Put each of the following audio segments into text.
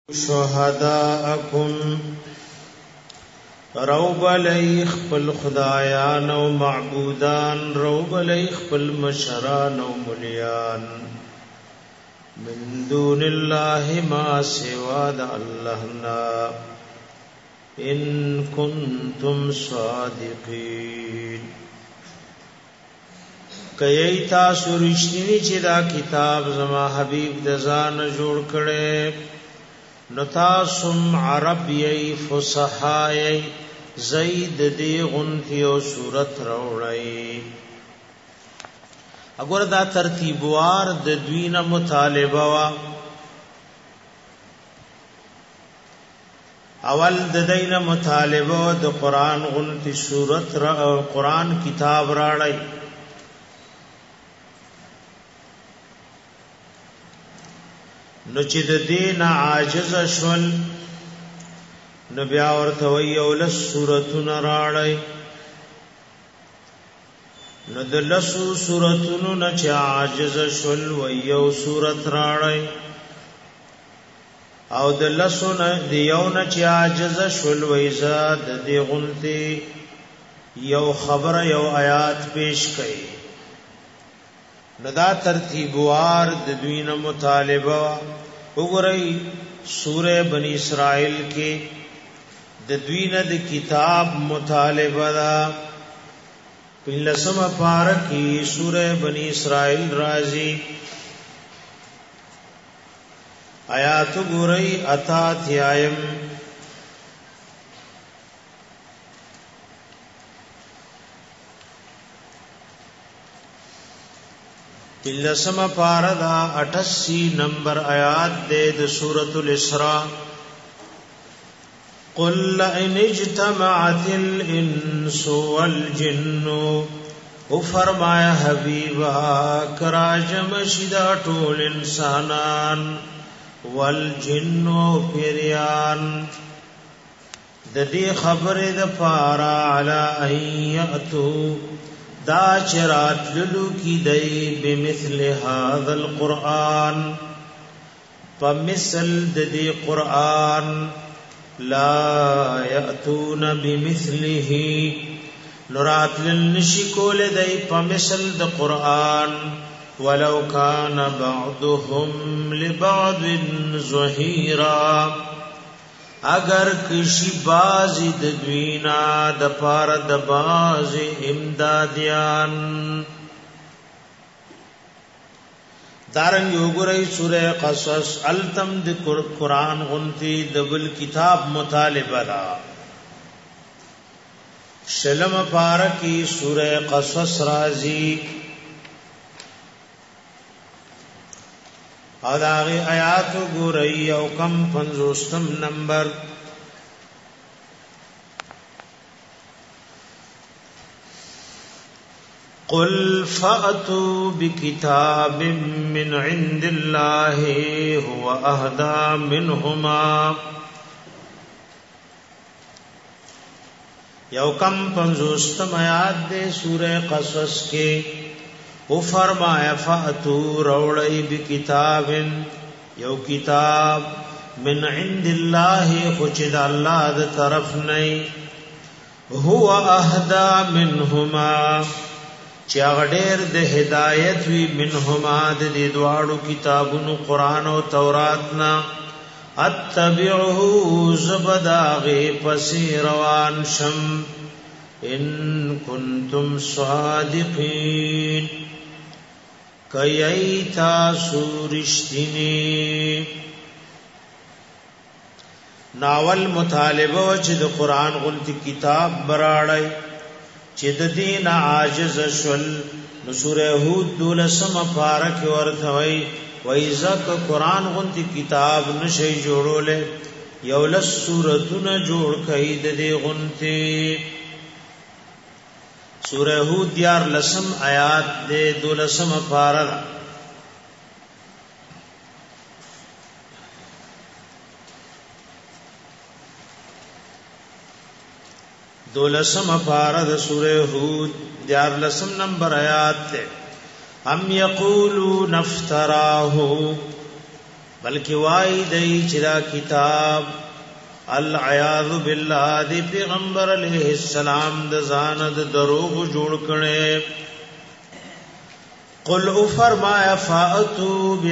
شهداءکم روب لیخ پل خدایان و معبودان روب لیخ پل مشران و ملیان من دون اللہ ما سوا دا اللہنا ان کنتم صادقین کئی تاسو رشتینی چی دا کتاب زما حبیب دزان جوڑ کڑے نتاسم عربی فصحائی زید دی غنتی و صورت روڑائی اگر دا ترتیبوار د دوین مطالبه وا اول د دین مطالبه د قرآن غنتی صورت قرآن کتاب راڑائی نو چې د دین عاجز شول نو بیا ورته وی اولس سورتونه راړی نو د لسو سورتونو نه چې عاجز شول وی یو سورت راړی او د لسو نه دی یو نه چې عاجز شول وی زاد دی غنتی یو خبر یو آیات پیش کړي نو دا ترتیبوار د دوین مطالبه وګورئ سورہ بنی اسرائیل کې د دوین د کتاب مطالبه دا پلسم پارکی سورہ بنی اسرائیل رازی آیات وګورئ اتاتیایم لسم پاردا 88 نمبر آیات دے د سورۃ الاسراء قل ان اجتمعت الانس والجن او فرمایا حبیبا کراجم شدا ټول انسانان والجن پیریان د دې خبره د پارا علی ایاتو دا چرات للو کی دئی بمثل هذا القرآن فمثل دی قرآن لا یأتون بمثله نرات للنشکو لدئی فمثل دی قرآن ولو کان بعضهم لبعض ظهیرا اگر کشی بازی د دوینا د پار د بازی امدادیان دارنګ وګورئ سورہ قصص التم د قرآن غنتی دبل کتاب مطالبه لا شلم پارکی سورہ قصص رازی او داغی آیات گورئی او کم 50 نمبر قل فأتوا بكتاب من عند الله هو أهدى منهما یو کم 50 آیات دے سورہ قصص کے او فرمایا فاتو روڑی بکتاب یو کتاب من عند اللہ خوچد اللہ دا طرف نئی هو اہدا منہما چاگ دیر دا ہدایت وی منہما دا دی دوارو کتابن قرآن و توراتنا اتبعہو زبداغی پسی روان شم ان کنتم صادقین کئی تاسو رشتینی ناول مطالبه چې د قرآن غلطی کتاب براړی چې د دین عاجز شول نو سورہ هود 12 پارک ورته وای وایزک قرآن غلطی کتاب نشي جوړول یو لس سورتونه جوړ کړي د دې غلطی سورہ ہود 11 آیات دے 12 پارا 12 پارا د سورہ ہود 11 نمبر آیات دے ام یقولون افتراہ بلکې وای دی چې دا کتاب العیاذ بالله دی پیغمبر علیہ السلام د ځان د دروغ جوړ کړي. قل فرمایا فاتو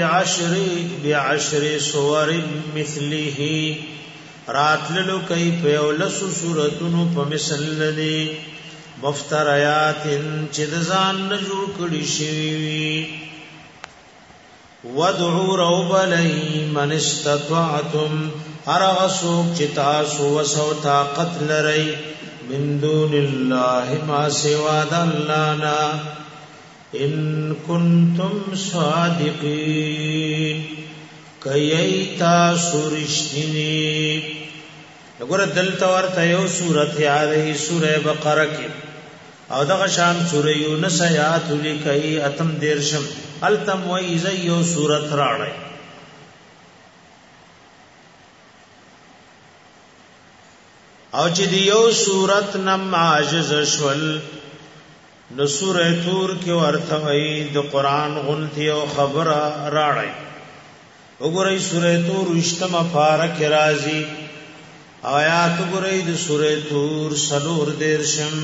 بعشر صور مثله راتللو کئی پیولسو صورتونو پا مثل لدی مفتریات چدزان نجوڑ کڑی شویوی ودعو روبلی من استطاعتم ارغسوک چتاسو وسو طاقت لرئی من دون اللہ ما سواد اللانا ان کنتم صادقین کایتا سورشتنی. وګوره دلته ورته یو سورته یادې سوره بقره کې او دغه شان سوره یونس آیات لیکي اتم دیرشم التم وایز یو سورته راړی. او چې دی یو سورته نم عاجز شول نو سوره تور کې ورته وای د قران غنتی او خبره راړی. وګورئ سورۃ تور اشتم فارق رازی آیات وګورئ د سورۃ تور سلور دیرشم.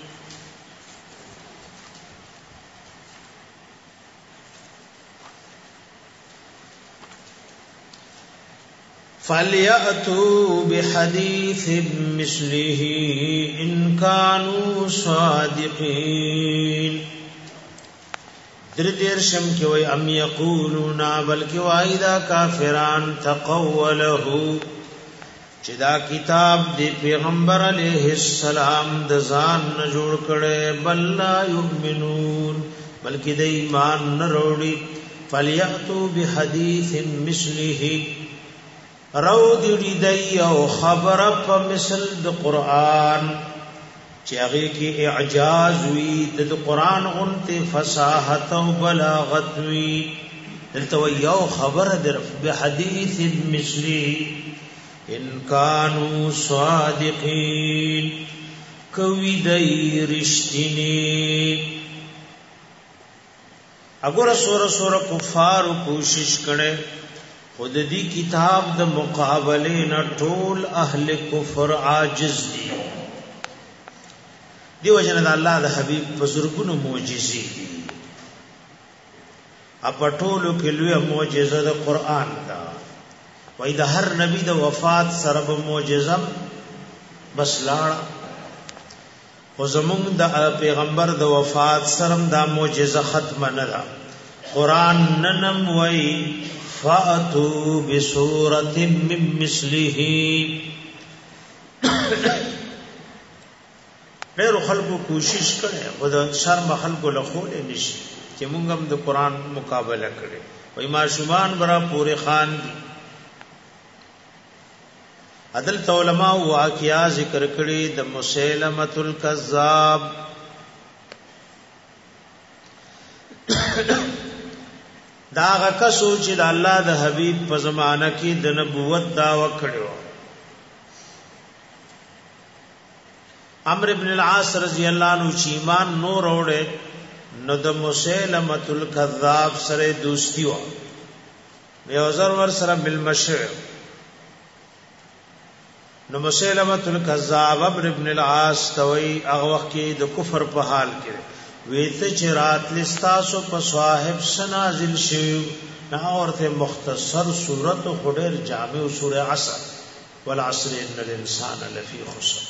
فَلْيَأْتُوا بِحَدِيثٍ مِثْلِهِ إِنْ كَانُوا صَادِقِينَ. دردیرشم کی وی ام یقولونا بلکی وائدہ کافران تقولہو چدا کتاب دی پیغمبر علیہ السلام دزان نجوڑ کڑے بل لا یؤمنون بلکی دی ایمان نروڑی. فلیأتو بحدیث مثلہ رو دی دی او خبر پا مثل دی قرآن چاگی کی اعجاز وی د قرآن غنت فصاحت و بلاغت وی دلتو یو خبر در بحدیث مثلی ان کانوا صادقین کوي دای رښتینی. اگر سور کفار کوشش کړي خود دی کتاب د مقابله نه ټول اهل کفر عاجز دي. دیو جن الله د حبیب بزرګونو معجزې دي. اپټولو کې لوی معجزه د قران دا وای د هر نبی د وفات سره به معجزه بس لاړ. خو زمونږ د پیغمبر د وفات سره دا معجزه ختم نه ده. قران ننم وای فاتو بسورۃ من مثله. ډېر خلکو کوشش کړي او د شرم خلکو له خولې نشي چې موږ هم د قران مقابله کړي. وای ماشومان برا پورې خان دي. عدل علماء واقعا ذکر کړي د مسیلمۃ الکذاب. دا غکسو چې د الله د حبیب په زمانہ کې د نبوت دعوه کړو. عمرو ابن العاص رضی الله عنه چې ایمان نور وړه نو د مسیلمۃ الکذاب سره دوستی و. یو ځل ور سره بالمشر نو مسیلمۃ الکذاب عمرو ابن العاص توي هغه وخت کې د کفر په حال کې ویته چې رات لستاسو په صاحب سنازل شي نه اورته مختصر صورت خډر جامع سوره عصر والعصر ان الانسان لفی خسر.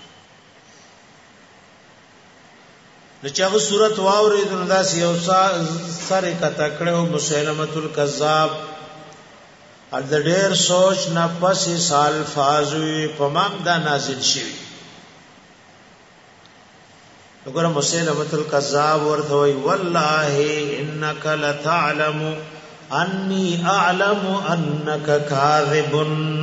لچاغه صورت واورې دندا سیو سره کته کړو مسیلمۃ الکذاب ال د ډېر سوچ نه پس سال فازوی پمام دا نازل شي. وګوره مسیلمۃ الکذاب ورته وی والله انک لتعلم انی اعلم انک کاذب.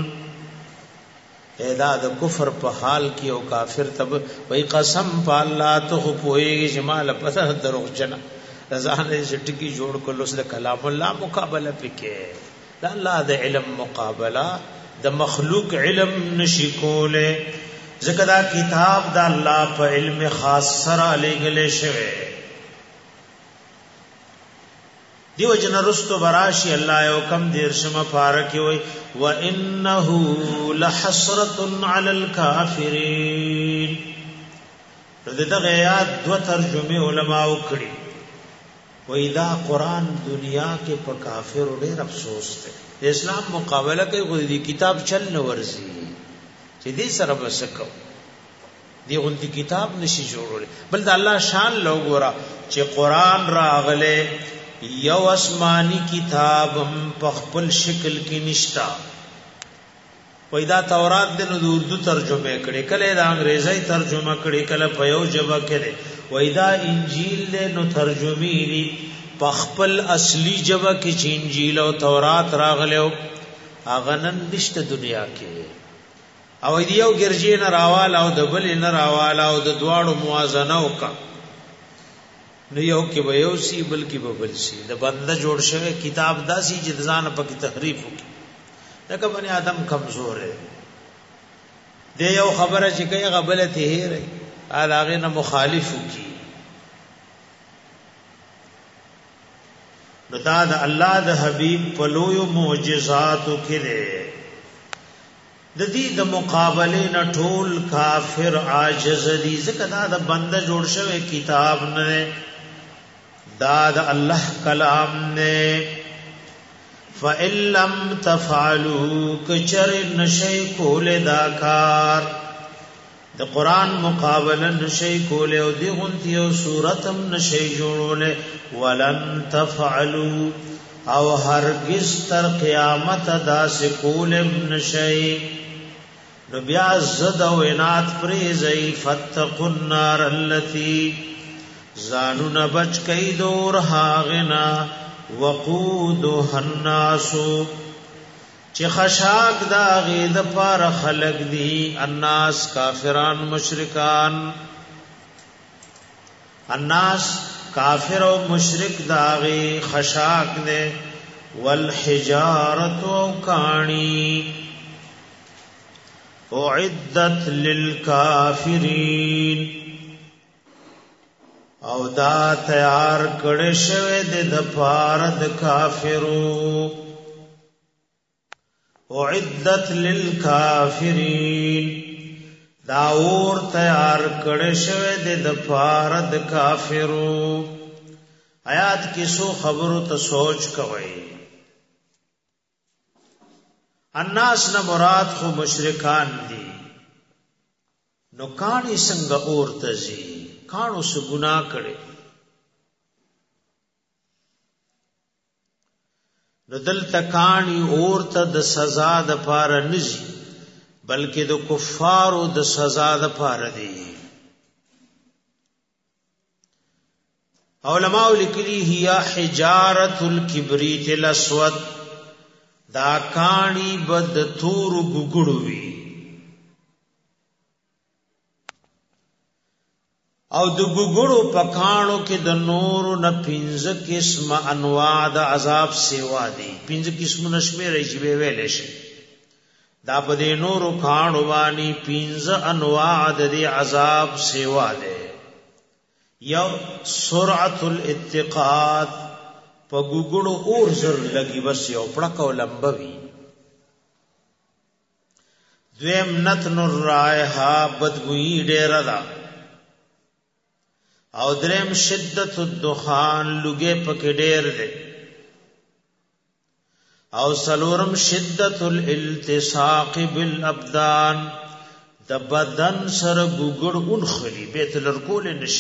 ادا د کفر په حال کې او کافر تب وای قسم په الله ته پويږي چې مال پته دروغ جنا ځان یې ټکی جوړ کولو سره کلام الله مقابله پکې. د الله د علم مقابله د مخلوق علم نشي کوله. ځکه دا کتاب د الله په علم خاص سره لګلې شوی. دیو جن رستو براشی الله یو کم دیرشم پارکی وی وَإِنَّهُ لَحَسْرَةٌ عَلَى الْكَافِرِينَ. دغه آیات دو ترجمه علماء وکړي. وای دا قران دنیا کې په کافر ډېر افسوس دی. د اسلام مقابله کوي د کتاب چل نه ورزي چې دې سره وسکو دی غونتی کتاب نشي جوړول. بل د الله شان لو ګورا چې قران راغله یو آسمانی کتاب په خپل شکل کې نشتا. وای دا تورات د اردو ترجمه کړي، کله د انګریزي ترجمه کړي، کله په یو ژبه کړي. وای دا انجیل له نو ترجمه دي په خپل اصلي ژبه کې چې انجیل او تورات راغلو هغه نن نشته دنیا کې. او دی یو ګرځي نه راوال او د بل نه راوال او د دواړو موازنه وکا نو یو کې به یو سی بل کې به بل سی. د بنده جوړ شوی کتاب داسي چې ځان په کې تحریف وکړي. لکه بنی آدم کمزور ہے دی یو خبره چې کوي غبلت هي هغه نه مخالف کی. نو دا د الله د حبیب په لوی معجزات کړي. د دې د مقابله نه ټول کافر عاجز دي. ځکه دا د بنده جوړ شوی کتاب نه، دا د الله کلام نه. فَإِن لَّمْ تَفْعَلُوا كَچَرْ نَشَيْ کول دا کار د قران مقابله نشي کول او دی غنتی او صورتم نشي جوړول. ولن تفعلوا او هرگز تر قیامت دا سکول نشي. نو بیا زد او انات پریزئی فتقوا النار التي زانون بچ کئی دور هاغنا وقودها الناس چې خشاک دا غید پار خلق دی. الناس کافران مشرکان، الناس کافر او مشرک دا غی خشاک دے. والحجارت او کانی اعدت للکافرین او دا تیار کړه شوی د پار د کافرو. اعدت للکافرین دا اور تیار کړه شوی د پار د کافرو. آیات کې سو خبرو ته سوچ کوئ. الناس نه مراد خو مشرکان دي. نو کانی څنګه اور تزي؟ کانو سے گناہ کړي. نو دلته کانی اور ته د سزا د پاره نزي بلکې د کفارو د سزا د پاره دي. علماء لیکلي هي حجارت الکبریت الاسود، دا کانی بد تور ګګړو وی او د ګګړو پکانو کې د نور نه 15 قسم انواع د عذاب سیوا دي. 15 قسم نشمه راشي به ویل شي. دا په دې نورو کانو باندې 15 انواع د عذاب سیوا دي. یو سرعت الاتقاد، په ګګړو اور زر لګي بس یو پړکو لمبوي. دویم نتن الرائحه، بدبوئی ډیر ده. او دریم شدت الدخان، لګي پکې ډیر ده. او سلورم شدت الالتصاق بالابدان، د بدن سره ګګړ اونخلي بیت لرکول نشي.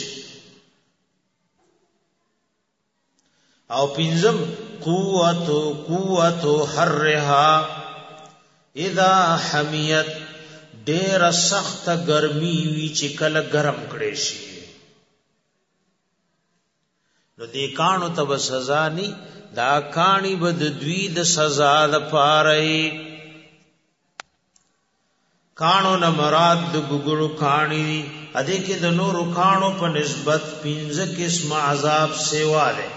او پنځم قوت حرها اذا حمیت، ډیر سخت ګرمي وی چې کله ګرم کړي شي. نو دې کانو ته سزا ني، دا کانی بد دوی د سزا د پاره. کانو نه مراد د ګګړو کانی، اده کې د نورو کانو په نسبت 15 قسم عذاب سیوا ده.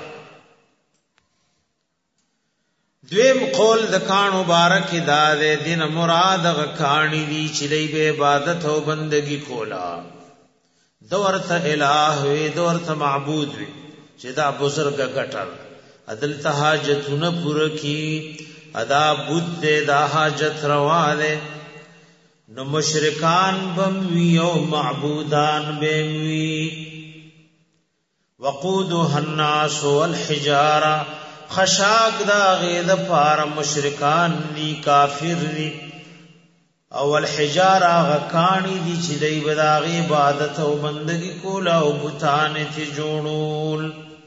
دویم قول د کانو بارک دا ده دین مراد غ کانی دی چې د عبادت او بندگی کولا. دورته الہ وی، دورته معبود وی چې دا بزرګ ګټل. عدل ته حاجتونه پوره کی ادا بود دے دا حاجت روا دے نو مشرکان بم وی او معبودان بم وی وقودها الناس والحجاره خشاک دا غید پار مشرکان دی کافر دی او الحجاره غکانی دی چې دی بداغي عبادت او بندگی کولا او بوتان ته جوړول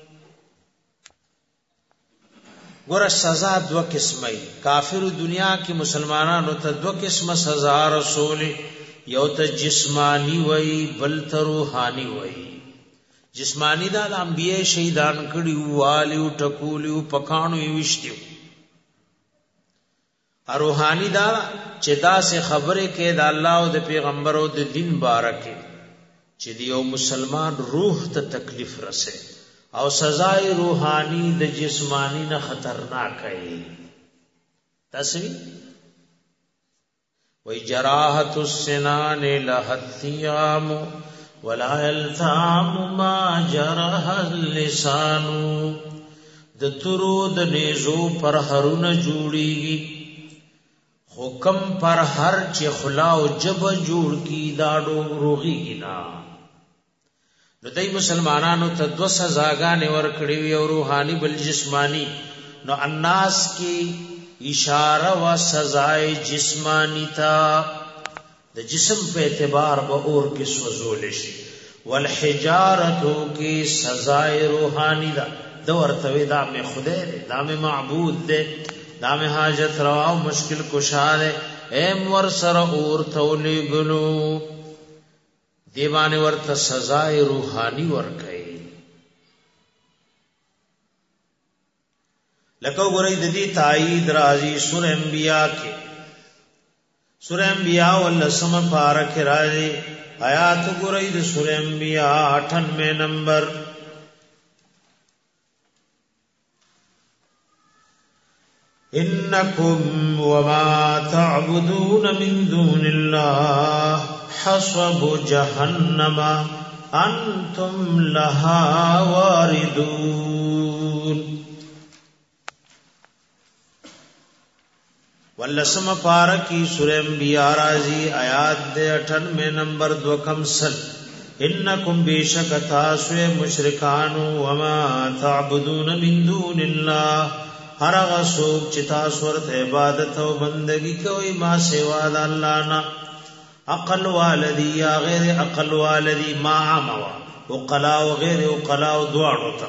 ګور سزا دو قسمه کافر دنیا کې مسلمانانو ته دو قسمه سزا رسول یو ته جسمانی وای بل ته روحانی وای جسمانی دا انبیاء شهیدان کړي والیو ټکولیو پکانو ویشتیو روحانی دا چې دا سه خبره کې د الله او د پیغمبر او د دین بارکه چې دیو مسلمان روح ته تکلیف رسه او سزای روحانی د جسمانی نه خطرناک ہے تسوی وی جراحت السنان لحتیام ولا التام ما جرح اللسان د ترو د نیزو پر هرونه جوړیږي حکم پر هر چې خلا او جب جوړ کی داډو روغي نا نو دای مسلمانانو ته دو سزاګانې ورکړې وي او روحاني بل جسمانی نو الناس کی اشاره و سزای جسمانی تا د جسم په اعتبار به اور کې سوزول شي والحجارتو کی سزای روحانی دا دو ورته دا مې خدای دی دا مې معبود دی دا مې حاجت روا او مشکل کشا دی ایم ور سره اور تولې ګلو دیوانه ورته سزای روحانی ورکړي لکه ګورې د دې تایید راځي سورہ انبیاء کې سورہ انبیاء ولسم پارک راځي آیات ګورې د سورہ انبیاء 98 نمبر انکم وما تعبدون من دون الله حسب جهنم انتم لها واردون ولسم پارکی سورہ انبیاء راضی آیات دے 98 نمبر 2 کمسل انکم بیشک تاسو مشرکان وما تعبدون من دون الله هر هغه څوک چې تاسو ورته عبادت او بندگی کوي ما سوا د الله نه عقل والدی یا غیر عقل والدی ما عموا وقلا و غیر وقلا دواړو ته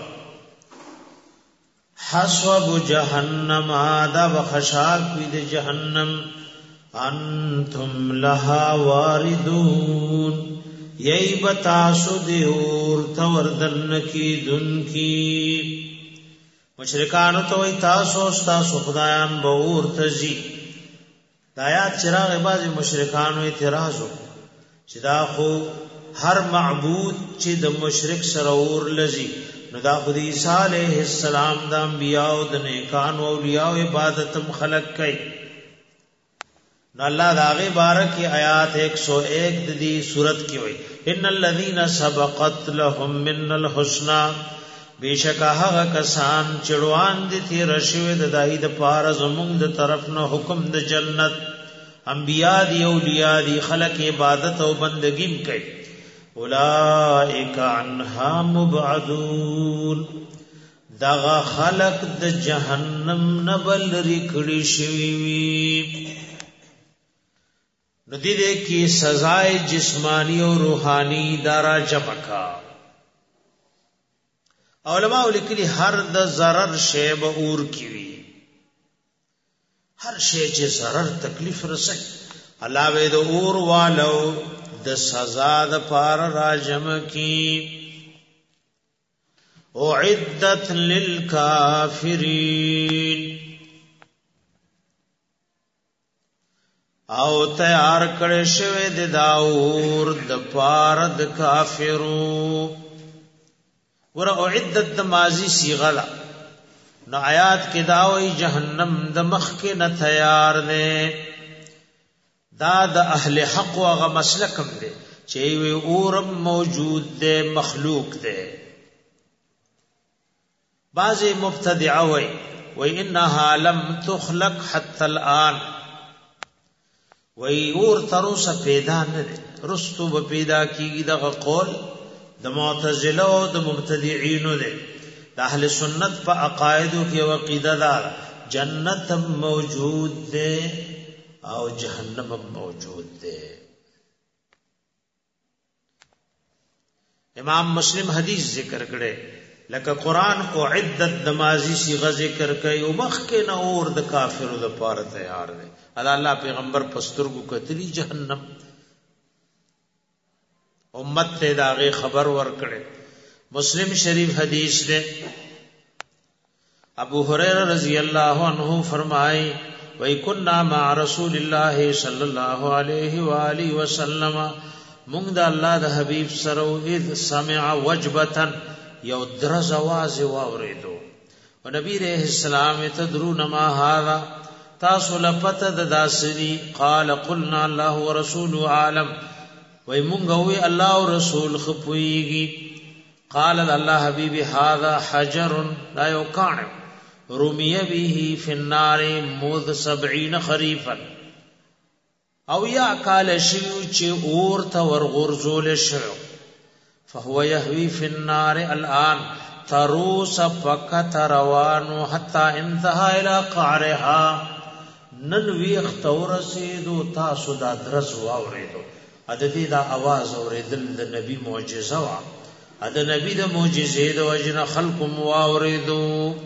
حسب جهنم دا بخشاک وی د جهنم انتم لها واردون یی بتاسو دی اور توردن کی دن کی مشرکان تو وی تاسو تاسو خدایان به اور تزي دایا چراغ باز مشرکان اعتراض چې دا خو هر معبود چې د مشرک سره اور لذي نو دا خو عیسی علیہ السلام د انبیاء او د نیکان او اولیاء عبادتم خلق کړي نو الله دا غي بارک آیات 101 د دې سورت کې وایي ان الذين سبقت لهم من الحسنى بیشکا هغه کسان چړوان دي تیر شوی د دای د پار زمونږ د طرف نه حکم د جنت انبیاء دی اولیاء دی خلق عبادت او بندگی کوي اولائک عنها مبعدون دغه خلق د جهنم نبل ریکړی شوی وي نو دې کې سزای جسمانی او روحانی دارا جمکا علماء لیکلي هر د ضرر شی به اور کی وی هر شی چې ضرر تکلیف رسي الله وې د اور والو د سزا د پار راجم کی اعدت للکافرین او تیار کړي شوی د داور د پار د کافرو ور اعدت د ماضی صیغه ده نو آیات کې داوی جهنم د مخ کې نه تیار ده دا د اهل حق او غ مسلکم ده چې وی اورم موجود ده مخلوق ده بعض مبتدعه وی انها لم تخلق حتى الان، وی اور تروس پیدا نه رستو به پیدا کیږي دغه قول د معتزله او د مبتدعين ده. د اهل سنت په عقایدو کې عقیده ده جنت موجود ده او جهنم موجود ده. امام مسلم حدیث ذکر کړي لکه قران او عدت د ماضی صيغه ذکر کوي او مخکې نه اور د کافرو د پاره تیار دي. الله پیغمبر پسترګو کتلی جهنم امت ته داغه خبر ورکړي. مسلم شریف حدیث ده ابو هريره رضی الله عنه فرمائے وَإِ كُنَّا مَعَ رَسُولِ اللَّهِ صَلَّى اللَّهُ عَلَيْهِ وَآلِهِ وَسَلَّمَ مونږ د الله د حبیب سره اذ سمع وجبه یو درز आवाज واوریدو او نبی رحم السلام تدرون ما هذا تاسو لپته د داسري قال قلنا الله ورسوله عالم وای مونږ وی الله او رسول خپويږي. قال الله حبیب هذا حجر لا يقان رمي به في النار مذ 70 خريفا او یا کال شیو چې اور ته ورغورځول شو فهو يهوي في النار الان تروس فقط روانو حتى انتهى الى قعرها نن ویخ تورسیدو تاسو دا درس واوریدو اددی دا आवाज اوریدل د نبی معجزه وا اد نبی د معجزې د وجنه خلق واوریدو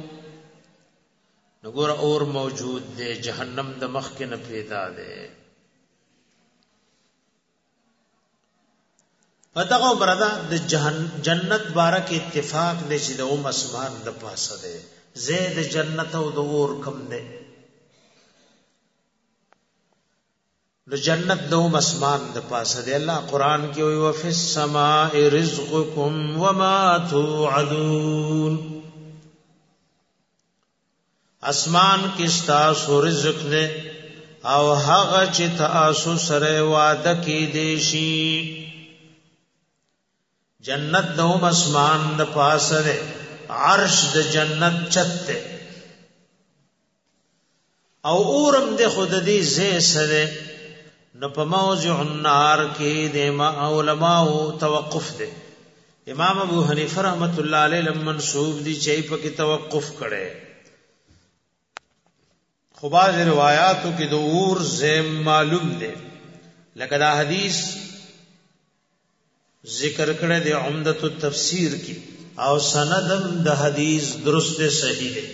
نګور اور موجود دی جهنم د مخ کې نه پیدا دی. فتاو بردا د جنت بارک اتفاق دې چې د اسمان د پاسه ده زید جنت او د اور کم ده د جنت د اسمان د پاسه ده. الله قران کې وی وفي السماء رزقكم وما توعدون اسمان کې تاسو رزق ده او هغه چې تاسو سره وعده کې دي شي. جنت دوم اسمان د پاسه ده عرش د جنت چته او اورم د خود دې زې سره نو په موضع النار کې د علماء توقف ده. امام ابو حنیفه رحمت الله علیه لم منسوب دي چې په کې توقف کړي. خو باز روایتو کې د اور زم معلوم ده لکه دا حدیث ذکر کړه د عمدۃ التفسیر کی او سندم د حدیث درست صحیح دی.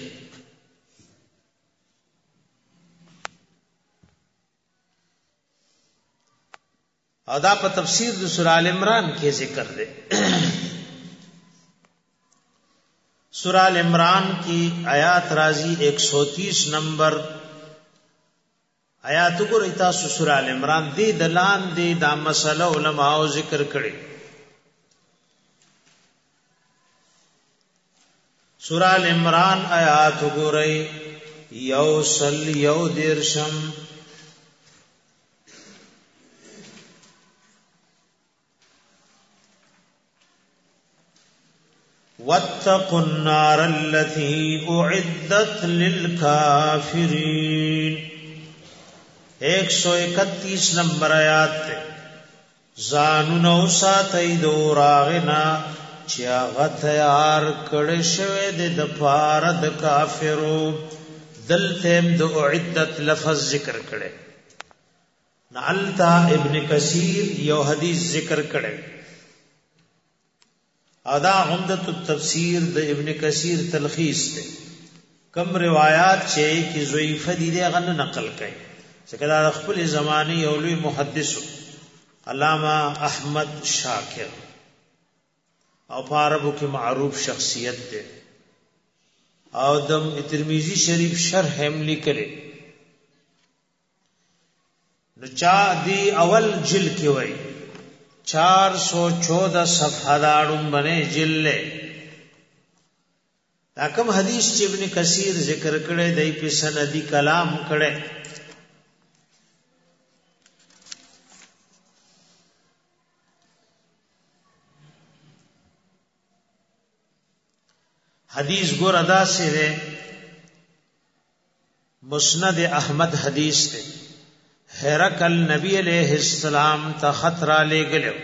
او دا په تفسیر د سورہ ال عمران کې ذکر دی. سورہ ال عمران کی آیات راضی 130 نمبر آیات کو رتا سورہ ال عمران دی دلان دی دا مسله علماء ذکر کړي. سورہ ال عمران آیات وګورئ یوصل یو دیرشم واتقوا النار التي اعدت للكافرين 131 نمبر آیات زانو ساتي دوراغنا چې هغه تیار کړی شوی د پاره د کافرو دلته د اعدت لفظ ذکر کړي. نعلتا ابن کثیر یو حدیث ذکر کړي ادا عمدۃ التفسیر د ابن کثیر تلخیص ده کم روایات چې کی ضعیف دي دغه نقل کړي څنګه د خپل زمانه یو لوی محدث علامہ احمد شاکر او عربو کې معروف شخصیت ده او د ترمذی شریف شرح هم لیکلي نو چا دی اول جل کې وای 414 صفحه داړم باندې جل دا کوم حدیث چې ابن کثیر ذکر کړي دای په سندی کلام کړي حدیث ګور ادا سره مسند احمد حدیث ته هرقل نبی علیہ السلام ته خطر علی گلو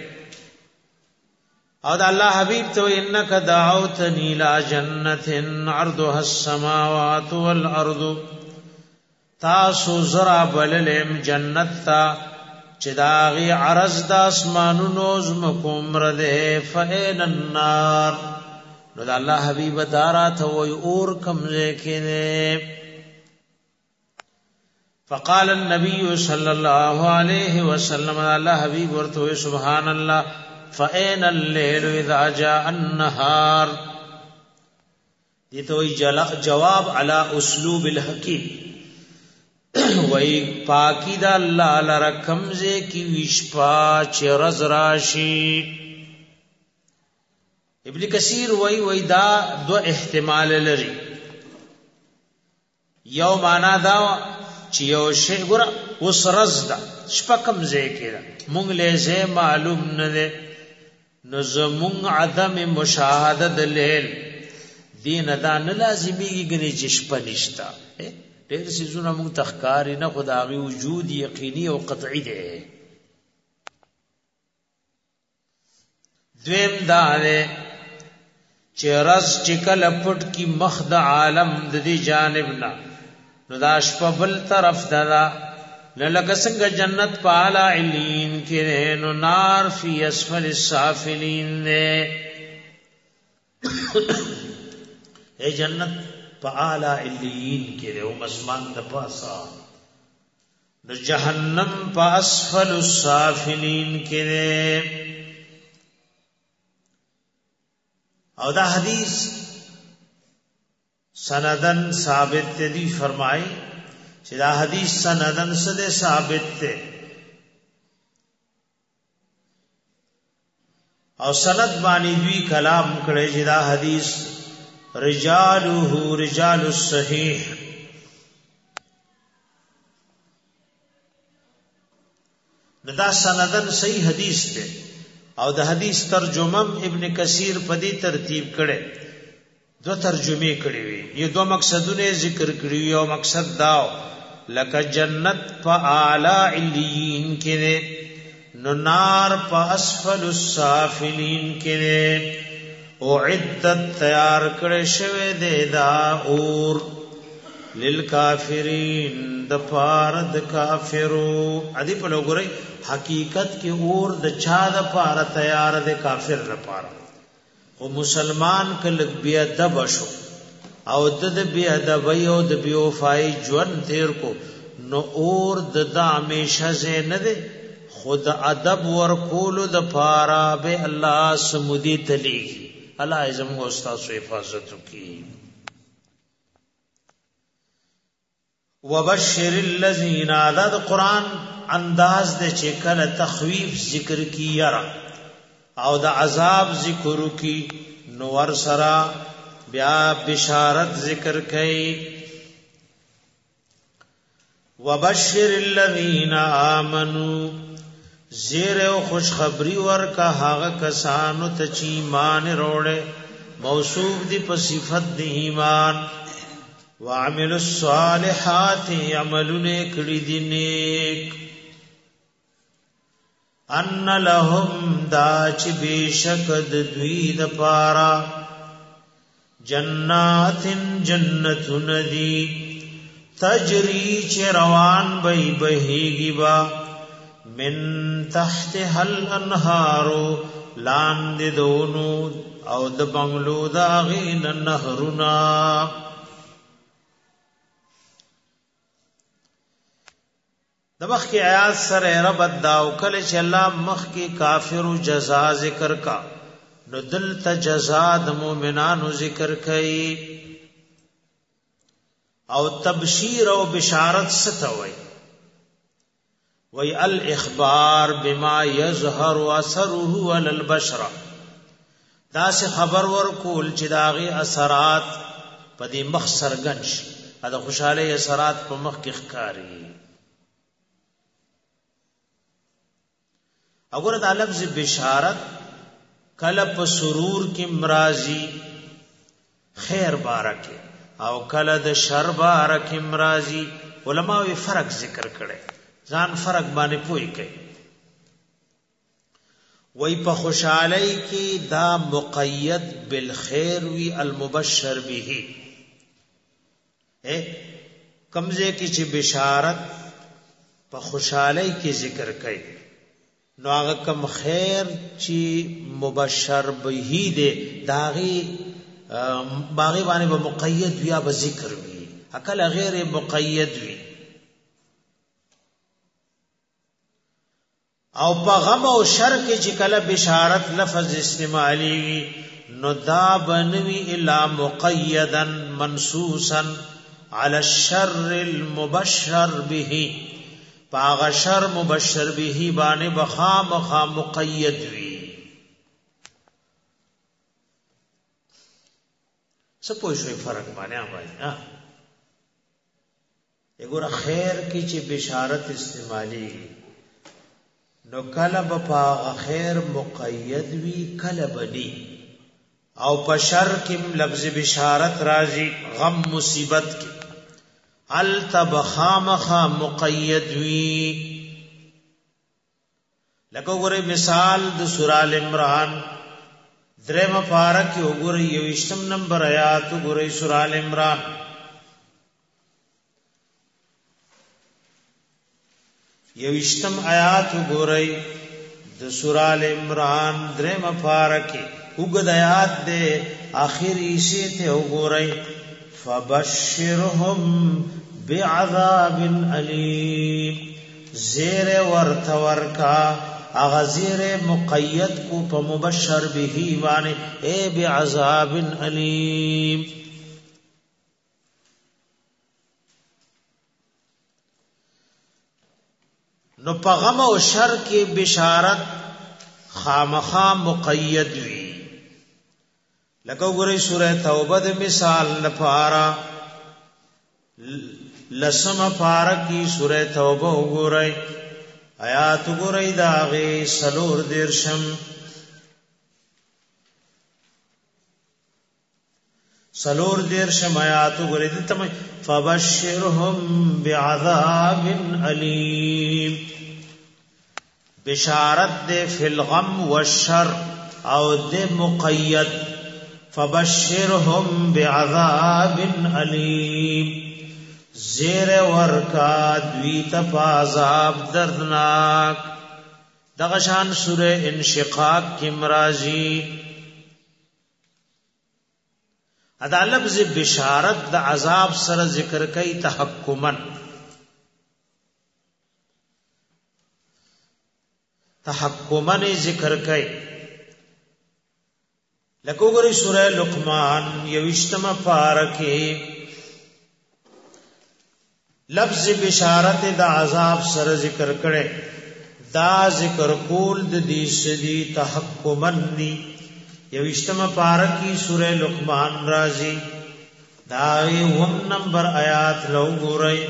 او د الله حبیب ته انک دعوتنی لا جنت عرضها السماوات والارض تاسو زرا بللم جنت تا چداغي عرض د اسمانونو زمکو مرده فین النار نو د الله حبیب دارات وی اور کمزه کینه فقال النبي صلى الله عليه وسلم الله حبيب ورته سبحان الله فاين الليل اذا جاء النهار دي تو جواب على اسلوب الحكيم وای پاکی دا الله لرکمزه کی وشپا چرز راشی ابن کثیر وای دا دو احتمال لري یو معنا دا چې یو شی ګره وسرز دا شپکم ذکر مونږ له زه معلوم نه ده نو زمون عدم مشاهده دلیل دین دا نه لازمیږي ګنې چې شپه نشتا ډېر سيزونه مونږ تخکار نه خدای وجود یقیني او قطعي ده دویم دا ده چې رز ټکل پټ کی مخ د عالم د دې جانب نه نو دا شپه بل طرف دا لکه څنګه جنت پالا علین کې نو نار فی اسفل السافلین نه اے جنت پالا علین کې او مسمان د پاسا د جهنم په اسفل السافلین کې او دا حدیث سندن ثابت دی فرمائی چې دا حدیث سندن سده ثابت ته او سند باندې دوی کلام کړي چې دا حدیث رجاله رجال الصحیح دا سندن صحیح حدیث ته او د حدیث ترجمه ابن کثیر په دې ترتیب کړي دو ترجمه کړي وي یو دو مقصدونه ذکر کړي یو مقصد داو لکه جنت په اعلی علیین کې نو نار په اسفل السافلین کې او عدت تیار کړي شوی دی دا اور للکافرین د پاره د کافرو ادي په لګوري حقیقت کې اور د چا د پاره تیار د کافر لپاره او مسلمان کله بیا ادب شو او د بیا ادب یو د بیوفای ژوند تیر کو نو اور د همیشه زه نه ده خود ادب ور کول د پاره به الله سمودی تلی الله اعظم او استاد حفاظت کی وبشر الذين عدد قران انداز د چکل تخویف ذکر کی یرا او د عذاب ذکر کی نور سرا بیا بشارت ذکر کئ وبشر الذين امنوا زیر او خوشخبری ورکا هغه کسانو ته چې ایمان وروړي موصوف دي په صفت د ایمان وعملوا الصالحات عملونه کړي دي نیک ان لهم دا چې بشک د دوی د پارا جنات جنتون دی تجری چې روان بې بهيږي با من تحت هل انهارو لاندې دونو او د بنگلو دا غین نهرنا د مخ کی آیات سره رب داو کله چې الله مخ کی کافر جزا ذکر کا نو دل ته جزا د مؤمنانو ذکر کړي او تبشیر او بشارت ستوي وی الاخبار بما يظهر اثره على البشر دا سے خبر ورکول چې داغي اثرات په دې مخ سرګنش دا خوشاله اثرات په مخ کې ښکاری اگر دا لفظ بشارت کله په سرور کې مرাজি خیر بارکه او کله د شر بارکه مرازی. علماء فرق ذکر کړي ځان فرق باندې پوي کوي. وای په خوشالۍ کې دا مقید بالخير وی المبشر به. کمزه کې چې بشارت په خوشالۍ کې ذکر کړي نو هغه کم خیر چې مبشر به دی داغي باغی باندې به مقید وی یا به ذکر وی عقل غیر مقید وی. او په غم او شر کې چې کله بشارت لفظ استعمالي وي نو دا بنوي الا مقيدا منصوصا على الشر المبشر به. پاغه شر مبشر به باندې بخامخا مقید وي. څه پوښوي فرق باندې وایي وګوره خیر کې چې بشارت استعمالي نو کله په خیر مقید وی کله بدی. او په شر کې لفظ بشارت راځي غم مصیبت کې التبخامخ مقید وی. لکه وګورئ مثال د سورہ ال عمران دریم پارہ کې وګورئ 21 نمبر آیات وګورئ سورہ ال عمران یوشتم آیات وګورئ د سورہ ال عمران دریم پارہ کې وګد آیات دے آخری شی ته وګورئ فبشرهم بعذاب علیم. زیر ورتورکا اغزیر مقید کو په مبشر به باندې اے بعذاب علیم. نو په غم او شر کې بشارت خامخا مقید وی. لکه وګورئ سورہ توبه د مثال لپاره لسم پارہ کی سورہ توبه وګورئ آیات وګورئ داغه سلور دیرشم آیات وګورئ تم فبشرهم بعذاب علیم. بشارت دے فی الغم والشر او دے مقید فبشرهم بعذاب علیم. زیر ورکا دویت پازاب دردناک. دغشان سورہ انشقاق کی مرازی ادا لفظ بشارت د عذاب سره ذکر کئی تحکمن ذکر کئی. لکه وګورئ سورہ لقمان 21 پارہ کې لفظ بشارت د عذاب سره ذکر کړي. دا ذکر کول د دې سدي تحکمن دی. 21 پارہ کی سورہ لقمان رازی دا 1 نمبر آیات لو ګورئ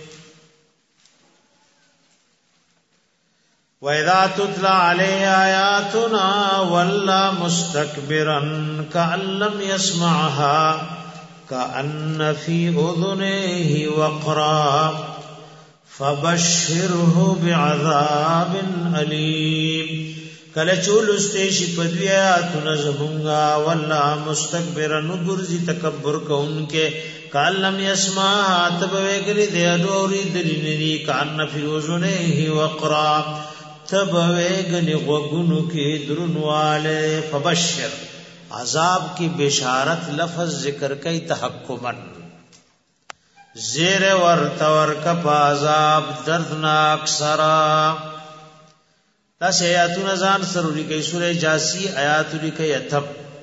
وَإِذَا تُتْلَى عَلَيْهِ آيَاتُنَا وَلَّى مُسْتَكْبِرًا كَأَن لَّمْ يَسْمَعْهَا كَأَنَّ فِي أُذُنَيْهِ وَقْرًا فَبَشِّرْهُ بِعَذَابٍ أَلِيمٍ. کله چول استیشی پدویاتونه زمونگا واللہ مستکبرن گرزی تکبر کونکے کاللم یسمع تبویگلی دے ادوری دلینی کان فی وزنیه وقرا تبویگلی غگنو کی درنوالے. فبشر عذاب کی بشارت لفظ ذکر کئی تحکمن زیر ورتور کپ عذاب دردناک سرا. دا سے آیاتون ازان سروری کئی سورہ جاسی آیات لکئی اتب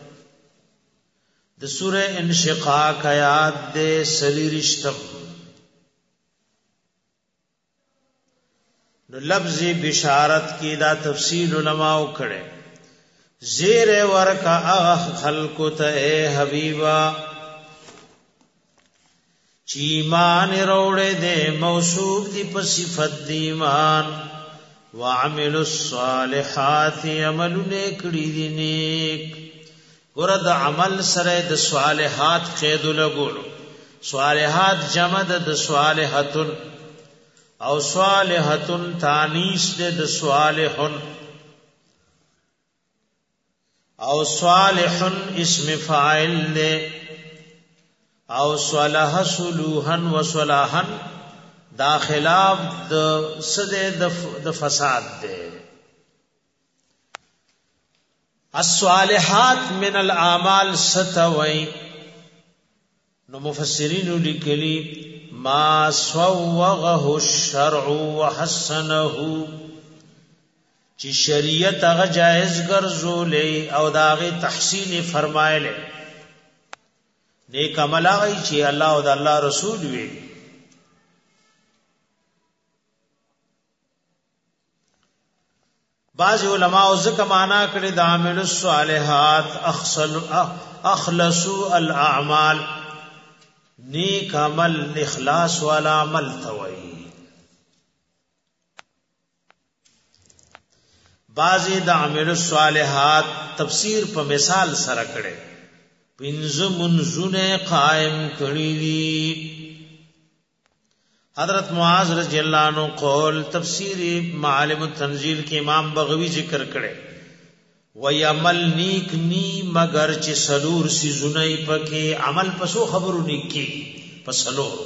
دا سورہ انشقاق آیات دے سلیرشتم. نو لفظ بشارت کی دا تفصیل علماء کڑے. زیر ورکا اغخ خلقو تا اے حبیبا چیمان روڑے دے موصوف دی پصفت دیمان وعملوا الصالحات عمل نیکڑی دی نیک ورد عمل سره د صالحات قید لګولو صالحات جمع د صالحتن او صالحتن تانیث د صالحن او صالحن اسم فاعل دے او صلح صلوحن و صلاحن دا خلاف د سده د فساد دے الصالحات من الاعمال ستوي نو مفسرین لیکلی ما سوغه الشرع وحسنه چې شریعت هغه جائز ګرځولې او داغه تحسین فرمایله نیک عمل هغه چې الله او د الله رسول وی بعض علماء ذکر معنا کړي د عامل الصالحات اخلصوا الاعمال نیک عمل اخلاص والا عمل توي بعضی د عامل الصالحات تفسیر په مثال سره کړي پنځه منځونه قائم کړی دي حضرت معاذ رضی اللہ عنہ قول تفسیر معالم التنزیل کے امام بغوی ذکر کرے وی عمل نیک نی مگر چی سلور سی زنائی پکے عمل پسو خبرو نیکی پسلور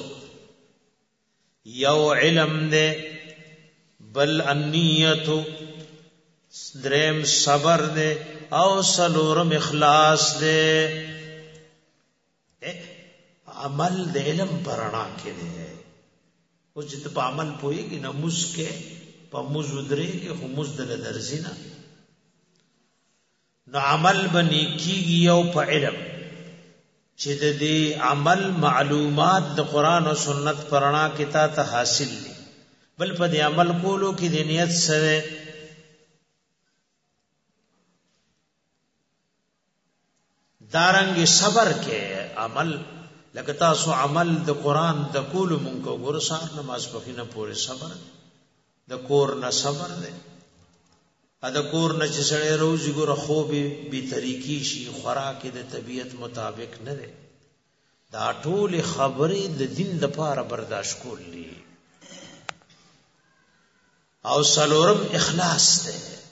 یو علم دے بل انیتو درم صبر دے او سلورم اخلاص دے عمل دے علم پرانا کے دے او چې په عمل پويږي نو مسکه په مزدري کې هم مزدل درزینا نو عمل بني کیږي او په علم چې د دې عمل معلومات د قران او سنت پرانا کې ته حاصل دي بل په دې عمل کولو کې د نیت سره دارنګ صبر کې عمل لکه تاسو عمل د قران د کول مونږ ګور سار نماز پخینه پورې صبر د کور نه صبر ده ا د کور نه چې سړی روز ګور خو به طریقې شي خوراک د طبیعت مطابق نه ده دا ټول خبرې د دین د پاره برداشت کولی او سلورم اخلاص ده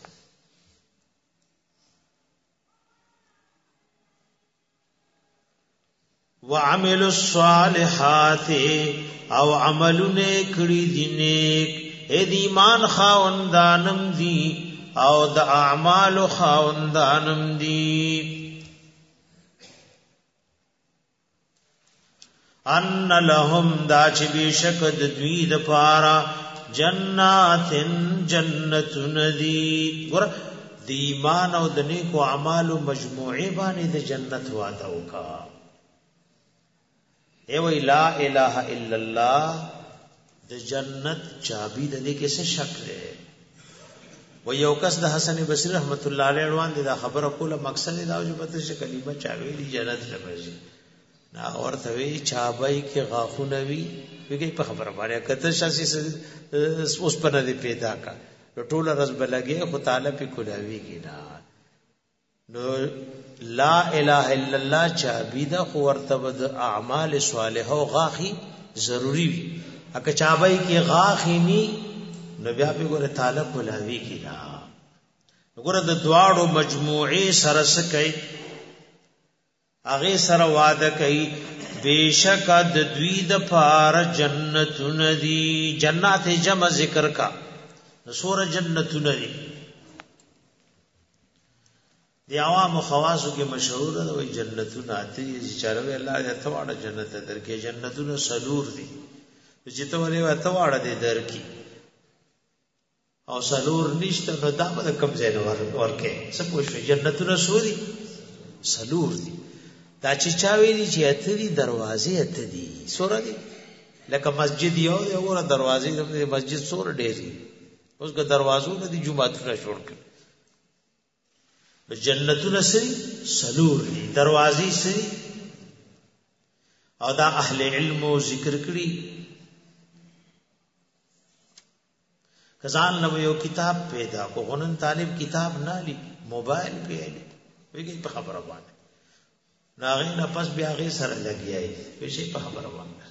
وعملوا الصالحات او عملونه کړي دي نیک اې د ایمان خاوندانم دي او د اعمال خاوندانم دي ان لهم دا چې بشک د دوی د پاره جناتن جنتون دي ګور د ایمان او د نیکو اعمالو مجموعه باندې د جنت وعده وکا ای وی لا الہ الا اللہ د جنت چابی د دې کې څه شک دی و یو کس د حسن بصری رحمت الله علیه روان دي دا خبره کوله مقصد دا چې پته شي کلمه چاوي دی جنت لږی نا اورته وی چابای کې غاخونه وی ویږي په خبره باندې کته شاسي اوس په نه پیدا کا ټوله رز بلګي خو تعالی په کولاویږي نا نو لا الہ الا اللہ چابی دا خو ورته د اعمال صالحه او غاخي ضروری وي اګه چابای کې غاخي ني نو بیا په ګوره تعالی کولاوي کی دا ګوره د دواړو مجموعه سره سکي هغه سره وعده کوي بیشک د دوی د پار جنتون دي جنات جمع ذکر کا سور جنتون دي دی عوام خواصو کې مشهور ده وای جنتون اته چې چاروي الله دې ته واړه جنت درکې جنتون سلور دي چې ته ولې وته واړه دې درکې او سلور نشته نو دا به کم ځای ورکه څه پوښي جنتون سوري سلور دي دا چې چا ویلي چې اته دي دروازې اته دي سور دي لکه مسجد یو دی وره دروازې د مسجد سور ډېری اوس که دروازو نه دي جمعهونه جوړ کړ جنتون سری سلور دی دروازی سری او دا اهل علم ذکر کړي کزان نو یو کتاب پیدا کو غنن طالب کتاب نه لی موبایل په لی ویږي په خبره باندې ناغې نه پس بیا غي سره لګیای په شي په خبره باندې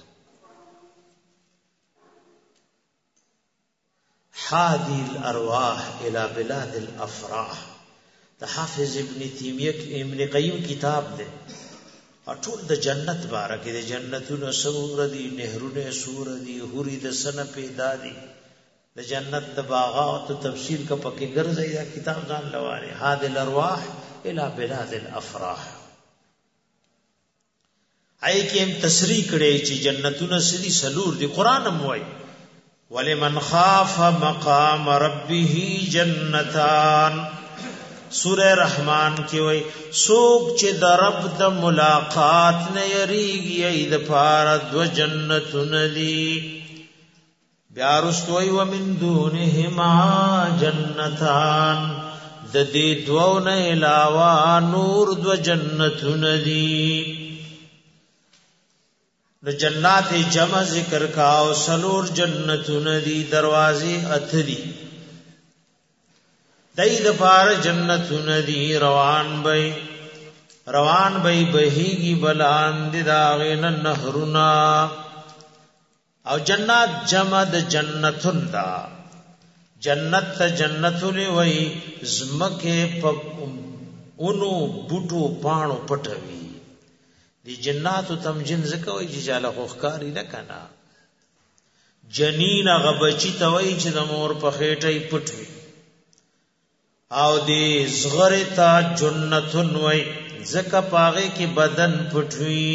حادي الارواح الى بلاد الافراح د حافظ ابن تیمیه ابن قیم کتاب دی ټول د جنت بارکه د جنتونو سور دي نهرونه سور دي حوري د سن پیدا دي د جنت د باغات تفصیل کا پکې ګرځي دا کتاب ځان لواره حادي الارواح الى بلاد الافراح آی کېم تصریح کړي چې جنتونه سړي سلور دي قران هم وایي ولمن خاف مقام ربه جنتان سورہ رحمان کې وایي څوک چې د رب د ملاقات نه یریږي اې د پاره دو جنتونه دي بیا رستوي ومن دونهما جنتان د دې دوو نه علاوه نور دو جنتونه دي د جنات جمع ذکر کاو سلور جنتون دی دروازی اتھری دای د پار جنتون دی روان بی بهیگی بلان دی داغین نهرنا او جنات جمع د جنتون دا جنت تا جنتون وی زمکه پا اونو بوٹو پانو پټوي دی جناتو تم جن زکوي چې جاله خوخکاری نه کنا جنین غبچی توي چې د مور په خېټه پټوي او دی زغرتا جنتون وای زکه پاغه کې بدن پټوي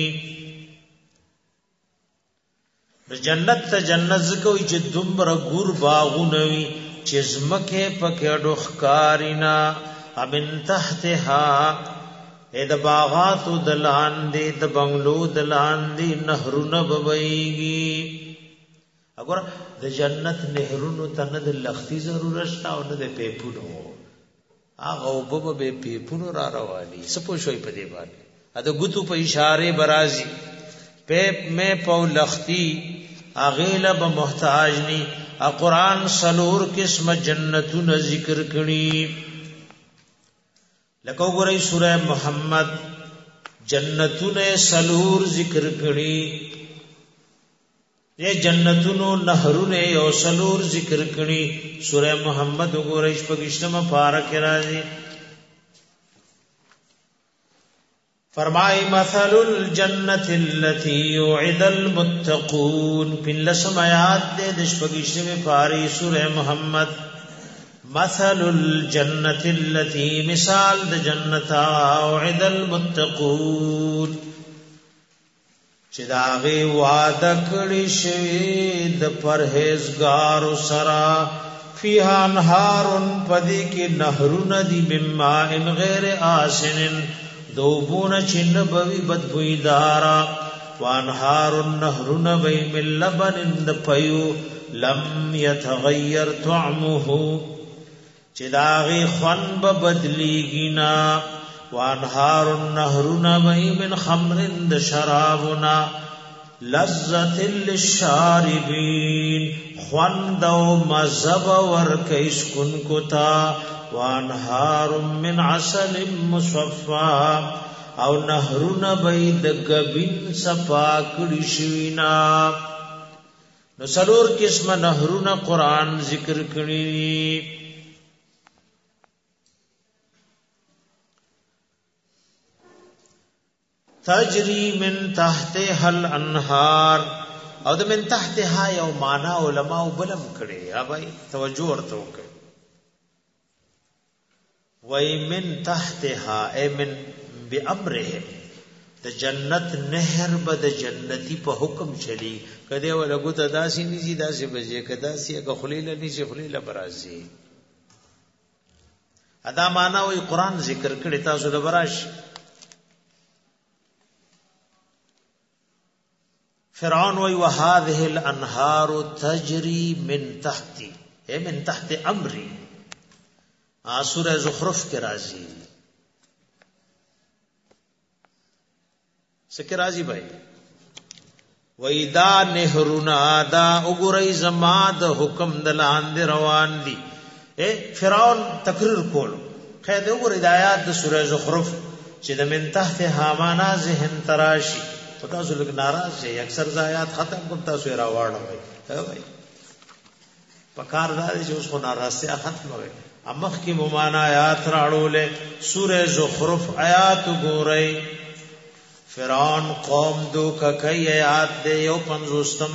د جنت ته جنت زکوي چې دومره ګور باغونه وي چې زمکه پکې ډوخکارینا امن تحتها اې د باغاتو دلان دي د بنگلو دلان دي نهرونه بويږي وګوره د جنت نهرونو ته نه د لختي ضرورت شته او نه د پیپونو هغه وبب به پیپونو را رواني سپو شوي په دی باندې ا د ګوتو په اشاره برازي پیپ میں پو لختی اغیله به محتاج ني قرآن سلور قسم جنتون ذکر کړي لکه وګورئ سورہ محمد جنتون سلور ذکر کړي یہ جنتونو نهرونه او سلور ذکر کړي سورہ محمد وګورئ شپږشتمه پارہ کې راځي فرمای مثل الجنت التي يعد المتقون پنځم آیات د شپږشتمه پارې سورہ محمد مثل الجنت التي مثال د جنت وعد المتقون چې داغه وعده کړی شوی د پرهیزګار سره فيها انهار پدې کې نهرونه دي مما ان غیر آسن دوبون چن بوي بدبوئی دارا وانهار نهرونه بي من لبن د پيو لم يتغير طعمه چې داغي خوان به بدلیږي نا وانهار النهرنا بهي من خمر د شرابنا لذت للشاربين خوان دو مذهب ور کیس کن کوتا وانهار من عسل مصفى او نهرنا بهي د غبن صفا کړي شوینا نو سلور قسم نهرنا قران ذکر کړي تجری من تحتها الانهار او د من تحتها یو معنا علماء بلم کړي ها بھائی توجه ورته وکړي وای من تحتها ای من بامره د جنت نهر بد جنتی په حکم چلی کده ولګو ته داسي نيزي داسي بجې کدا سي غخلیل نيزي خلیل برازي ادا معنا وای قران ذکر کړي تاسو د براش فرعون وی وهذه الانهار تجري من تحتي اے من تحت امري سورہ زخرف کے راضی سکه راضی بھائی وَإِذَا نِهْرُنَا دَا اُگُرَئِ زَمَا د حکم دلاند روان دی اے فرعون تقریر کولو خیر اگرئی آیات د سورہ زخرف چې د من تحت هامانا ذهن تراشی پتا سو لګ ناراض شي اکثر زایات ختم کوم تاسو راوړل وای پکار دا چې اوس کو ناراضه ختم وای امخ کی ممانا آیات راړولې سوره زخرف آیات ګورئ فرعون قوم دو کای آیات دې یو 50م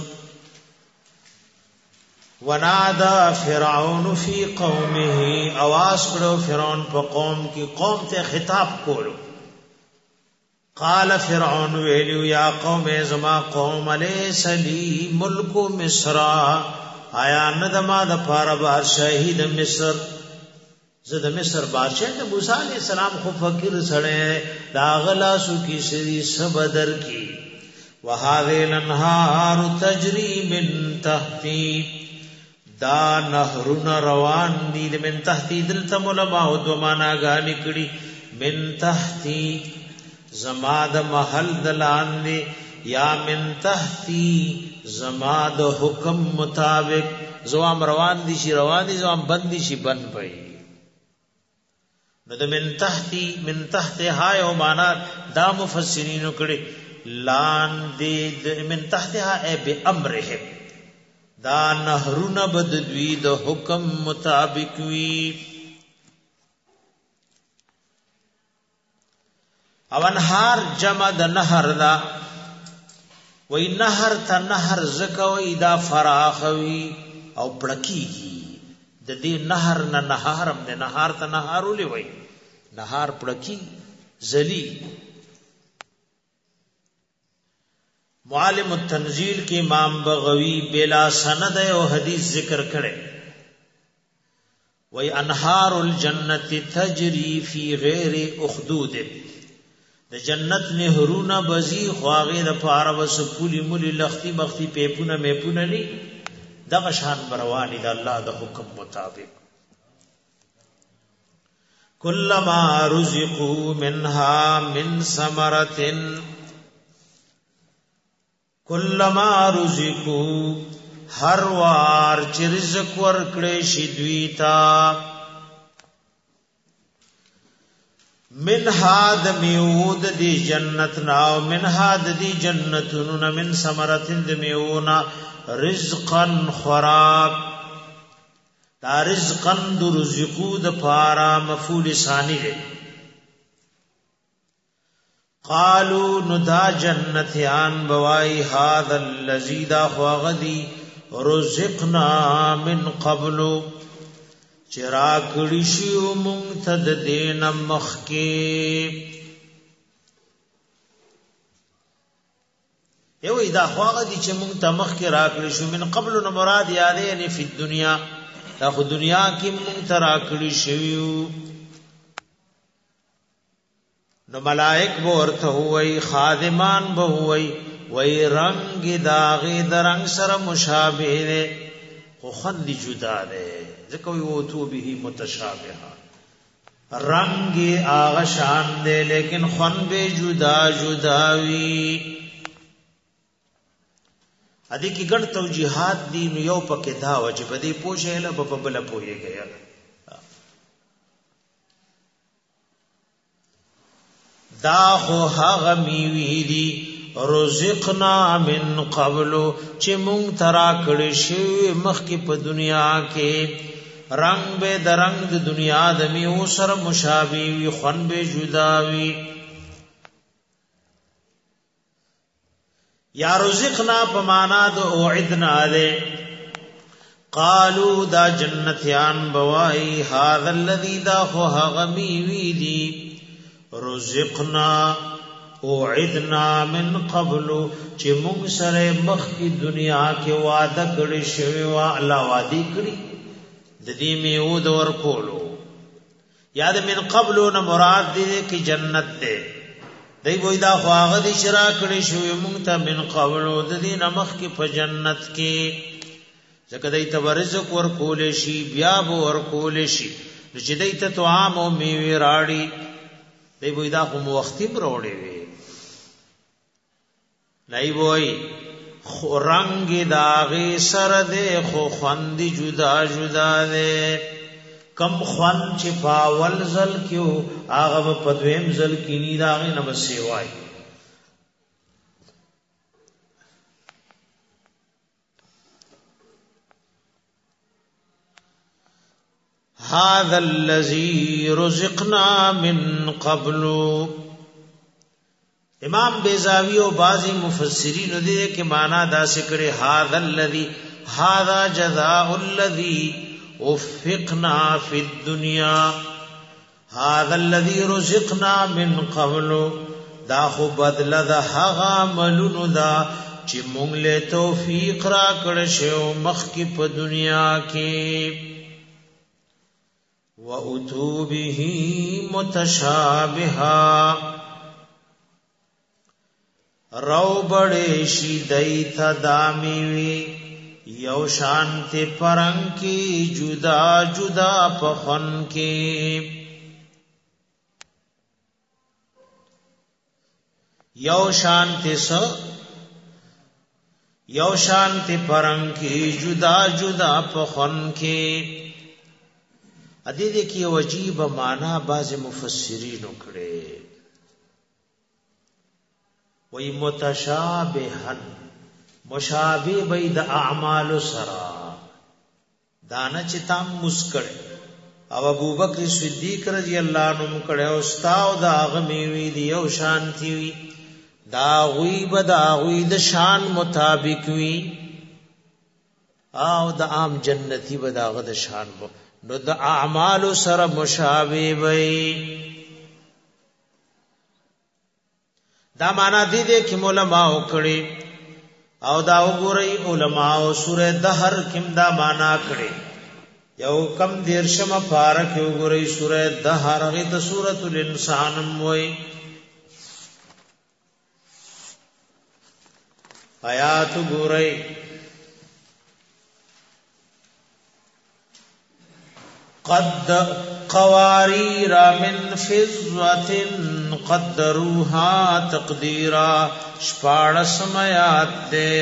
ونادى فرعون في قومه आवाज کړو فرعون په قوم کې قوم ته خطاب کولو قال فرعون ویلو یا قوم زما قوم الیس لی ملک مصر آیا ندما د پاره بادشاہی د مصر زه د مصر بادشاہ د موسی علیہ السلام خو فقیر سره دا غلا سو کی سری سبدر کی وهذه الانهار تجري من تحتی دا نهرون روان دي من تحتی دلته علماء دو معنا غانې کړي من تحتی زما د محل دلان دی یا من تحتی زما د حکم مطابق زوام روان دي شي روان دي زوام بند دي شي بند پي نو د من تحت ها یو معنا دا مفسرین کړي لان دی من تحتها ای بامرهم دا نهرونه بد دوی د حکم مطابق وی او انهار جمع د نهر دا وی نهر ته نهر زکوي دا فراخوي او پړکیږي د دې نهر نه نهارم د نهار ته نهارولې وی نهار پړکی زلی معالم التنزیل کې امام بغوی بلا سند او حدیث ذکر کړي وی انهار الجنت تجری فی غیر اخدود د جنت نهرونه بزی خواغه د پاره وس پولی مولی لختی مختی پیپونه میپونه ني دغه شان بروانی د الله د حکم مطابق کلما رزقوا منها من ثمرة کلما رزقوا هر وار چې رزق ورکړې شي دوی تا من هاد میود دی جنت ناو من هاد دی جنتون من ثمرة دی میونا رزقا خوراک دا رزقا دو رزقو دا پارا مفعول ثانی دی قالو ندا جنتیان بوائی هاد اللذی دا خواغدی رزقنا من قبلو چرا کړي شو مونږ ته د دین مخکې یو دا خواغه دي چې مونږ ته مخکې را کړي شو من قبل نو مراد یاده یعنی په دنیا دا خو دنیا کې مونږ ته را کړي شو نو ملائک به ورته وای خادمان به وای رنگ داغه درنګ سره مشابه ده خو خند جدا ده ذکر یو تو به متشابه رنگ آغا شان دے لیکن خون بے جدا جداوی ادی کی ګڼ توجیحات دی نو یو پکې دا و چې په دې پوښه له په بل پوهې گیا دا خو هغه میوي دي رزقنا من قبل چې مونږ ترا کړی شی مخکې په دنیا کې رنگ به درنګ د دنیا د میو سره مشابه وي خون به جداوي یا رزقنا پمانا د اوعدنا له قالو دا جنتیان بوای هاذا الذی دا هو غمی وی دی رزقنا اوعدنا من قبل چې موږ سره مخکې دنیا کې وعده کړی شوی وا الله وعده کړی د دې میو د ور کولو یاد من قبل نو مراد دې کې جنت ده دای وای دا خواغه دي شرا کړی شوی موږ ته من قبل د دې نمخ کې په جنت کې ځکه دای ته ورزق ور کول شي بیا به ور کول شي چې دای ته طعام او میوه راړي دای وای دا کوم وختي پروړي وي نای وای رنگ داغی سر دے خو خوندی جدا جدا دے کم خوان چې پاول زل کیو هغه په دویم زل کې نی داغه نه بسې وای هذا الذي رزقنا من قبل. امام بیزاوی او بعضی مفسرین دې کې معنا دا سکړي هذا الذي هذا جزاء الذي وفقنا في الدنيا هذا الذي رزقنا من قبل. دا خو بدل ده هغه عملونو دا چې مونږ له توفیق را کړ شو مخکې په دنیا کې. وَأُتُوا بِهِ مُتَشَابِهًا رو بڑے شی دیتا دامیوی یو شانتی پرنگ کی جدا جدا پخن کی. یو شانتی پرنگ کی جدا جدا پخن کی. ادی دیکھی عجیب معنی بعض مفسرین کړي وی متشابهن مشابه بيد اعمال سرا دانا چې تام مسکړ او ابوبکر صدیق رضی الله عنه کړه او استاو دا غمیوی دی او شانتی وی دا غوی بدا غوی د شان مطابق وی او د عام جنتی بدا غد شان نو د اعمال سره مشابه وي. دا معنا دي چې علماء وکړي او دا وګورئ علماء او سوره دهر کیم دا معنا کړي. یو کم دیرشم فارق وګورئ سوره دهر هغه د سورۃ الانسان موي آیات وګورئ. قد قوارير من فضة قدروها تقديرا. شپاړس آیات ده.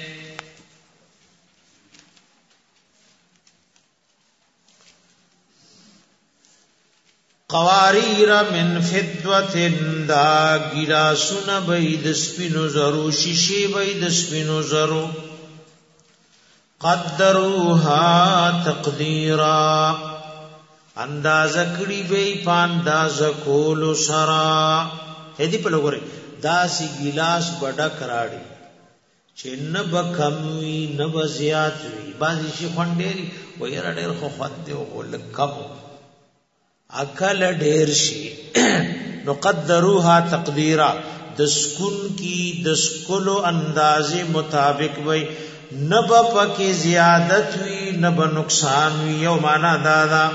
قوارير من فضة دا ګلاسونه بيد سپینو زرو شیشې بيد سپینو زرو قدروها تقديرا انداز کړي به پانداز کول سرا. هدي په لګوري دا سی ګلاس بڑا کراړي چې نه بکموي نه بزیات وي بازي شي خونډيري وای را ډېر خو خد او لکم اکل ډېر شي نو قدروها تقديرا د سکون کی د سکلو اندازې مطابق وي نه پکې زیادت وي نه نقصان وي. یو معنا دا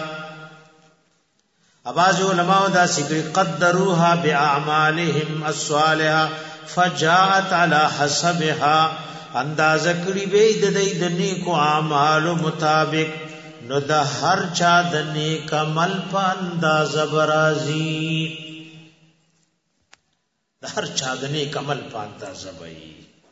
اباظ علماء دا سکری قدروها باعمالهم الصالحه فجاءت على حسبها انداز کړي به د دې د نیکو اعمال مطابق نو د هر چا د نیک عمل په انداز برازي د هر چا د نیک عمل په انداز وي.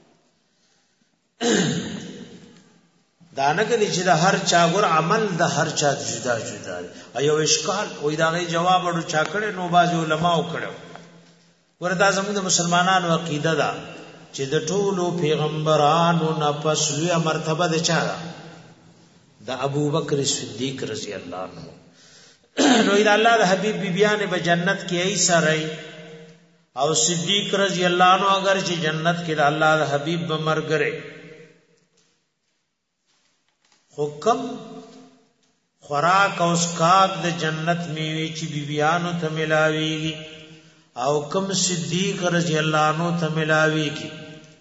دانګ دې چې د هر چا ګور عمل د هر چا جدا جدا ایو اشکال وې دا غي جواب ورو چا کړي نو باز علماء کړو. وردا زموږ د مسلمانانو عقیده ده چې د ټولو پیغمبرانو نه پس لوی مرتبه ده چا د ابوبکر صدیق رضی الله عنه. نو دا الله د حبیب بیبیانه په جنت کې ای سره او صدیق رضی الله عنه اگر چې جنت کې د الله د حبیب بمرګره حکم خوراک او اسکاک د جنت میوي چې بیبیانو ته ملاويږي او کم صدیق رضی الله عنه ته ملاويږي.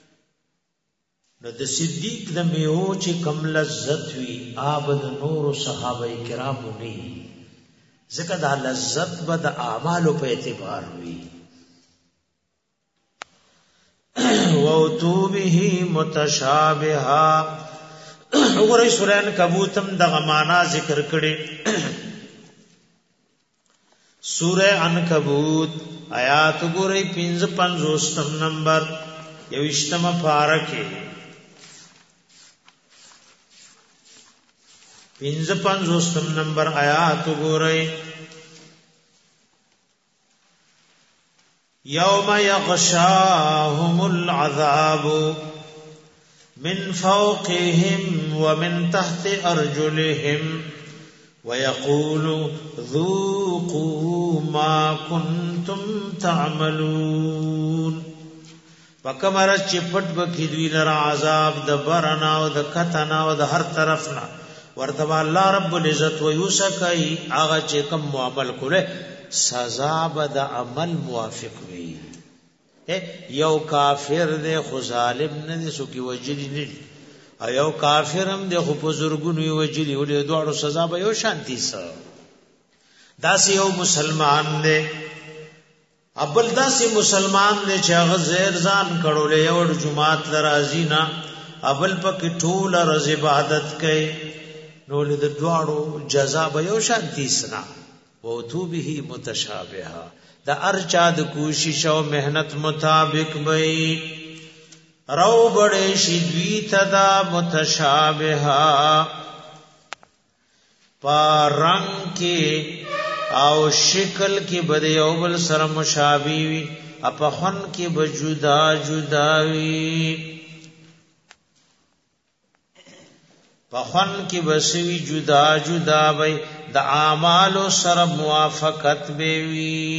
نو د صدیق د میوه چې کم لذت وی آبد نور صحابه کرامو نه ځکه دا لذت به د اعمالو په اعتبار وی. وَأُتُوا بِهِ مُتَشَابِهًا وګورئ سورہ عنکبوت هم دغه معنا ذکر کړي. سورہ عنکبوت آیات وګورئ 55 نمبر 21 پارہ کې 55 نمبر آیات وګورئ. یوم یغشاهم العذاب من فوقهم ومن تحت ارجلهم ويقول ذوقوا ما كنتم تعملون. پکمر چپټ بکی دوی لرا عذاب د برنا او د کتنا او د هر طرفنا ورته الله رب العزت و یوسکای هغه چې کوم عمل کړي سزا به د عمل موافق وي. یو کافر دې خو ظالم نه دي سو کی وجلی نه او یو کافر هم دې خو په زورګونی وجلی ولې دوړو سزا به یو شانتی سره. داسې یو مسلمان دې ابل داسې مسلمان دې چې هغه زیر ځان کړولې یو جمعات لرازی نه ابل پکې ټول رز عبادت کوي نو له دوړو جزا به یو شانتی سره او تو به متشابهه دا ارچا د کوشش او مهنت مطابق وي رو بڑے شدوی تدا متشابہا پا رنگ کے او شکل کی بدی او بل سر مشابی وی اپا خون کی بجدا جداوی پا خون کی بسوی جدا جدا وی دا اعمال سر موافقت بیوی.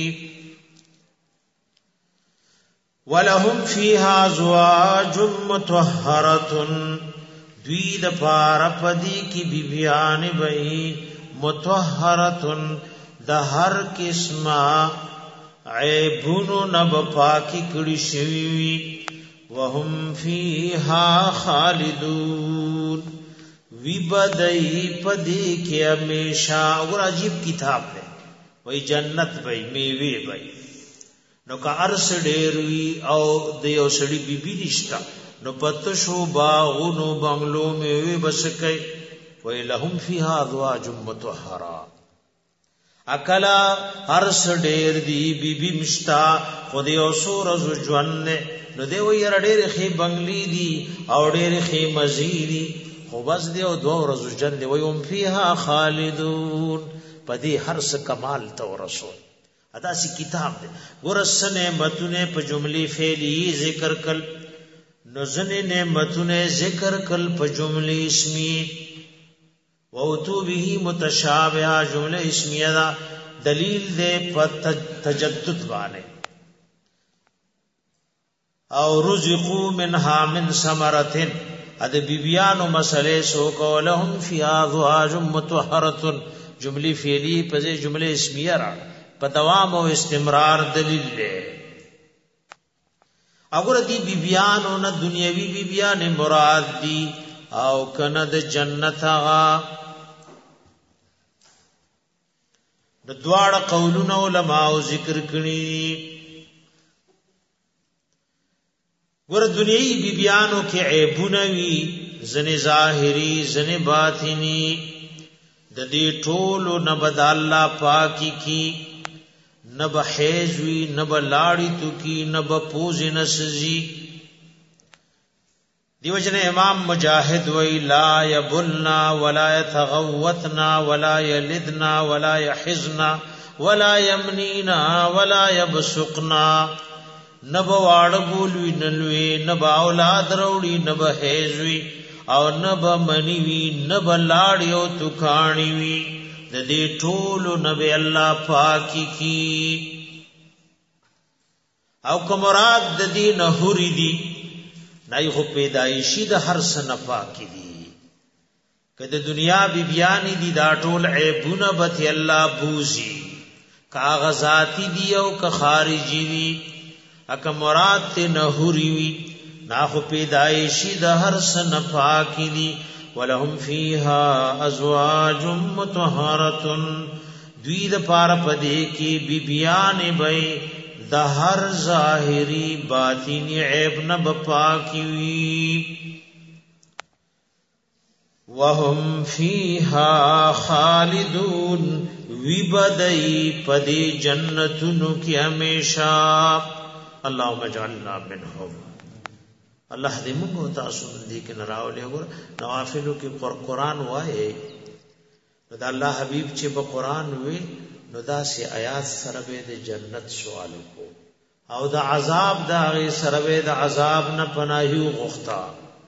وَلَهُمْ فِيهَا أَزْوَاجٌ مُطَهَّرَةٌ دوی د پار پدی کی بیبیان بئی مطهرتن د هر قسمه عیبونو نب پاکی کړي شوی وهم فیها خالدون وی بدای پدی کی ہمیشہ. اور عجیب کتاب ہے وای جنت بئی میوه بئی نو کا ارس ډیر وی او د یو سړی بیبی نشتا نو پتشو باغونو بنگلو میوه بسکای وی لهم فیها ازواج مطهرا اکلا ارس ډیر دی بیبی مشتا خو د یو سور ز ژوند نو دی وی ډیر خې بنگلی دی او ډیر خې مزیدی خو بس دی او دو ورځې ژوند دی وی هم فیها خالدون پدی هر څه کمال تو رسول ادا سی کتاب دے ګورس نعمتونه په جملې فعلی ذکر کل نزن نعمتونه ذکر کل په جملې اسمی ووتو به متشابه جمله اسمیه دا دلیل دے په تجدد باندې او رزقو منها من ثمرتين اد بیبیانو مسئله سو کولهم فی ازواج مطهرة جمله فعلی په جمله اسمیه را په دوام او استمرار دلیل دی. اگر دی بیبیانو نه دنیوي بیبیان مراد دی او کنه د جنت هغه د دواړه قولونه علماء ذکر کړي. ور دنیوي بیبیانو کې عیبونه وی زنه ظاهری زنه باطینی د دې ټولو نه بد الله پاکي کی نب حیزوی نب لاڑی تو کی نب پوز نسزی. دیو جن امام مجاہد وی لا یبلنا ولا یتغوتنا ولا یلدنا ولا یحزنا ولا یمنینا ولا یبسقنا. نب واڑ بولوی نلوی نب اولاد روڑی نب حیزوی او نب منیوی نب لاڑی او تکانیوی د دې ټولو نبی الله پاکي کی او کوم مراد د دې نه هوري دي نه خو پیدایشي د هر سن پاکي دي کله دنیا بی بیان دي دا ټول عیبونه به الله بوزي کاغذاتی دي او که خارجي دي اکه مراد ته نه هوري وي نه خو پیدایشي د هر سن پاکي دي. ولهم فیها ازواج مطهرة دوی د پار پدې کې بیبیان به د هر ظاهری باطینی عیب نه بپاکی وی. وهم فیها خالدون وی بدای پدې جنتونو کې همیشا. اللهم اجعلنا منهم. الله دې موږ تاسو دې کې نراولې وګور نوافلو کې قرآن وایي نو دا الله حبیب چې په قران وی نو دا سي آیات سره به د جنت سوال کو او د عذاب دا غي سره به د عذاب نه پناهي غوښتا.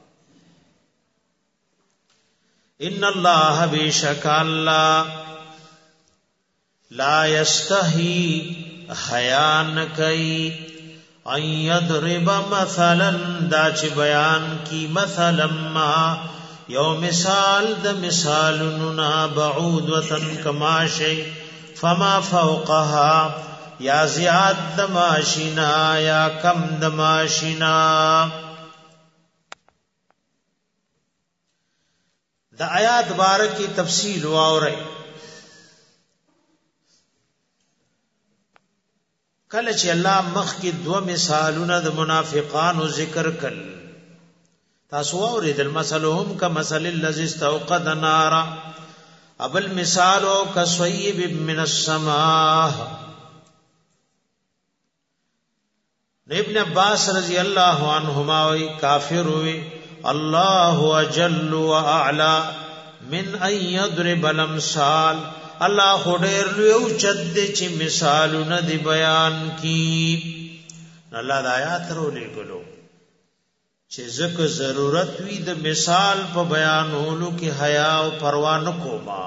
ان الله بشک الله لا یستحی حیان کئی ان یضرب مثلا دا چې بیان کی مثلا ما یو مثال د مثالنا بعودوتن کماشی فما فوقها یا زیاد د ماشینا یا کم د ماشینا. د آیات بارکی تفصیل واورئ. کله چې الله مخ کې دو مثالونه د منافقانو ذکر کړل تاسو اوریدل مثلهم کمثل الذی استوقد نارا ابل مثال کصیب من السماء. ابن عباس رضی اللہ عنہما وی کافر وی اللہ اجل و اعلی من ان یضرب الامثال. الله خډیر لو چد چې مثالونه دی بیان کی. الله د آیات رولې ګلو چې زکه ضرورت وي د مثال په بیانولو کې حیا او پروا نه کوما.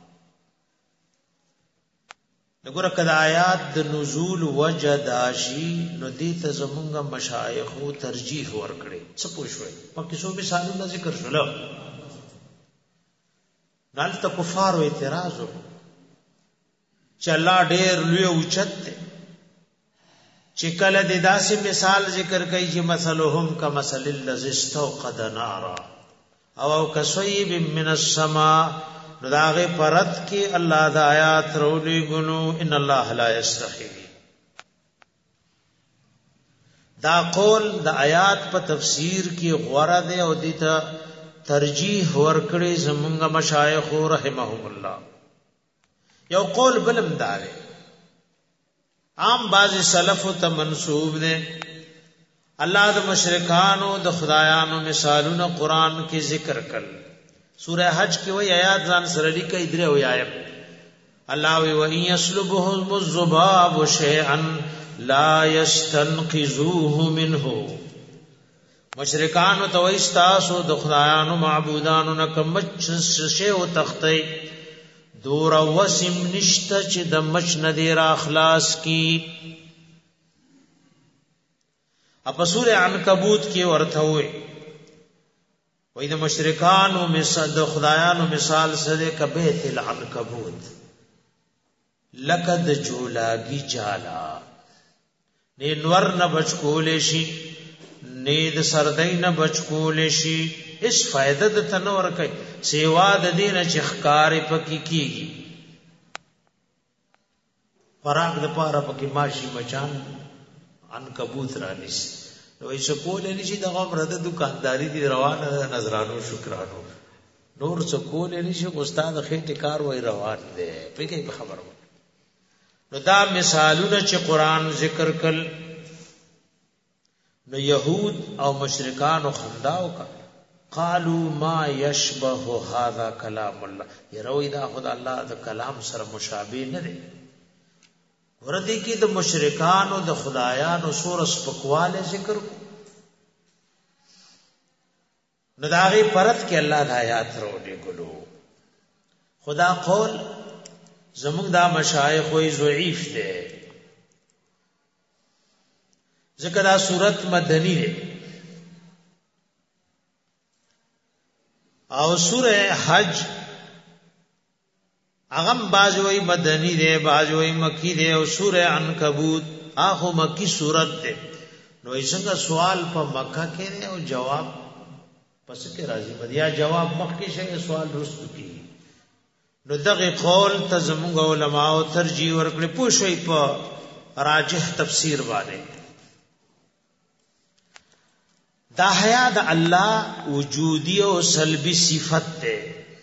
وګوره کله آیات د نزول وجداشی نو دې ته زمونږ مشایخو ترجیح ورکړي. څه پوښوي پکې څو مثالونه ذکر شول. دلته کفارو اعتراض وکړ چې الله ډېر لوی او اوچت دی چې کله د داسې مثال ذکر کوي چې مثلهم کمثل الذی استوقد نارا او کصیب من السماء نو داغه پرد کې الله د آیات رولي غنو ان الله لا یستحی. دا قول د آیات په تفسیر کې غوړه دی او د ترجیح ورکړي زمونږ مشایخ رحمهم الله. یو قول بلم دار عام بعض سلف ته منسوب دي. الله د مشرکانو د خدایانو مثالونه قران کې ذکر کړل. سورہ حج کې وایي آیات ځان سره لیکي درې وایي آیت الله وی و یسلبهم الذباب شیئا لا یستنقذوه منه. مشرکانو ته وایي تاسو د خدایانو معبودانو نه کوم شی او تختی دور وسم نشته چې د مچ نه دی را اخلاص کی. اپ سورہ عنکبوت کې ورته وي وای د مشرکانو مثال د خدایانو مثال سره کبیت العنکبوت لقد جولاگی جالا نه نور نه بچ کولې شي نه د سردای نه بچ کولې شي. اس فائدہ د تنور کوي سیوا د دین چې ښکار پکې کیږي. فراغ د پاره پکې ماشي بچان عنکبوت را نشي نو یې سکول نشي د غمره د دکانداری دی روانه نظرانو شکرانو نور سکول نشي استاد خېټه کار وای روان دی په خبرو. نو دا مثالونه چې قران ذکر کړل نو يهود او مشرکان او خنداو کا قالوا ما يشبه هذا كلام الله. يروي دا خدای الله د کلام سره مشابه نه دی. ورته کې د مشرکان او د خدایانو سورس پکواله ذکر کو نو داغي پرد کې الله د آیات وروړي ګلو. خدا قول زموږ دا مشایخ وی ضعیف دی ذکر دا صورت مدنی دی او سورہ حج اغم باز وی مدنی دے باز وی مکی دے او سورہ عنکبوت آخو مکی صورت دے. نو ایسنگا سوال پا مکہ کے دے او جواب پس کے راضی بد یا جواب مکی شے سوال رستو کی. نو دغی قول تزمونگ علماء ترجیح ورکڑی پوشوی پا راجح تفسیر والے. دا حیا د الله وجودی او سلبی صفت ده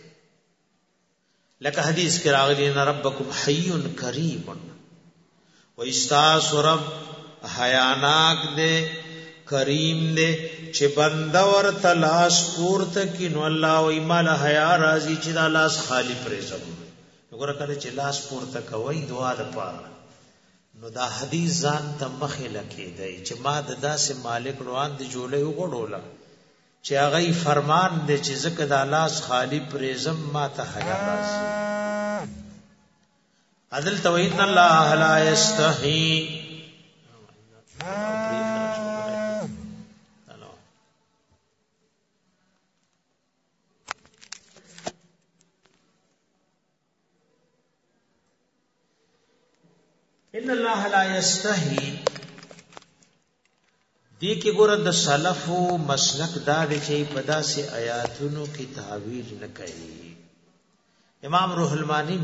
لکه حدیث کې راغلی ان ربکم حی کریم و استاس رب حیاناک ده کریم دے چې بنده ورته لاس پورته کی نو الله او ایمال حیا راضی چې دا لاس خالی پرېزم وګوره کله چې لاس پورته کوي دعا ده پاره نو دا حدیث ځان ته مخې لکې دی چې ما د داسې مالک روان دی جوړې وګړولا چې هغه فرمان دی چې زکه دا لاس خالی پرېزم ما ته حیا راضی عدل توحید الله لا یستحی ان الله لا یستحی دې کې ګوره د سلفو مسلک دا دی چې په داسې آیاتونو کې تعویل نه کوي امام روح المانی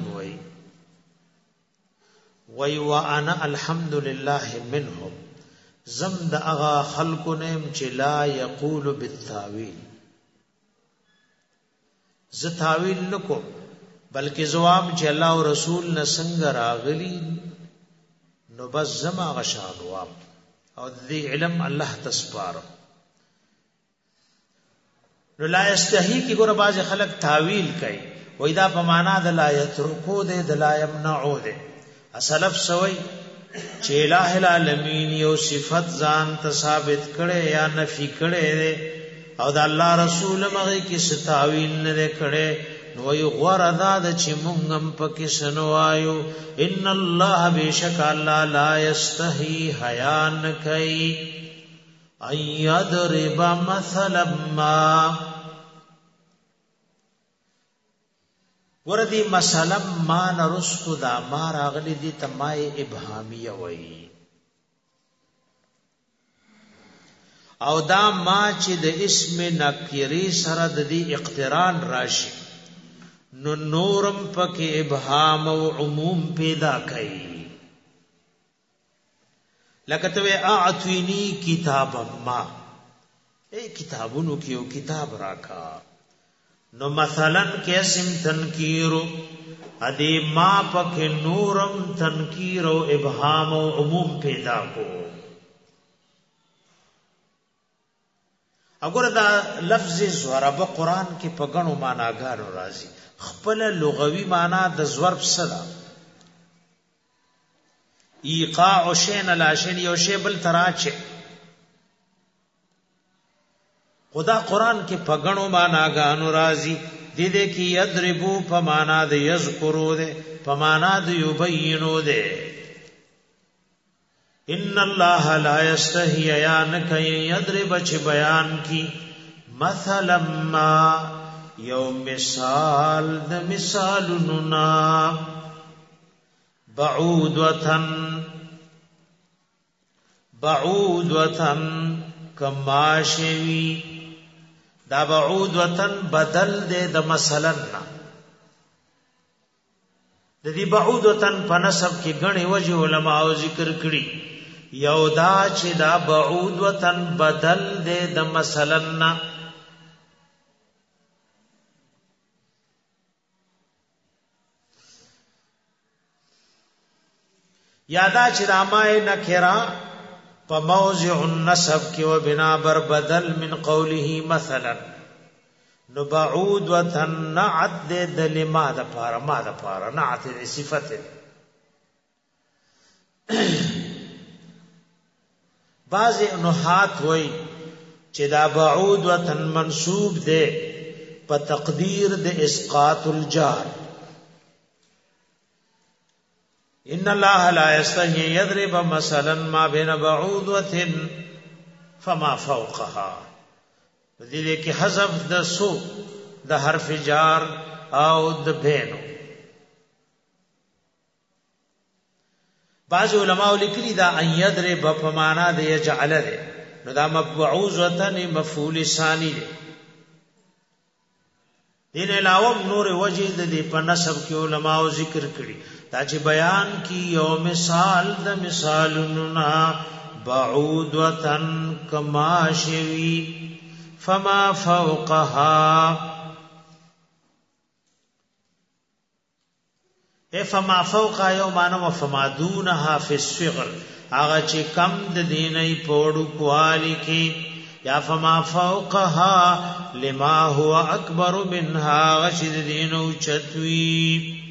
وی وانا الحمد لله منهم زم د اغا خلق نیم چې لا یقول بالتاویل ز تاویل نکو بلکې جواب چې الله او رسول نه څنګه راغلی نو بس زما غشان وام او دې علم الله تسپار نو لا یستحی کی ګور باز خلق تاویل کوي وای دا په معنا د لا یترکو دې د لا یمنعو دې اسلف سوی چې الہ العالمین یو صفت ځان ته ثابت کړي یا نفی کړي او د الله رسول مغه کې ستاویل نه کړي نو یو غردا د چې مونږم پکې سنوایو ان الله بیشک الله لا یستحی حیا نه کوي ایضرب مثلا ما وردی مثلا ما نرستو دا ما راغلی دی تمای ابهامیه وی او دا ما چې د اسم نکری سره د دې اقتران راشي نو نورم پکې ابهام او عموم پیدا کړي لکه ته اعطینی کتاب ما ای کتابونو کې یو کتاب راکا نو مثلا کیسم تنکیر ادی ما پک نورم تنکیر او ابهام او عموم پیدا کو اگر دا لفظ ضرب قران کې په غنو معناګانو راځي خپل لغوي معنا د ضرب سره ایقاع شین لاشین یو شی بل تراچه خدا قران کې پګړو معنا غانو راضي دې دې کې یضربو په معنا د یذکرو دې په معنا د یبینو دې ان الله لا یستحی ان کای یضرب چې بیان کی مثلا ما یو مثال د مثالونو نا بعودوتن کماشوی دا بعودوتن بدل دے د مثلا نا د دې بعودوتن په نسب کې غني وجه علماء ذکر کړي یو دا چې دا بعودوتن بدل دے د مثلا نا یادا چې رامای نکرا په موضع النسب کې و بنا بر بدل من قوله مثلا نو بعود وتنعت د لما د پاره ما د پاره نعت صفته بعض نحات وای چې دا بعود وتن منصوب ده په تقدیر د اسقاط الجار ان الله لا يستحي يضرب مثلا ما بين بعوضه فما فوقها دې کې حذف د سو د حرف جار او د بینو بعض علماء لیکلي دا ان يضرب په معنا د يجعل ده نو دا مبعوضه مفعول ثاني ده دین علاوه نور وجه د دې په نسب کې علماء ذکر کړي دا چې بیان کی یو مثال د مثالنا بعودوتن کماشوی فما فوقها فما فوقها یو معنی و فما دونها فی الصغر هغه چې کم د دیني پوړو کوالی کې یا فما فوقها لما هو اکبر منها غشد دینو چتوی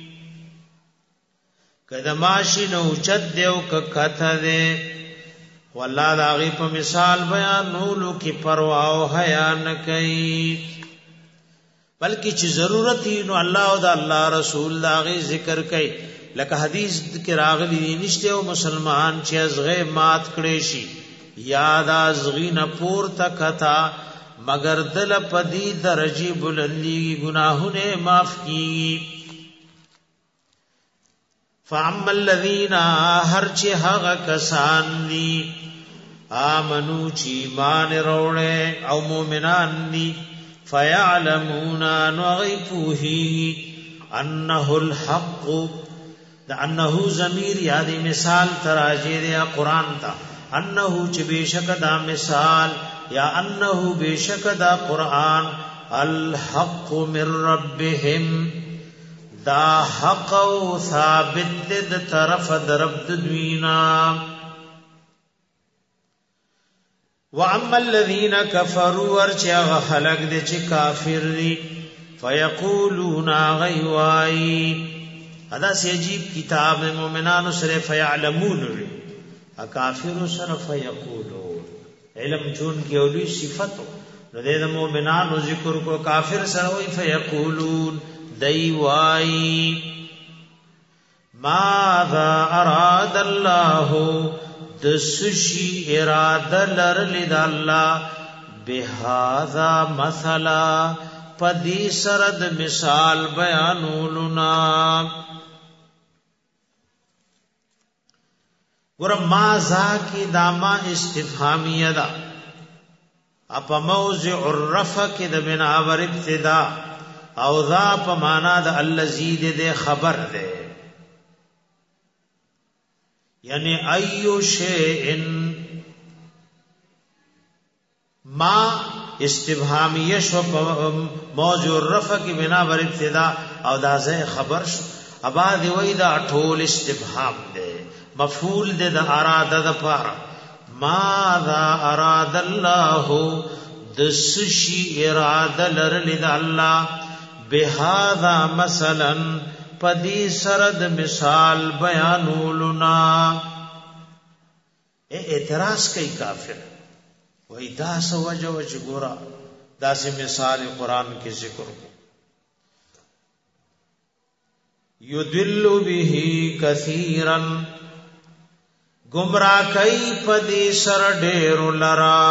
کده ماشی نو چت دیو ککته ده والله دا غي په مثال بیانولو کې پروا او حیا نه کوي بلکې چې ضرورت نو الله او د الله رسول دا غي ذکر کوي لکه حدیث کې راغلی نشته او مسلمان چې ازغه مات کړي شي یاد ازغی نه پور تکتا مگر دل پدی درجی بلندی گناہوں معاف کی فاما الذین هر چې هغه کسان دي آمنو چې ایمان وروړي او مؤمنان دي فیعلمون نغیبه انه الحق دا انه ضمیر یادی مثال تراجی دی قرآن تا انه چې بشک دا مثال یا انه بشک دا قرآن الحق من ربهم دا حق او ثابت د طرف درب دوینا واما الذين كفروا ورچا خلق د چې کافر دي فيقولون غيواي ادا سی عجیب کتاب مومنان سره فيعلمون کافر سره فيقولون علم چون کی اولی صفاتو نو د مومنانو ذکر کو کافر سره وي فيقولون دیوائی ماذا اراد الله دسشی اراده لرلد الله بهذا مثلا پدی سرد مثال بیانولنا ور ماذا کی داما استفهامیه دا اپا موضع الرفع کی د بنا ور ابتدا او ذا په معنا د الذی دې خبر ده یعنی ایو شیء ما استفهامیه شو موضوع الرفع کی بنا بر ابتدا او دا زه خبر شو ابا دی وای دا ټول استفهام ده مفعول ده د اراده د پاره ماذا اراد الله دسشی اراده لرلد الله بهذا مثلا پدی سرد مثال بیانولنا اعتراض کوي کافر وای دا سوجه وج ګورا دا سه مثال قران کې ذکر یذل به کثیرا گمراه کوي پدی سر ډېر لرا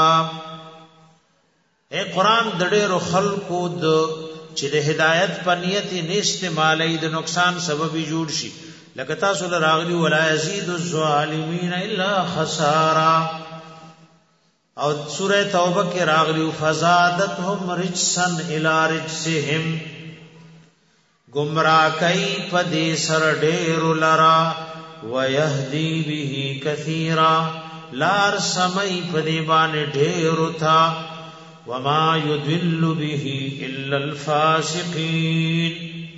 قران د ډېر خلقو د چې د هدایت په نیت نه استعمالي د نقصان سبب جوړ شي لکه تاسو راغلی ولا یزيد الظالمین الا خسارا او سوره توبه کې راغلی فزادتهم رجسا الى رجسهم گمراه کوي په دې سر ډېر لرا ويهدي به كثيرا لار سمي په دې باندې ډېر تھا وما يدل به الا الفاسقين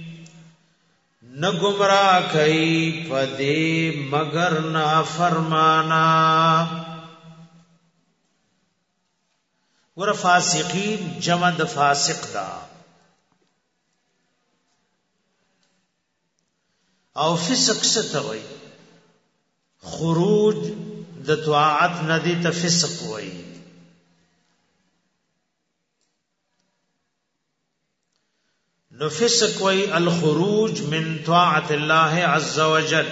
نگمراه کئی پدے مگر نافرمانا ور فاسقین جمع د فاسق دا او فسق ستوي خروج د طاعت ندی ته فسق وای نو فسق وی الخروج من طاعت الله عز وجل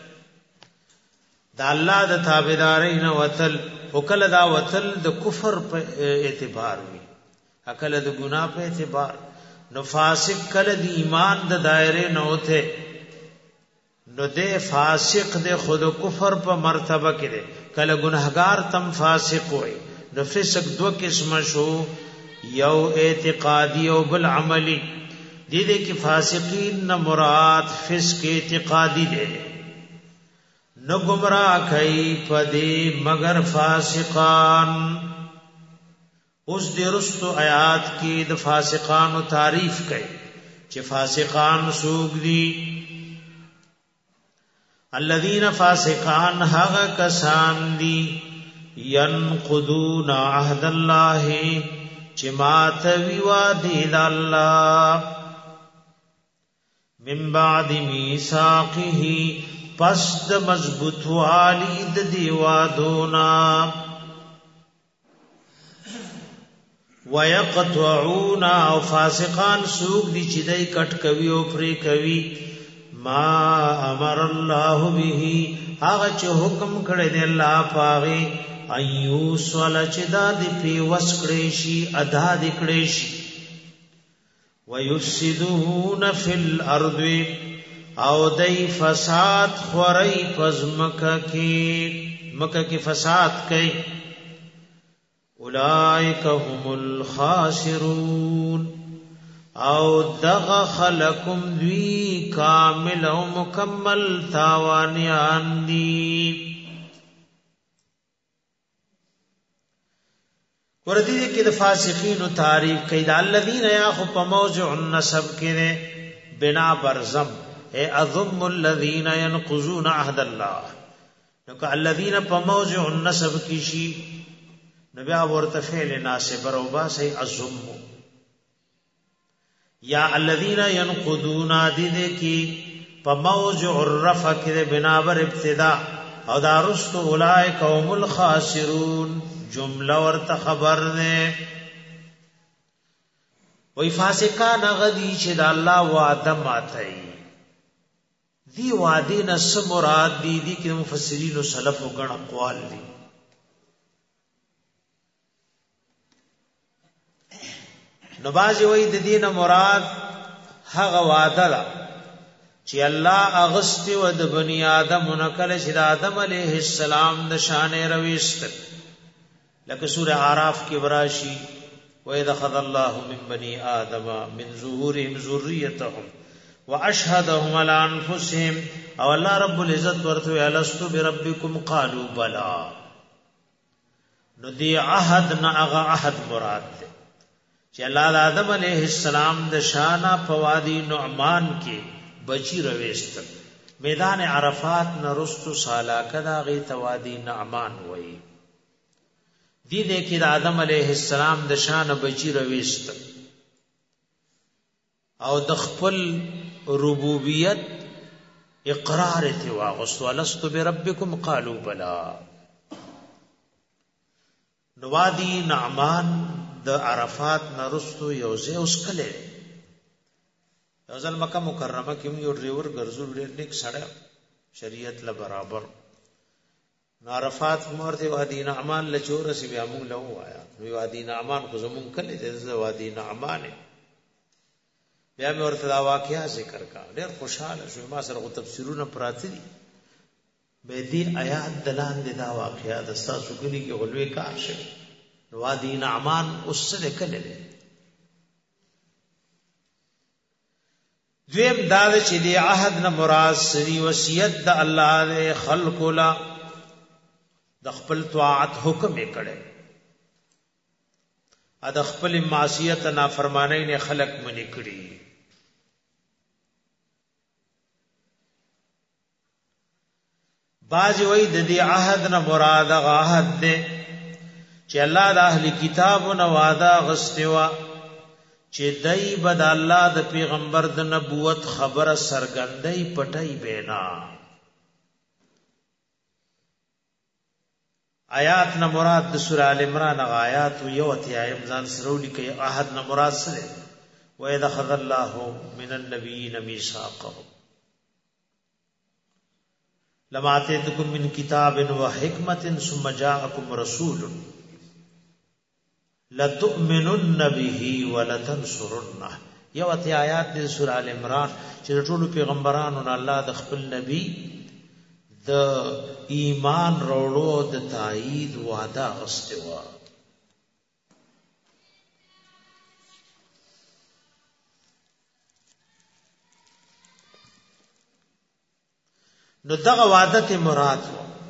دا الله د تابعدارین وتل وکله دا وتل د کفر په اعتبار وی اکل د ګناه په اعتبار نو فاسق کله د ایمان د دایره نه وته نو د فاسق د خود کفر په مرتبه کې ده کله ګناهګار تم فاسق وی نو فسق دو قسم شو یو اعتقادی او بل عملی دیدے کی فاسقین نہ مراد فسق اعتقادی دے نہ گمراہ کئی پدی مگر فاسقان اس درست آیات کی د فاسقان و تعریف کئی چھ فاسقان سوگ دی الذين فاسقان هغه کسان دي ينقضون عهد الله چې ماتوي وعده د الله من بعد میثاقه پس د مضبوط والی د دیوادونا ويقطعون او فاسقان سوق دي چې دای کټ کوي او پری کوي ما امر الله به هغه چې حکم کړی دی الله پاغي ايوس ولا چې دا دی په وسکړې شي ادا دی کړې شي ويفسدون في الارض او دای فساد خوري پزمکه کې فساد کوي اولئک هم الخاسرون او دغ خلقم دوی کامل او مکمل تاوانیان دی ورته دي کې د فاسقین تعریف کوي د الذين ياخذ په موضع النسب کې بنا برزم اي اذم الذين ينقضون عهد الله نو که الذين په موضع النسب کې شي نو بیا ورته فعل ناسب او باسي اذم یا الذين ينقضون دې کې په موضع الرفع کې بنا بر ابتدا او دارست اولئک هم الخاسرون جمله ورته خبر ده وای فاسقان غدی چې د الله وعده ماتای دی وعده نس مراد دی کې مفسرین او سلف وګڼ اقوال دي نو باز وای د دینه مراد هغه وعده ده چې الله اغسطی و د بنی آدم نکله چې د آدم علیه السلام د شان رويست لکه سوره اعراف کې وراشي وَإِذَا أَخَذَ اللَّهُ مِنْ بَنِي آدَمَ مِنْ ظُهُورِهِمْ ذُرِّيَّتَهُمْ وَأَشْهَدَهُمْ عَلَى أَنفُسِهِمْ او الله رب العزت ورته الستو بربکم قالوا بلا نو دی عهد نه هغه عهد مراد ده چې الله د آدم علیه السلام د شانه فوادی نعمان کې بچی رويست میدان عرفات نرستو سالاکه دا غي توادی نعمان وای دی دې کې د آدم علیه السلام د شان بچی رويست او د خپل ربوبیت اقرار ته واغست ولست بربکم قالوا بلا نوادی نعمان د عرفات نرستو یوزه اوس کله یوزل مکه مکرمه کې یو ډریور ګرځول ډیر نیک سړی شریعت له برابر عرفات مرته وادي نعمان لچور سی بیا مونږ له وایا وی وادي نعمان کو زمون کله د وادي نعمان بیا مې ورته دا واقعیا ذکر کا ډیر خوشاله شو ما سره تفسیرونه پراته دي به دې آیات دلان دي دا واقعیا د تاسو کلی کې غلوې کار شي وادي نعمان اوس څه کله دویم دا چې دی عهد نه مراد سری وصیت د الله له خلق لا د خپل طاعت حکم یې کړي ا د خپل معصیت نافرمانی نه خلق منی کړي باج وای د دې عهد نه مراد عهد ده چې الله د اهل کتابونو وعده غستوا چې دای بد الله د پیغمبر د نبوت خبره سرګندۍ پټای بینا آیات نه مراد د سوره ال عمران آیات یو اتیایم ځان سرول کې عهد نه مراد سره و اذا خذ الله من النبیین میثاقهم لما اتیتکم من کتاب و حکمت ثم جاءکم رسول لتؤمنن به ولتنصرنه یو اتیا آیات د سوره ال عمران چې ټول پیغمبرانو الله د خپل نبی د ایمان وروړو د تایید وعده غستوا نو دغه وعده ته مراد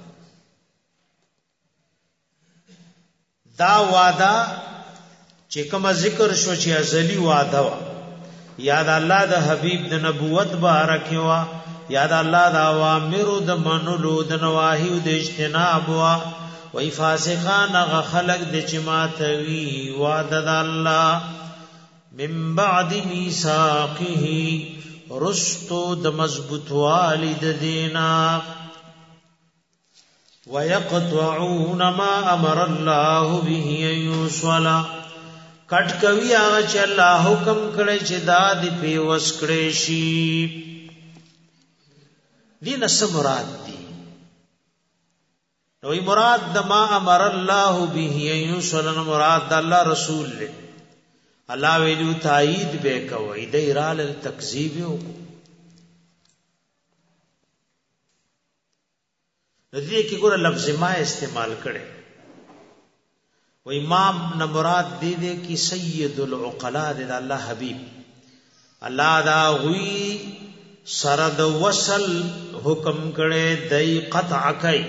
دا وعده چې کوم ذکر شو چې ازلی وعده وا یاد الله د حبیب د نبوت بارکه وا یاد الله دا اوامر د منلو د نواهی د اجتناب وا وای فاسقان غ خلق د چماتوی وعده د الله من بعد میثاقه رستو د مضبوط والد دینا ويقطعون ما امر الله به يوصل کټ کوي هغه چې الله حکم کړی چې دا دی په وس کړی شي دین سم مراد دی نو مراد د ما امر الله به يوصل مراد د الله رسول له الله ویلو تایید به کوي د ایرال تکذیب یو دې کې ګور لفظ ما استعمال کړي و امام نه مراد دې کې سید العقلاء د الله حبیب الله دا غوي سره د وصل حکم کړي دای قطع کوي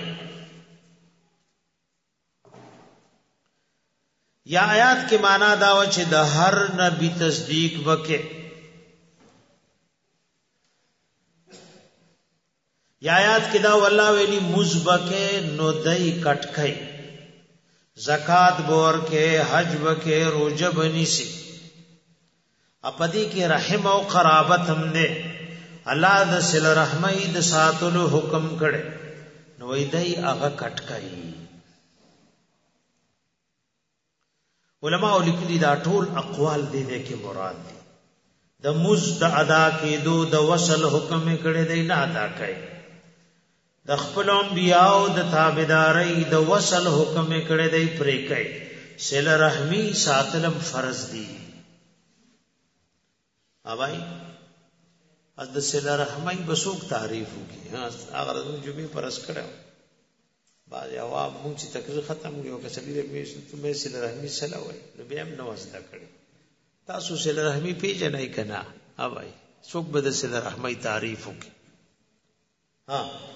یا آیات کې معنا دا و چې د هر نبی تصدیق وکړي یا آیات کې دا والله ویلی مزبکه نو دای کټکای زکات بور کې حج وکې روزه بنیسی اپدی کې رحم او قرابت هم نه الله د صله رحمۍ د ساتلو حکم کړي نو دای هغه کټکای علماء لیکلي دا ټول اقوال دې کې مراد دي د مز د ادا کېدو د وصل حکم کړي دی نه ادا کوي د خپل انبیاء د تابعداري د وصل حکم کړي دی پرې کوي صله رحمی ساتلم فرض دي اوبای از د صله رحمی بسوک تعریف وکي ها هغه د جمعې پرس کړو بعض عوام مونږ چې تقریر ختم یو کسبی دې مې صله رحمی سره وای نو بیا هم نواز دا کړی تاسو صله رحمی پیژنئ کنا اوبای څوک به د صله رحمی تعریف وکي ها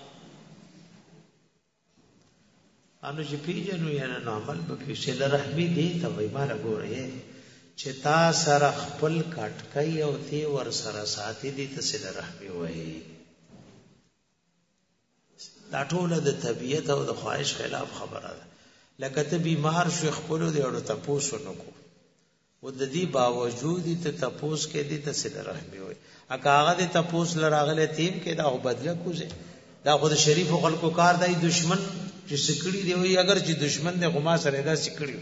انو چې پیژنو یا نه عمل به صله رحمی دی ته وای مال ګورې چې تا سره خپل کټکای او تی ور سره ساتي دي ته صله رحمی وای دا ټول د طبیعت او د خواهش خلاف خبره ده لکه ته بیمار شو خپل دی او ته پوسو نکو و د دې باوجود ته تپوس کې دي ته صله رحمی وای اګه هغه د تپوس لراغله تیم کې دا بدله کوزه دا خود شریف خلکو کار دی دشمن چې سکړی دی وای اگر چې دشمن د غما سره دا سکړی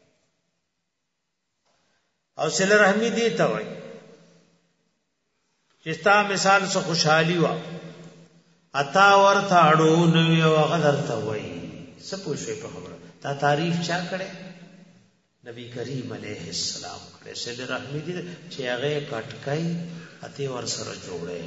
او صله رحمی دی ته وای چې تا مثال څه خوشحالي وا اتا ورته اړو نو یو غدر ته وای سپو شوي په خبره تا تعریف چا کړي نبی کریم علیہ السلام کړه صله رحمی دي چې هغه کټکای اته ور سره جوړه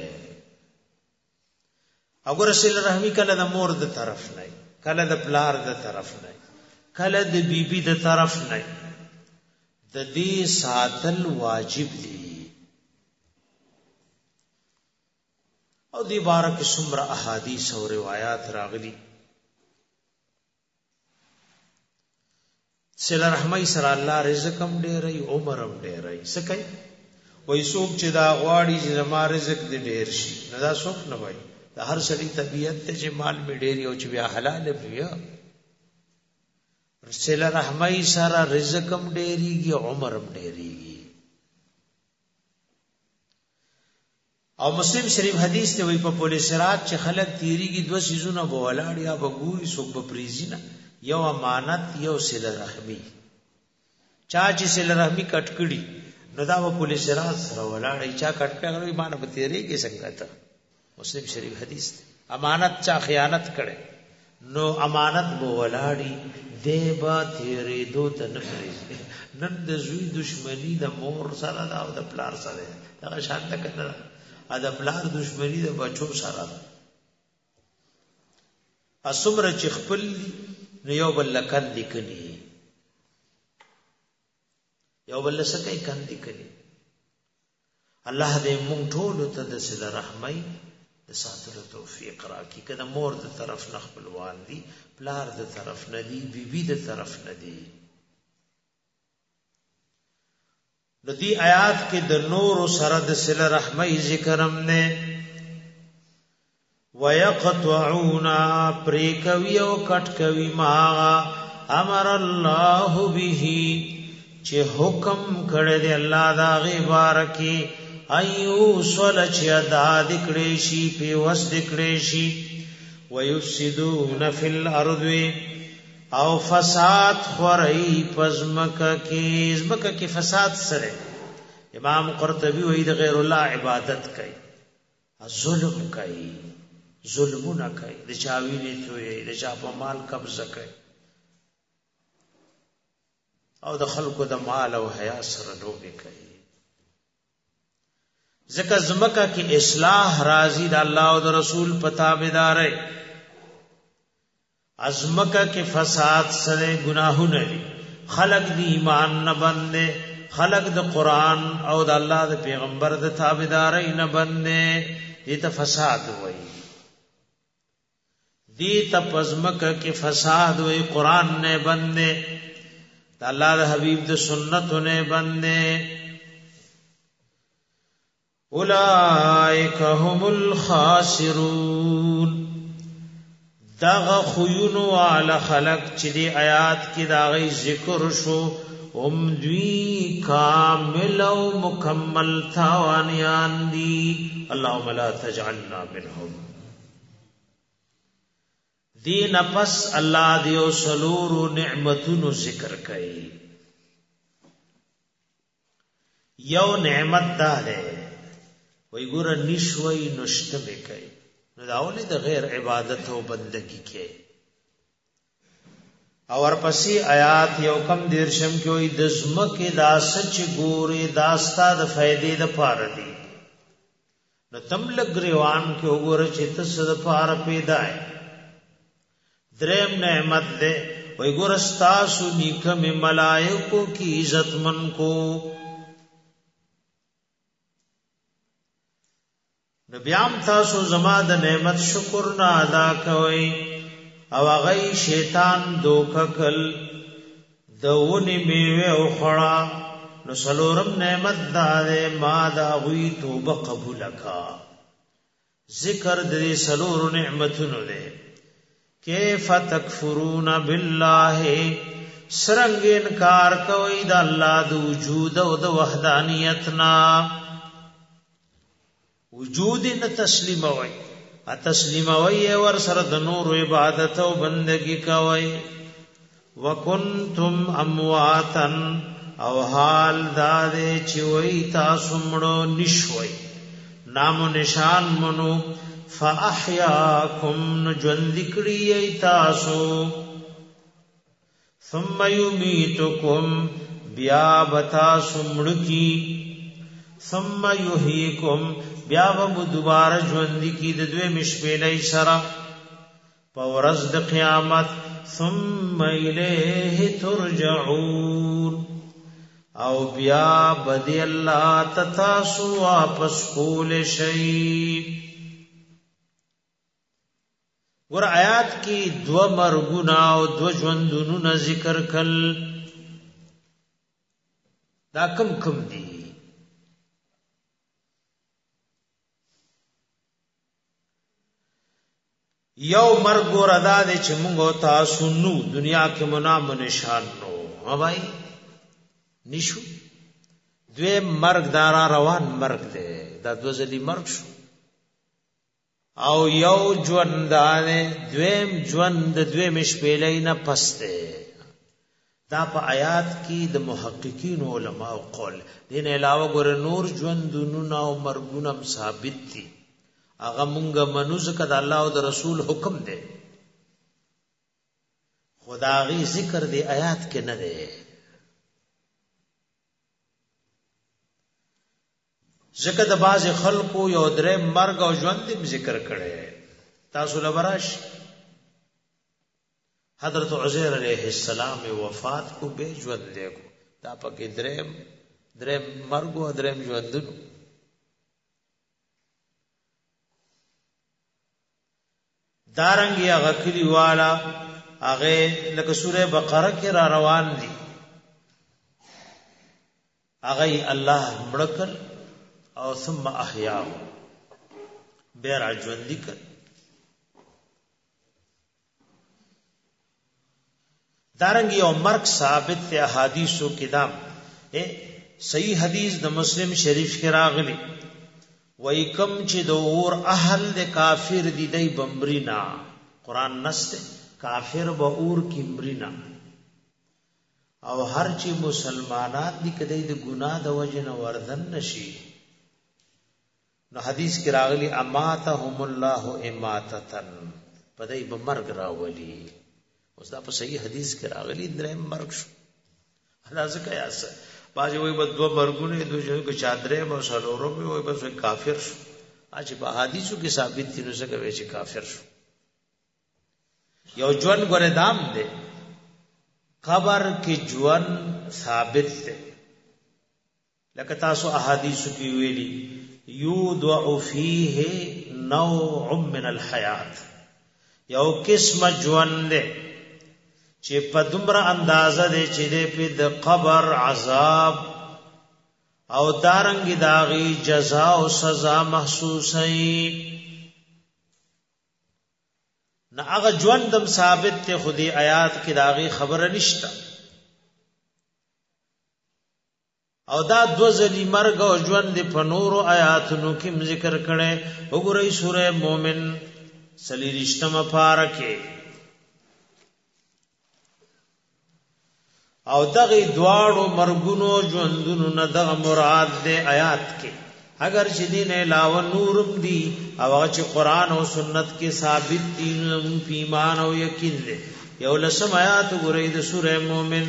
اگر صله رحمی کله د مور د طرف نه کله د پلار د طرف نه کله د بیبي د طرف نه د دې ساتل واجب دي او دی بارک سمره احادیث او روایات راغلي صله رحمی سره الله رزق هم ډېرای عمر هم ډېرای سکه وای څوک چې دا غواړي چې زما رزق دې ډېر شي نه دا څوک نه وای دا هر سړي طبیعت ته چې مال می ډېری او چې بیا حلال بیا صله رحمی سره رزق هم ډېریږي عمر هم ډېریږي او مسلم شریف حدیث ته وی په پولیس رات چې خلک تیریږي دوه سيزونه بولاړ یا بګوري څوک به پریزینه یو امانت یو صله رحمی چا چې صله رحمی کټکړي نو دا په پولیس رات سره ولاړ چا کټکړي ایمان به تیریږي څنګه ته مسلم شریف حدیث امانت چا خیانت کړي نو امانت بو ولاړی دیبا تیرې دو ته نه پریزي نن د زوی دشمنی د مور سره دا او د پلار سره دا شانت کړه ا د پلار دشمنی د بچو سره اسمره چې خپل یو بل لکن لیکنی یو بل سکه کن لیکنی الله دې مونږ ټول ته د صله رحمی د ساتلو توفیق راکړي کله مور د طرف نه خپلوان دي پلار د طرف نه دي بیبي د طرف نه دي د دې آیات کې د نور سره د صله رحمی ذکر هم نه ويقطعون پریکوی او کټکوی ما امر الله به چې حکم کړی دی الله دا غي بارکی ايو سول چې ادا دکړې شي په وس دکړې شي ويفسدون فی الارض او فساد خورئی پزمکه کې فساد سره امام قرطبی وایي د غیر الله عبادت کوي ظلم کوي ظلمونه کوي د چاوینه توي د چا په مال قبضه کوي او د خلکو د مال او حیا سره لوبي کوي ځکه زمکه کې اصلاح راضی د الله او د رسول پتا بيدارې ازمکه کې فساد سره گناهونه دي خلق دی ایمان نه بندې خلق د قران او د الله د پیغمبر د تابعداري نه بندې دې ته فساد وایي دې ته پزمکه کې فساد وایي قران نه بندې د الله د حبيب د سنت نه بندې اولئک هم الخاسرون دغ خيونو على خلق چې دی آیات کې دا غي ذکر شو هم دوی کامل او مکمل تاوانیان دي اللهم لا تجعلنا منهم دین پس الله دیو سلور نعمتونو ذکر کړي یو نعمت ده وی ګور نشوي نشته کوي نو داولې د غیر عبادت او بندگی کې او ورپسې آیات یو کم دیرشم کې وي د زمکه دا سچ ګوري داستا د فائدې د پاره دي نو تم لګریوان کې وګوره چې تاسو د پاره پیدا ہے دریم نعمت دے وی ګور استاسو نیکم ملائکو کی عزت من کو نبیام تاسو زما د نعمت شکر نه ادا کوئ او غي شیطان دوککل دونی میوه او خړا نو سلورم نعمت دار ما دا وی توبه قبول کا ذکر دې سلور نعمتونو دې کیف تکفرون بالله سرنګ انکار کوي د الله د وجود او د وحدانیتنا وجود نه تسلیم وای ا تسلیم وای ور سره د نور عبادت او بندگی کوي وکنتم امواتن او حال دار چې وای تاسو مړو نشوي نام و نشان منو فاحیاکم نجوند کړی تاسو ثم یمیتکم بیا بتا سمړکی ثم یحییکم بیا و دوباره ژوند کی د دوی مشپېلې سره پورز د قیامت ثم الیه ترجعون او بیا بدی الله تاسو واپس کول شي ور آیات کی دو مرګونه او دو ژوندونو ذکر کړل دا کم دي یو مرګ ور ادا دي چې موږ تاسو نو دنیا کې منام نشان نو هاوای نشو دوی مرګ دارا روان مرګ دی دا دوزلی مرګ شو او یو ژوندانه دویم ژوند دویم شپېلې نه پسته دا په آیات کې د محققین علماء قول دین علاوه ګور نور ژوندونو او مرګونه ثابت دي هغه مونږه منوز کده الله او د رسول حکم دی خدای ذکر دی آیات کې نه دی ذکر د باز خلقو یو درې مرګ او ژوند ذکر کړي تاسو لبراش حضرت عزیر علیہ السلام وفات کو به ژوند دیکھو دا پکې درې مرګ او درې ژوند دارنګي هغه کلی والا هغه لکه سوره بقره کې را روان دي هغه الله مړکل او ثم احیا بیر ژوند کړ دارنګ یو مرګ ثابت ته احادیثو کې دا صحیح حدیث د مسلم شریف کې راغلی وای کم چې د اور اهل د کافر دی دی بمبرینا قران نسته کافر به اور کې مبرینا او هر چې مسلمانات دي کدی د ګناه د وجه نه وردن نشي نو حدیث کې راغلی اماتهم الله اماتتن پدای به مرګ راولي اوس دا په صحیح حدیث کې راغلی درې مرګ شو اندازه کیا څه باځي وای په دوه مرګونه دوه چې چادرې مو سلورو به وای بس کافر شو اج په حدیثو کې ثابت دي نو څه کوي چې کافر شو یو ژوند ګره دام دی قبر کې ژوند ثابت دی لکه تاسو احادیثو کې ویلي یودع فیه نوع من الحیات یو قسم ژوند دی چې په دومره اندازه دی چې په د قبر عذاب او دارنګ داغي جزاء او سزا محسوسයි نه هغه ژوندم ثابت ته خودي آیات کې داغي خبره نشته او دا دو ځلی مرګ او ژوند په نورو آیاتونو کې ذکر کړي وګورئ سوره مومن سلیریشتمه پارکه او دغه دواړو مرګونو ژوندونو نه دغه مراد ده آیات کې اگر چې دین علاوه نورم دي او هغه چې قران او سنت کې ثابت دي نو ایمان او یقین ده یو لسم آیات ګورئ د سوره مومن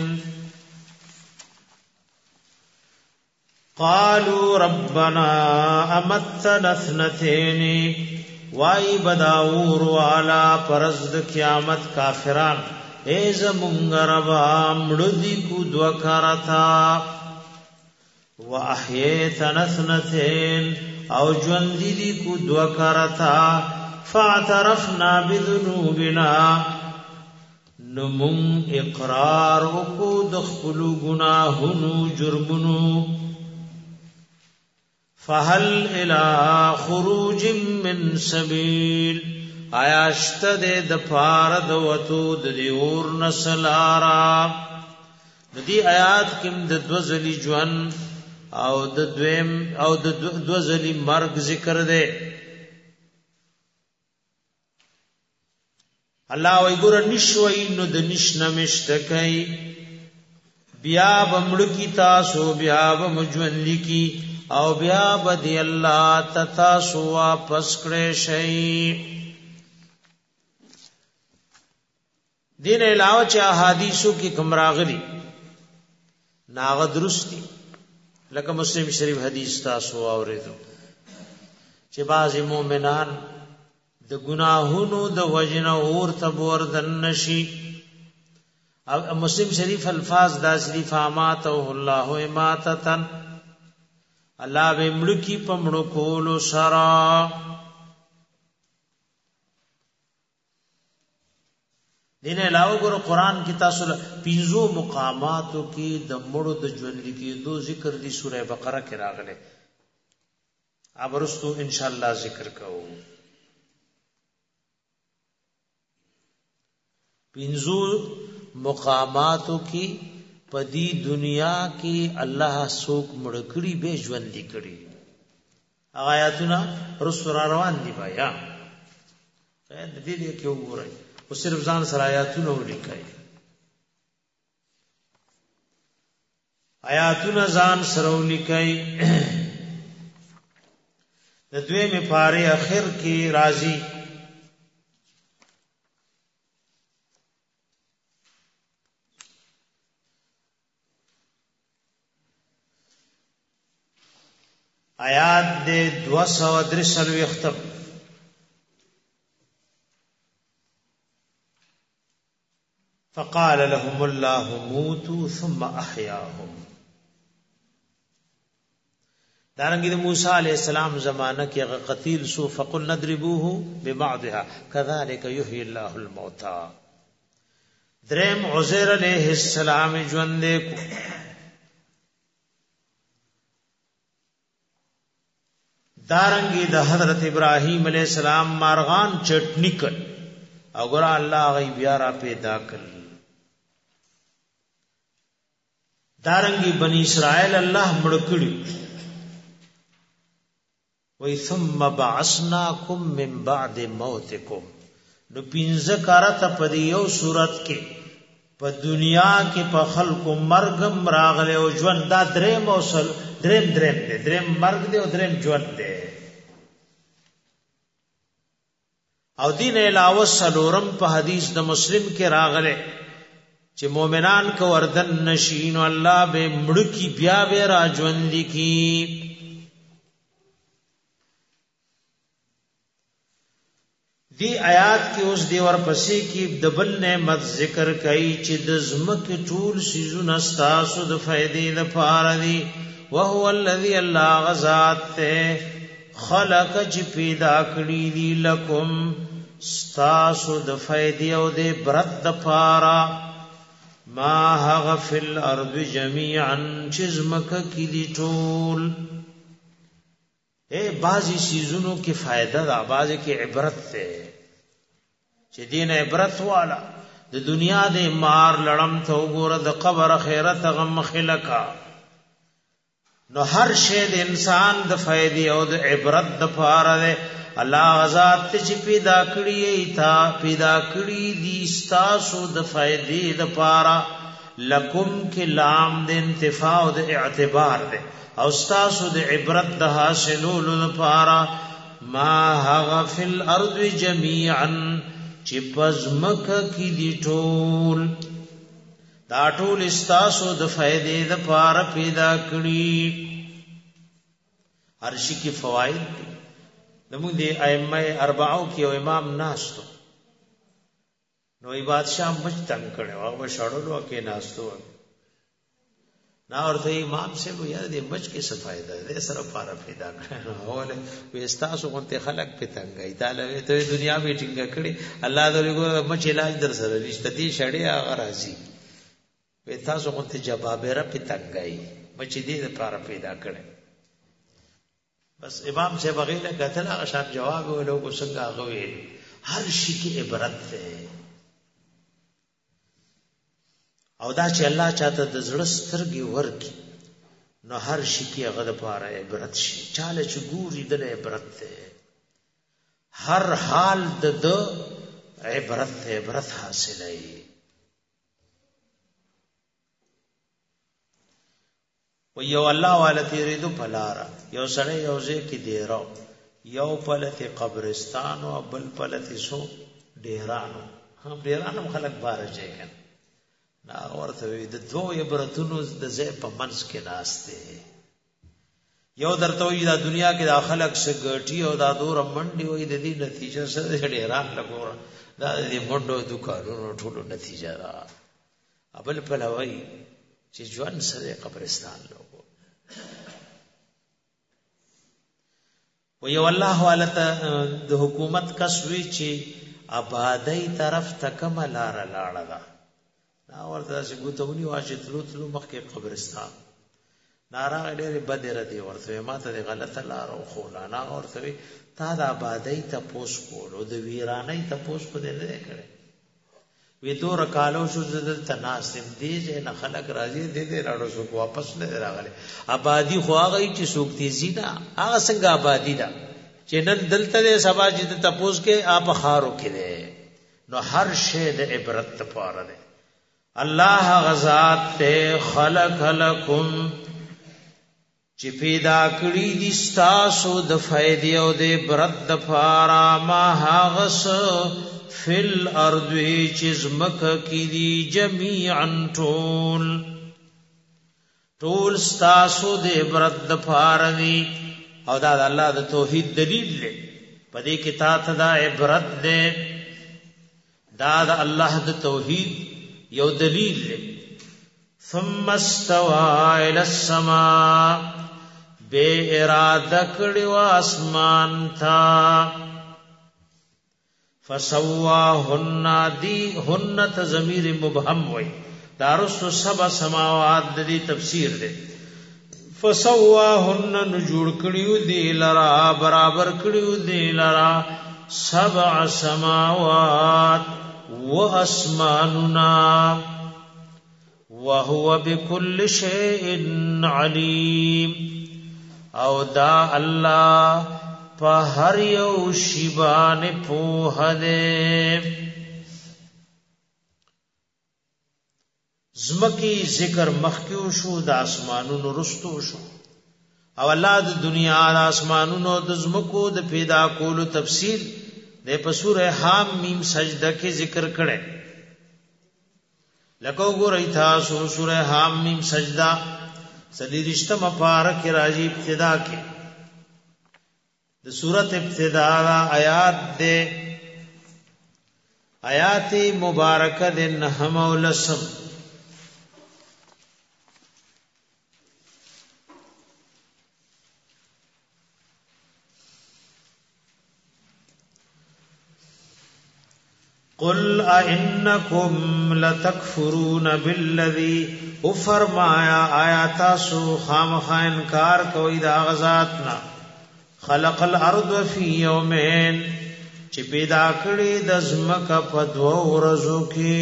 قالوا ربنا امتنا اثنتين وای بداور والا پرزد قیامت کافران ایز منگربا مردی کو دوکارتا و احییتن اثنتین او جوندی دی کو دوکارتا فاعترفنا بذنوبنا نمون اقرار کو دخلو گناہنو جرمنو فهل الى خروج من سبیل آیاشت د پارد وتو د اور نسلارا ندی آیات کم د دوزلی جوان او د دویم او د دوزلی مرگ ذکر دے الله وی ګور نشوي نو د نشنمشتکای بیا بمړکی تاسو بیا بمجوندی کی او بیا بدی الله تاسو واپس کړئ شي دین علاوه چې احادیثو کې کوم راغلي ناغه درستی لکه مسلم شریف حدیث تاسو اوریدو چې بعض مؤمنان د گناهونو د وجنه اور ته وردن نشي مسلم شریف الفاظ داسری فاماته الله اماتتن الله به ملکی پمړو کولو سرا دین علاوه ګور قران کې تاسو پینځو مقاماتو کې د مړو د ژوند کې دو ذکر دي سوره بقره کې راغله ابرستو ان شاء الله ذکر کوو پینځو مقاماتو کې پدی دنیا کې الله سوک مړ کړي به ژوند دي کړي آیاتونه رسول روان دي بیا دې دې کې وګورئ او صرف ځان سره آیاتونه ولیکئ آیاتونه ځان سره ولیکئ د دویمه پاره اخر کې راځي آیات دے 233 فقال لهم الله موتوا ثم احياهم دارنګ د موسی علیہ السلام زمانہ کې قتیل سو فقل نضربوه ببعضها كذلك يحيي الله الموتى درم عزیر علیہ السلام ژوند کو دارنګي د حضرت ابراهيم عليه السلام مارغان چټنی کړ او ګور الله غي بیا را پیدا کړ دارنګي بنی اسرائیل الله مړ کړي وای ثم بعثناکم من بعد موتکم نو پینځه کارته په یو صورت کې په دنیا کې په خلکو مرګم راغله او ژوند دا دریم اوسل دریم مرګ دی او دریم ژوند دی او دین علاوه سلورم په حدیث د مسلم کې راغله چې مؤمنان کو وردن نشین الله به مړ کی بیا به را ژوند کی دی آیات کې اوس دی ورپسې کې د بل نعمت ذکر کوي چې د زمکه ټول سيزونه ستاسو د فائدې لپاره دي وهو الذي الله غزاد خلق چې پیدا کړی دي لکم ستاسو د فائدې او د برت لپاره ما هغ فی الارض جميعا چې زمکه کې دي ټول بعضی سیزونو کې فائدہ ده بعضی کې عبرت ده چې دین عبرت والا د دنیا د مار لړم ته وګوره د قبر خیرت غم خلقا نو هر شی د انسان د فائدې او د عبرت د پاره ده الله غزاد چې پیدا کړی دي ستاسو د فائدې د پاره لکم کې لام د انتفاع او د اعتبار ده او ستاسو د عبرت د حاصلولو لپاره ما هغه فی الارض جميعا چې پزمکه کې دی ټول دا ټول ستاسو د فائدې لپاره پیدا کړی هر شي کې فواید دي زموږ د ائمه اربعو کې او امام ناستو نو ای بادشاہ مچ تنگ کړي هغه شړلو کې ناستو نا ورته امام سے وہ یار دې مچ کې څه فائدہ ده سره پاره پیدا کړو اوله وستاسو غونته خلق په تنګي تعالی ته دنیا به ټینګه کړي الله دې ګور مچ علاج در سره رښت دي شړې هغه راځي وستاسو غونته جوابره په تنګي مچ دې لپاره پیدا کړي بس امام سے بغیر کتل هغه شان جواب ولو کو څنګه هغه ویل هر شي کې عبرت ده او دا چې الله چاته د زړه سترګې ورکي نو هر شي کې هغه لپاره عبرت شي چاله چې ګوري د عبرت ده هر حال د عبرت حاصلای و یو الله والتی ریدو پلارا یو سړی یو ځای کې دیرو یو پلتی قبرستان او بل پلتی سو ډیرانو هم ډیرانو خلک بار ځای کنه نا ورته د دوه عبرتونو د ځای په منځ کې ناشته یو درته وی دا دنیا کې د خلک سګټي او دا دور منډي وي د دې نتیجه سره ډیران لګور دا دې منډو دکانونو ټولو نتیجه را ابل په لوي چې ځوان سره قبرستان لوګو و یو الله والته د حکومت کسوي چې آبادی طرف تکم لار لاړه دا ورته چې ګوتونی واشه تلو مخکې قبرستان نارا ډېر بدره دی ورته ماته د غلطه لار او خولانا ورته تا د آبادی ته پوس کولو د ویرانۍ ته پوس کو دې نه کړي وی دو رکالو شو زدل تناسب دی نه خلق راځي دې راړو شو واپس نه راغله آبادی خو هغه چې سوک تیزی دا هغه څنګه آبادی دا چې نن دلته سبا چې ته پوس کې آپ خارو کړي نو هر شی د عبرت لپاره دی الله غزاد ته خلق لكم چې پیدا کړی دي ستاسو د فائدې او د برت د پارا ما هغس فل ارض چې زمکه کې دي جميعا ټول ستاسو د برت د پارا دي او دا الله د توحید دلیل دی پدې کې تا ته دا عبرت ده دا د الله د توحید یو دلیل دی ثم استوى الى السماء بے اراده کړي وا اسمان تا فسواهن دی هن ضمیر مبهم وای دارس سبع سماوات د دې تفسیر دی فسواهن نجوړ کړیو دی لرا برابر کړیو دی لرا سبع سماوات و اسماننا وهو بكل شيء عليم او دا الله په هر یو شی باندې پوهه ده. زمکی ذکر مخکیو شو د اسمانونو رستو شو او الله د دنیا د اسمانونو د زمکو د پیدا کولو تفصیل د په سوره حم میم سجده کې ذکر کړي. لکه وګورئ تاسو سوره حم میم سجده سلیریشتم پارہ کې راځي ابتدا کې د سورۃ ابتدا آیات ده آیات مبارکه د نحم ولسم قل ائنکم لتکفرون بالذی فرمایا آیات سو خامخا انکار کوي دا غزاتنا خلق الارض فی یومین چې پیدا کړی د زمکه په دوه ورځو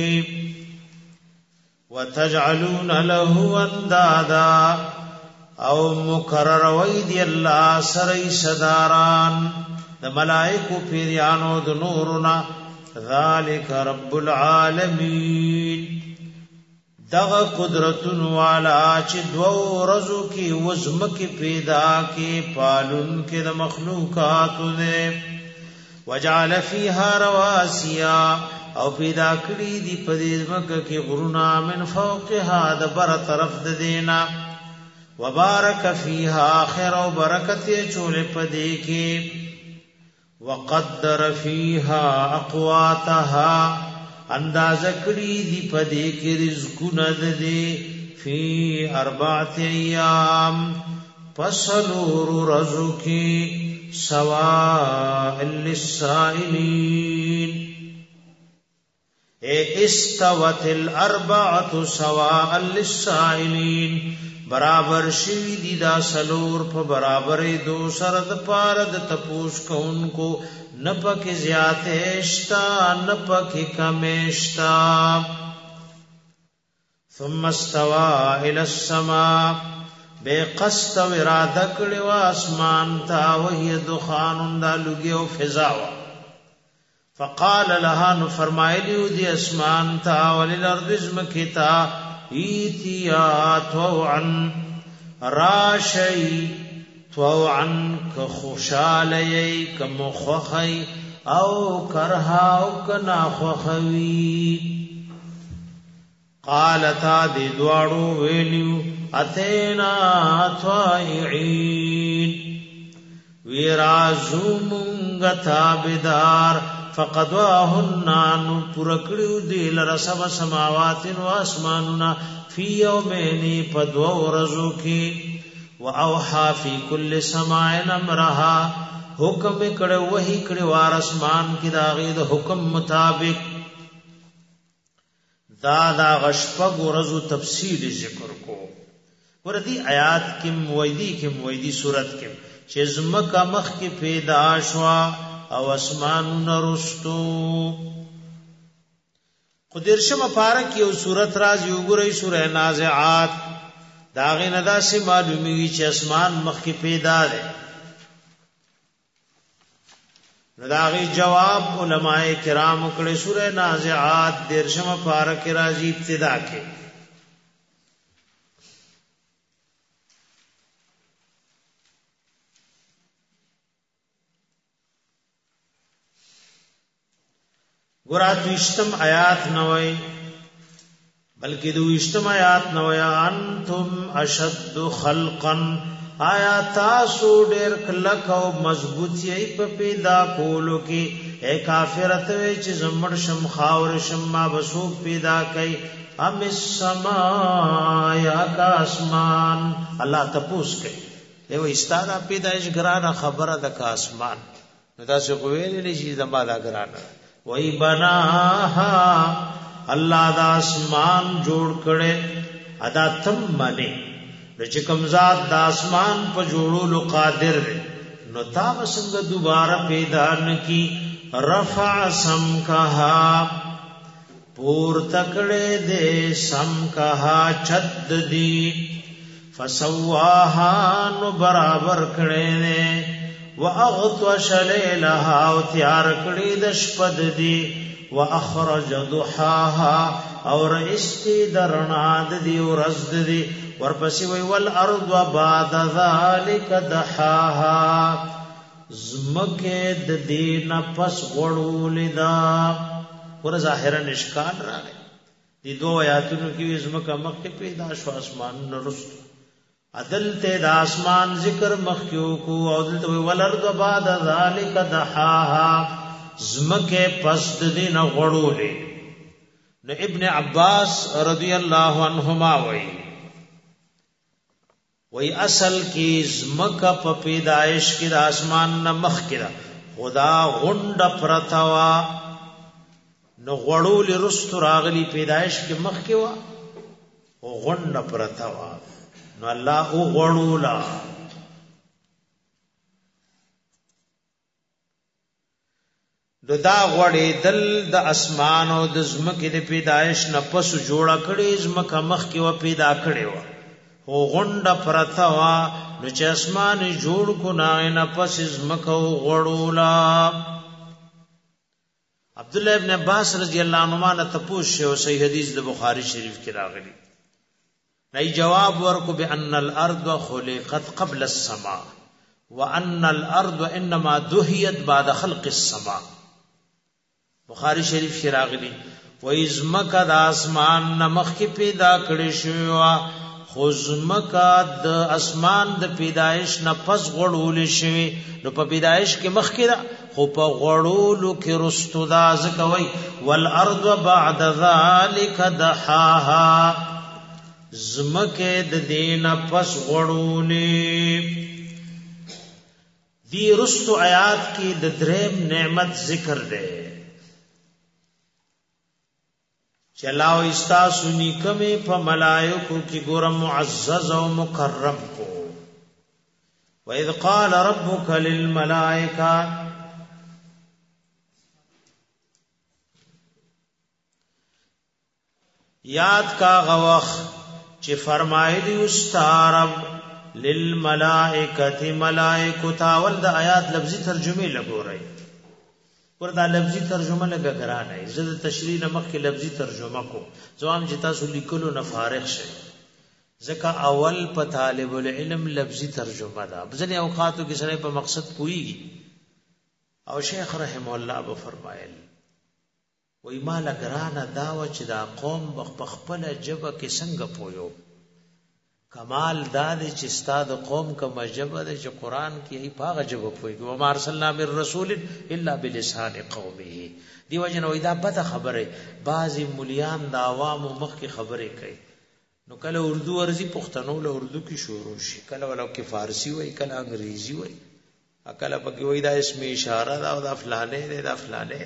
کې وتجعلون له اندادا او مکرر وی دی الله سره صداران د ملائکو پیریانو د نورنا ذالک رب العالمین دغه قدرتن والا چې دو ورځو کې وزمکه پیدا کې پالون کې د مخلوقات نه وجعل فيها رواسیا او پیدا کړی دی په دې زمکه کې غرونا من فوقها د بر طرف د دینا وبارک فيها خیر او برکت چول په دې کې وقدر فيها اقواتها انداز کړی دی پدې کې رزقونه ده فی 4 ایام فصلور رزقی سواء للسائلین استوت الاربعه سواء للسائلین برابر شوی دی دا سلور په برابرې دو سره د پاره د تپوس کوونکو نه پکې زیاتېشتا نه پکې کمېشتا. ثم استوى الى السماء بقصد اراده کړي وا اسمان ته وهي دخان دا لګي او فضا فقال لها نو فرمایلی دی اسمان ته وللارض زمکتا ایتیا طوعا راشی طوعا کخوشالی کمخوخی او کرها او کناخوخوی قالتا دی دوارو ویلیو اتینا طائعین ویرازو منگتا بدار فقدواهن نو پرکړو دی لرسم سماوات و اسماننا فی یومین پدو ورځو کې واوحى فی کل سماء امرها حکم کړه وਹੀ کړه وار اسمان کې داغه د حکم مطابق دا غشپ ورځو تفصیل ذکر کو وردی آیات کې مویدی صورت کې چې زمکه مخ کې پیدا شوا او اسمان نرستو قدرشم پارک یو صورت راز یو ګورې سورہ نازعات داغه ندا سے معلومی چې اسمان مخ کې پیدا ده نداغي جواب علماء کرام کړه سورہ نازعات درشم پارک راځي ابتدا کې ګوراتوشتم آیات نوای بلکې دوشتم آیات نویا انتم اشد خلقا آیات تاسو ډېر کلک او مضبوط یې په پیدا کولو کې اے کافرت وی چې زمړ شم خاور شم ما بسو پیدا کړي ام السما یا کا اسمان الله تپوس کوي یو استاده پیدائش ګرانه خبره د کا اسمان نو تاسو کویل نه شي زما دا ګرانه وای بناها الله دا اسمان جوړ کړي ادا تم منی چې کوم ذات د اسمان په جوړولو قادر دی نو تا وسنګ دوباره پیدا نکی رفع سمکها پور تکڑے دے سم کہا چد دی فسواها نو برابر کڑے دے واغطش لیلها او تیار کڑی دشپد دی واخرج ضحاها اور استی درناد دی ورزد دی ورپسی وی والارض بعد ذالک دحاها زمکه د دین پس غړول دا ور ظاهرا اشکال راغی دی دو آیاتونو کې زمکه مخکې پیدا شو اسمان نرست عدل ته د اسمان ذکر مخکیو کو او دلته ولرد بعد ذالک دحاها زمکه پس د دین غړولې نو ابن عباس رضی الله عنهما وی اصل کی زمکه په پیدائش کې د اسمان نه مخکې دا خدا غونډ پرتاوا نو غړول رست راغلی پیدائش کې مخکې وا او غونډ پرتاوا نو الله او غړولا دا غړې دل د اسمان او د زمکه د پیدائش نه پس جوړه کړي زمکه مخکې و پیدا کړي و او غونډ پرتاوا نو چې اسمان جوړ کو نه پس زمکه غړولا عبد الله ابن عباس رضی الله عنهما نه تپوش او صحیح حدیث د بخاری شریف کې راغلی نئی جواب ورکو بان الارض خلقت قبل السماء وان الارض انما دهيت بعد خلق السماء بخاری شریف کې راغلی و ازمکه د اسمان نمخ کې پیدا کړی شو خو زمکه د اسمان د پیدایش نه پس غړول شي نو په پیدایش کې مخ کې خو په غړولو کې رستو دا زکوي والارض بعد ذلك دحاها زمکه د دین پس غړولې دی رستو آیات کې د دریم نعمت ذکر ده چلاو استاسو نیکمه په ملائکو کی ګور معزز او مکرم کو واذ قال ربک للملائکه یاد کا غوخ چې فرمایلی استارب للملائکه ملائکه تاول د آیات لفظي ترجمه لګورای وردا لفظي ترجمه لګا غرانه زه تشریح نمخ کې لفظي ترجمه کو ځوام چې تاسو لیکلو نه فارغ شئ ځکه اول په طالب العلم لفظي ترجمه ده ځنې اوقاتو کې سره په مقصد پويږي او شیخ رحم الله به فرمایل وای مال غرانه داو چې دا قوم بخپل جبه کې څنګه پویو کمال داد چې استاد قوم کوم جبه ده چې قران کې ای پاغه جبه پویږي و ما ارسلنا من رسول الا بلسان قومه دیو جن وای دا بده خبره بعضی مليان د عوامو مخ کې خبره کوي نو کله اردو ورزي پښتنو له اردو کې شروع شي کله ولو کې فارسی وای کله انګریزي وای کله پکې وای دا اسم اشاره دا او دا فلانه دا فلانه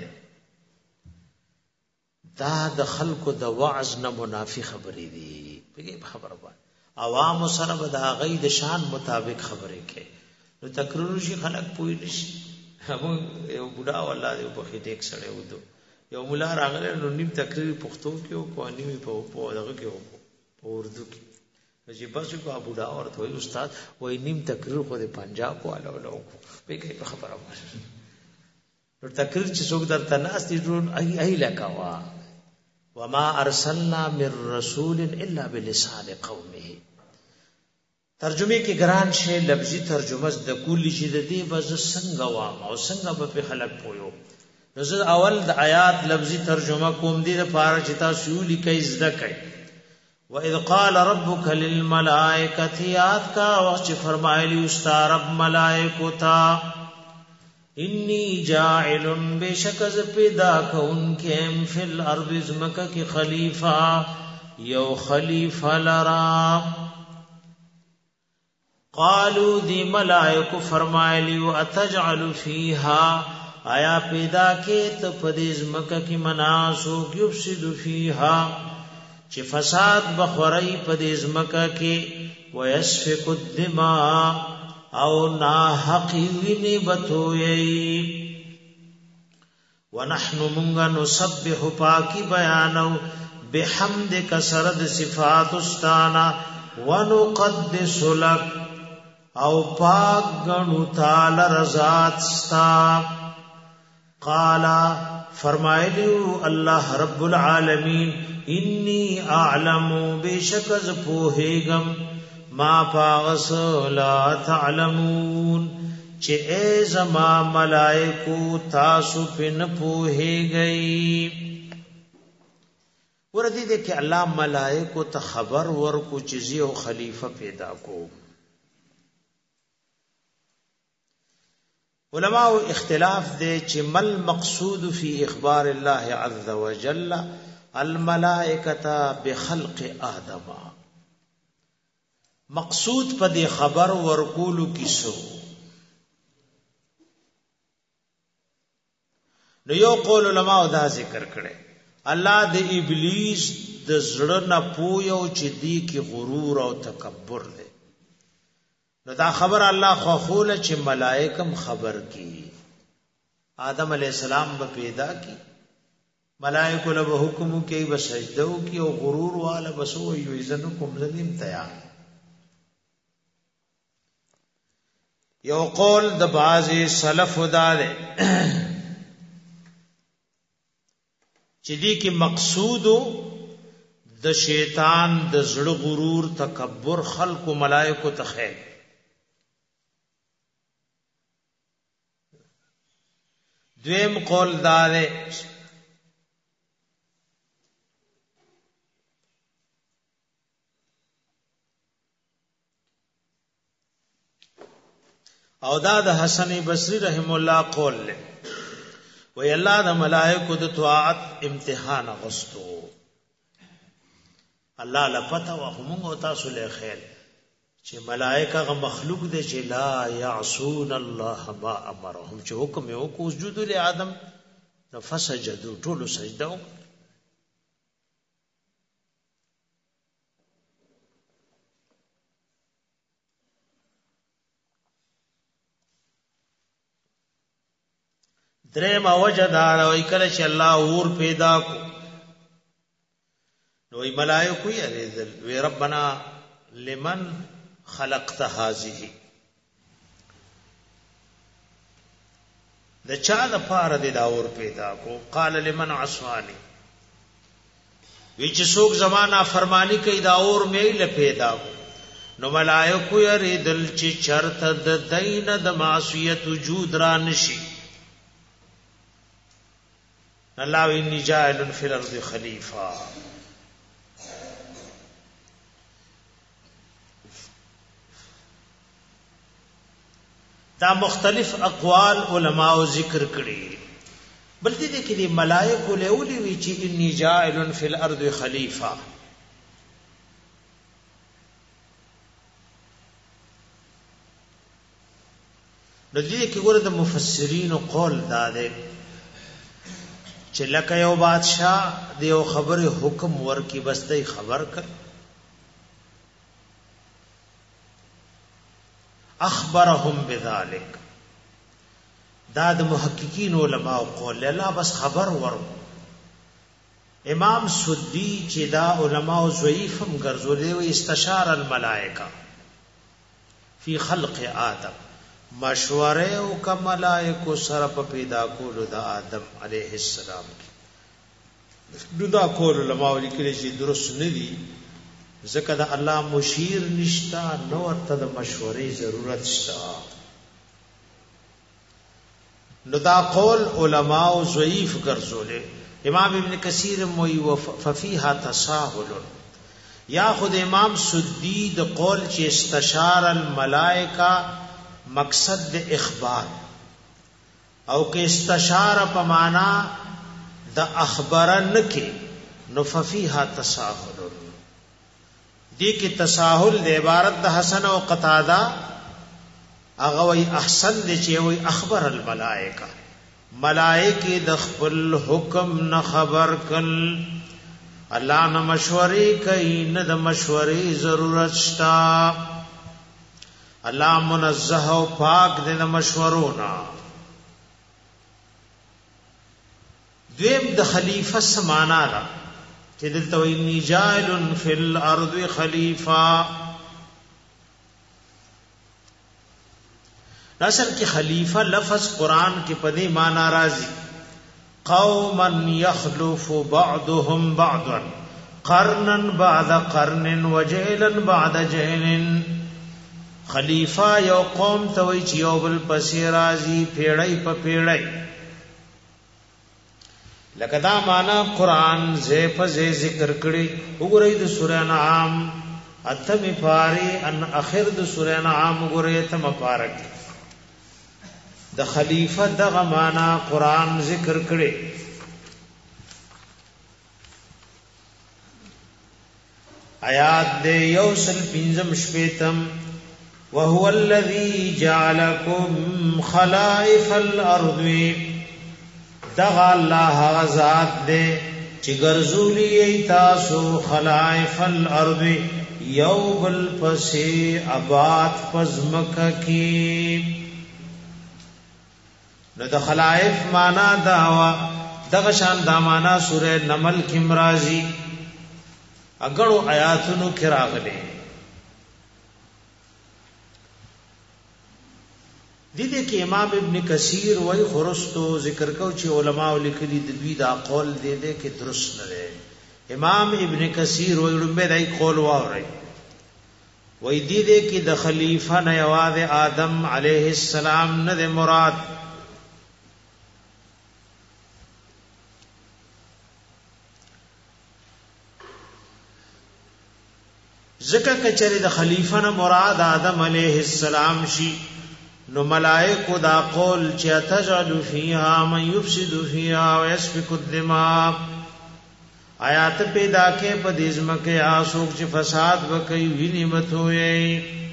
دا د خلکو د وعظ نه منافی خبرې دي په خبره باندې عوام سره به د غي د شان مطابق خبرې کوي نو تکرار شي خلک پوي نشي هم یو بوډا والله یو په خېټه کې سره ودو یو مولا راغله نو نیم تقریر پښتو کې او کو نیمه په دغه کې او په اردو کې چې بس کو بوډا ورته وي استاد وای نیم تقریر خو د پنجاب والا ولا په خبره وایي نو تقریر چې څوک درته ناس دي ډون ای لکوا وما ارسلنا من رسول الا بلسان قومه ترجمه کې ګران شی لفظي ترجمه د کلی شي د دې بز څنګه وام او څنګه په خلق پویو نو اول د آیات لفظي ترجمه کوم دي د پاره چې تاسو لیکي زده کوي واذ قال ربك للملائکه یاد کا وخت فرمایلی استاد رب ملائکه تا انی جاعل بشکز پیدا کون کیم فی الارض زمکہ کی خلیفہ یو خلیفہ لرا قالو دی ملائکو فرمایلی و اتجعل فیہا آیا پیدا کے تپدی زمکہ کی مناسو یفسد فیہا چی فساد بخوری پدی زمکہ کی ویسفک الدماء او نا حقی وینی بتوئی ونحن منغا نسبح پاکی بیانو بحمدک سرد صفات استانا ونقدس لک او پاک گنو تال رضات ستا قالا فرمائلیو اللہ رب العالمین انی اعلم بشکز پوہیگم ما پاغس لا تعلمون چه اے زما ملائکو تاسو پن پوہے گئی وردی دے کہ اللہ ملائکو تا خبر ورکو چیزی و خلیفہ پیدا کو علماء اختلاف دے چه مل مقصود فی اخبار اللہ عز وجل الملائکتا بخلق آدم مقصود پا دے خبر ورکولو کسو نو یو قول علماء دا ذکر کرے اللہ د ابلیس د زړه نه پویو چې دی کی غرور او تکبر دے نو دا خبر الله خو خول چې ملائکم خبر کی آدم علیہ السلام به پیدا کی ملائکه له حکم کوي بسجدو کی او غرور والا بسو یو اذن کوم زنیم تیار یو قول د باز سلف دار چې دې کې مقصود د شیطان د زړه غرور تکبر خلق او ملائکه ته خیر دویم قول دار او دا د حسن بصری رحم الله قول له وی اللہ دا ملائکو دا طاعت امتحان غستو اللہ لپتا وخمونگو تاسو لے خیر چه ملائکہ غا مخلوق دے چه لا یعصون اللہ ما امرهم چه حکم یو کو اسجدو لے آدم فسجدو طولو سجدو درم وجدار وی کله چې الله اور پیدا کو نو ای ملائکه یې رزل وی ربنا لمن خلقت هذه د چا د پاره د اور پیدا کو قال لمن عصاني وی چې څوک زمانہ فرمانی کوي دا اور مې له پیدا کو نو ملائکه یې رزل چې چرته د دین د معصیت وجود را نشي اللہ انی جاعل فی الارض خلیفہ دا مختلف اقوال علماء ذکر کړي بلکې دې کې دی ملائکه له ولي وی چې انی جاعل فی الارض خلیفہ نو دې کې ګوره د مفسرین قول دا ده چې لکه یو بادشاہ دیو خبر حکم ورکی بسته خبر کړ اخبرهم بذلک دا د محققین علماء قول الله بس خبر ورو امام سدی چې دا علماء ضعیفم ګرځولې و استشار الملائکه فی خلق آدم مشوره او ک ملائکه سره په پیدا کولو د آدم علیه السلام کې دا کول علماء لیکلي چې درست نه دي ځکه د الله مشیر نشتا نو ورته د مشورې ضرورت شته نو دا قول علماء ضعیف ګرځولې امام ابن کثیر موي ففيها تساهل یا خود امام سدی د قول چې استشار الملائکه مقصد د اخبار او کې استشاره په معنا د اخبارن کې نو ففيها تساهل دې کې تساهل د عبارت د حسن او قتاده هغه وی احسن دي چې وی اخبر الملائکه ملائکه د خپل حکم نه خبر کل الله نه مشورې کوي نه د مشورې ضرورت شتا اللہ منزہ و پاک دے مشورو نا دویم د خلیفہ سمانا دا چې دلته وی جاعل فی الارض خلیفہ. اصل کې خلیفہ لفظ قران کې په دې معنی راځي قوما يخلف بعضهم بعضا قرنا بعد قرن وجيلا بعد جيل. خلیفہ یو قوم ته وی چې یو بل پسې راځي پیړۍ په پیړۍ. لکه دا معنی قران زې په زې ذکر کړي. وګورئ د سورہ انعام اتم پاری ان اخر د سورہ انعام وګورئ اتم پارک د خلیفہ دغه معنا قران ذکر کړي. آیات دې یوسل پنځم شپیتم وهو الذي جعلكم خلائف الارض. دغه الله ذات دې چې ګرځولي تاسو خلائف الارض یو بل پسې آباد پزمکه کی. نو د خلائف معنا داوا دغه شان دا معنا سورہ نمل کې مرাজি اګړو آیاتونو کې راغلي. دې کې امام ابن کثیر وای خرستو ذکر کو چې علما لیکلي د دوی دا قول دې کې درست نه دی. امام ابن کثیر وای لمبه دای قول وای دې کې د خلیفہ نه یوازې آدم علیه السلام نه مراد. ذکر کچری د خلیفہ نه مراد آدم علیہ السلام شي نو ملائکه دا قول چې تجعل فیها من یفسد فیها ويسفك الدماء. آیات پیدا کې په دې ځمکه آسوک چې فساد وکي ویني متوي.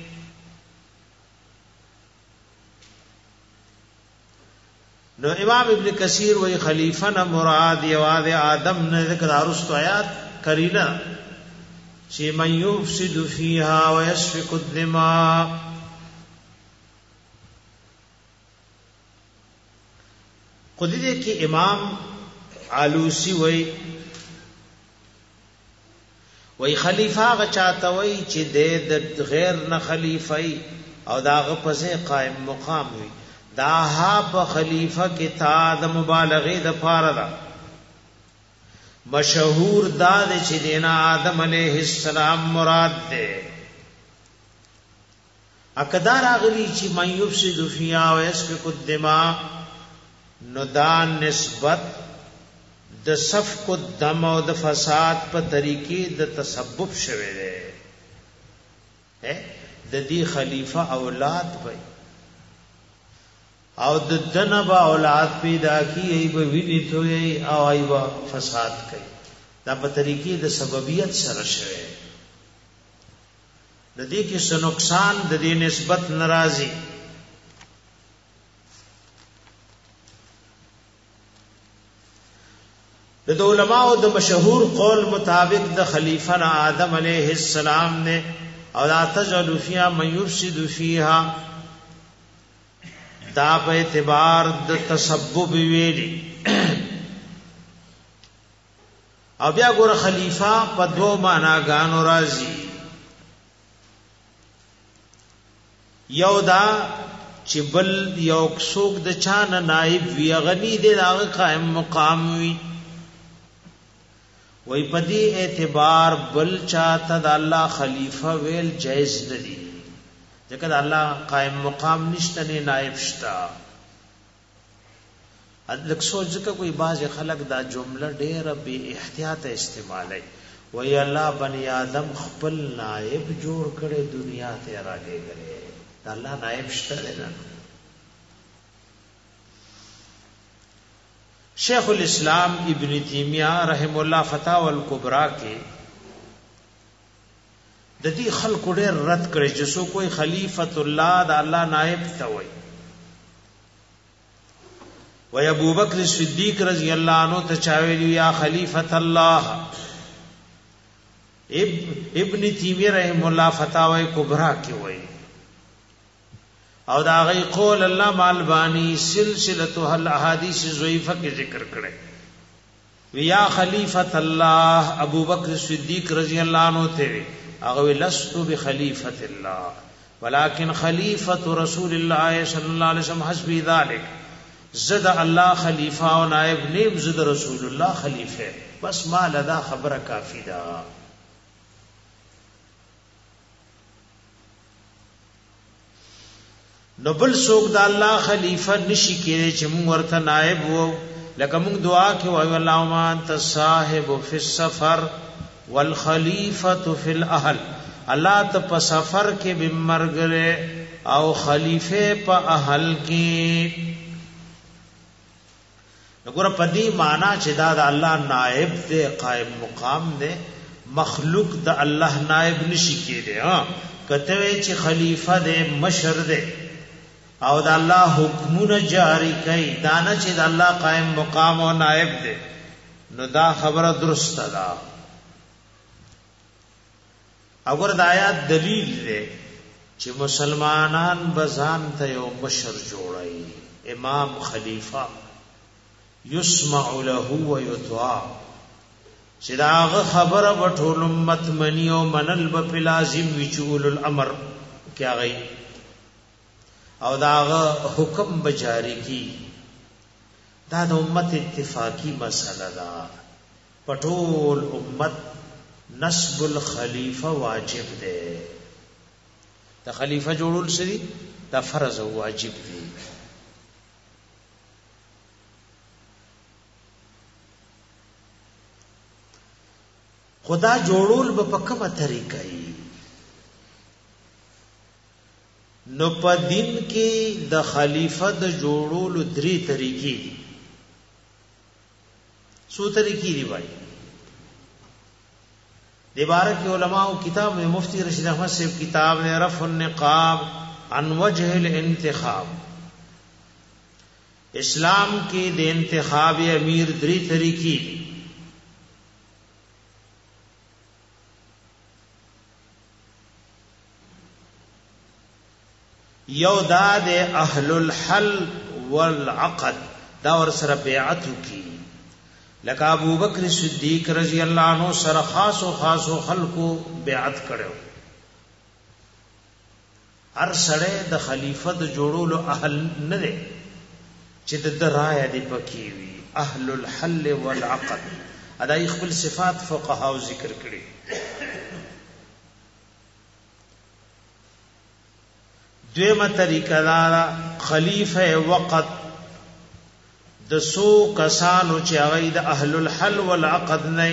نو امام ابن کثیر وی خلیفہ نه مراد یوازې آدم نه ذکر ارست آیات کرینا چې من یفسد فیها ويسفك الدماء. قدرت کې امام علوسی وی خلیفہ غچاته وی چې د غیر نه خلیفای او داغه پسې قائم مقام وي. دا ها په خلیفہ کې تا د مبالغه د پاره ده. مشهور دا چې دینا آدم علیہ السلام مراد ده. اقدار اغلی چې من یفسد فیها ويسفك الدماء نو دا نسبت د سفک الدم او د فساد په طریقې د تسبب شوه ده. د دې خلیفہ اولاد وي او د دنبا اولاد پیدا کی ایبه ویني توي او ایبه فساد کوي. دا په طریقې د سببیت سره شوه. د دې کې څه نقصان د دې نسبت ناراضي. د علماء د مشهور قول مطابق د خلیفہ آدم علیہ السلام نے او لا تجعل فیها من یفسد فیها دا په اعتبار د تسبب ویلي. او بیا ګور خلیفہ په دوه معناګانو راځي. یو دا چې بل یو څوک د چانه نائب وی غنی دی هغه قائم مقام وي. وی پدی اعتبار بل چاته د الله خلیفہ ویل جائز نه دی ځکه د الله قائم مقام نشته نه نائب شتا. لکه سوچ ځکه کوئی باز خلق دا جمله ډېر به احتیاط استعمالي. وی الله بنی آدم خپل نائب جوړ کړي دنیا ته راګي د الله نائب شته نه. شیخ الاسلام ابن تیمیہ رحم الله فتاوی الکبرى کې د دې خلکو ډېر رد کړي چې سو کوئی خلیفۃ الله د الله نائب ته وایي. و ابو بکر صدیق رضی الله عنه ته چاویلی یا خلیفۃ الله. ابن تیمیہ رحم الله فتاوی کبرى کې وایي او دا غي قول علامہ البانی سلسلۃ الاحادیث ضعیفہ کې ذکر کړي. ویا خلیفۃ الله ابو بکر صدیق رضی اللہ عنہ ته هغه لست بخلیفۃ الله ولكن خلیفۃ رسول الله صلی الله علیه وسلم حسبی ذلک زد الله خلیفہ او نائب نیم زد رسول الله خلیفہ بس ما لدا خبر کافی دا. نو بل څوک د الله خلیفہ نشي کېږي چې موږ ورته نائب وو لکه موږ دعا کې وایو اللهم انت صاحب فی السفر والخلیفۃ فی الاهل الله ته په سفر کې بمرګره او خلیفہ په اهل کې. وګوره په دې معنا چې دا د الله نائب دی قائم مقام دی مخلوق د الله نائب نشي کېږي. ها کته چې خلیفہ دی مشر دی او د الله حکمونه جاری کوي دانه چې د الله قائم مقام او نائب دی نو دا خبره درست ده. اگر د آیات دلیل دی چې مسلمانان بزان ته یو مشر جوړای امام خلیفہ یسمع له و یطاع چې داغه خبره وټول امت منی او منل به لازم وچول الامر کیا غي او داغه حکم بجاری کی دا د امت اتفاقی مسله ده. پټول امت نسب الخلیفہ واجب ده. د خلیفہ جوړول سری دا فرض او واجب دي. خدا جوړول په کومه طریقه ای نو په دین کې د خلیفہ د جوړولو درې طریقې څو طریقې دی وایي. د بارک علماء کتاب میں مفتی رشید احمد صاحب کتاب نے رفع النقاب عن وجه الانتخاب اسلام کې د انتخاب امیر درې طریقې یو دا د اهل الحل والعقد دا ور سره بیعت کی لکه ابو بکر صدیق رضی اللہ عنہ سره خاص خلقو بیعت کړو. هر سړی د خلیفہ د جوړولو اهل نه دی چې د رائے دی پکې وي. اهل الحل والعقد اداي خپل صفات فقهاو ذکر کړي. دویمه طریقه دا خلیفہ وقت د سو کسانو چې هغه د اهل الحل والعقد نه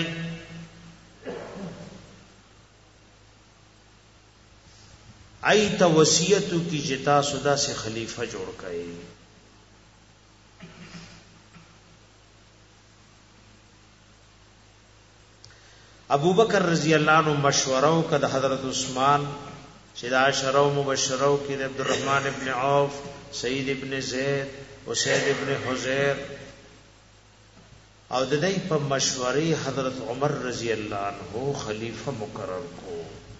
ایت وصیت کی جتا سودا سے خلیفہ جوړ کړي. ابو بکر رضی اللہ عنہ مشورہ وکړه حضرت عثمان چې دا عشرہ مبشرہ کې د عبدالرحمن ابن عوف سعید ابن زید اسید ابن حزیر او د دې په مشورې حضرت عمر رضی اللہ عنہ خلیفہ مقرر کو.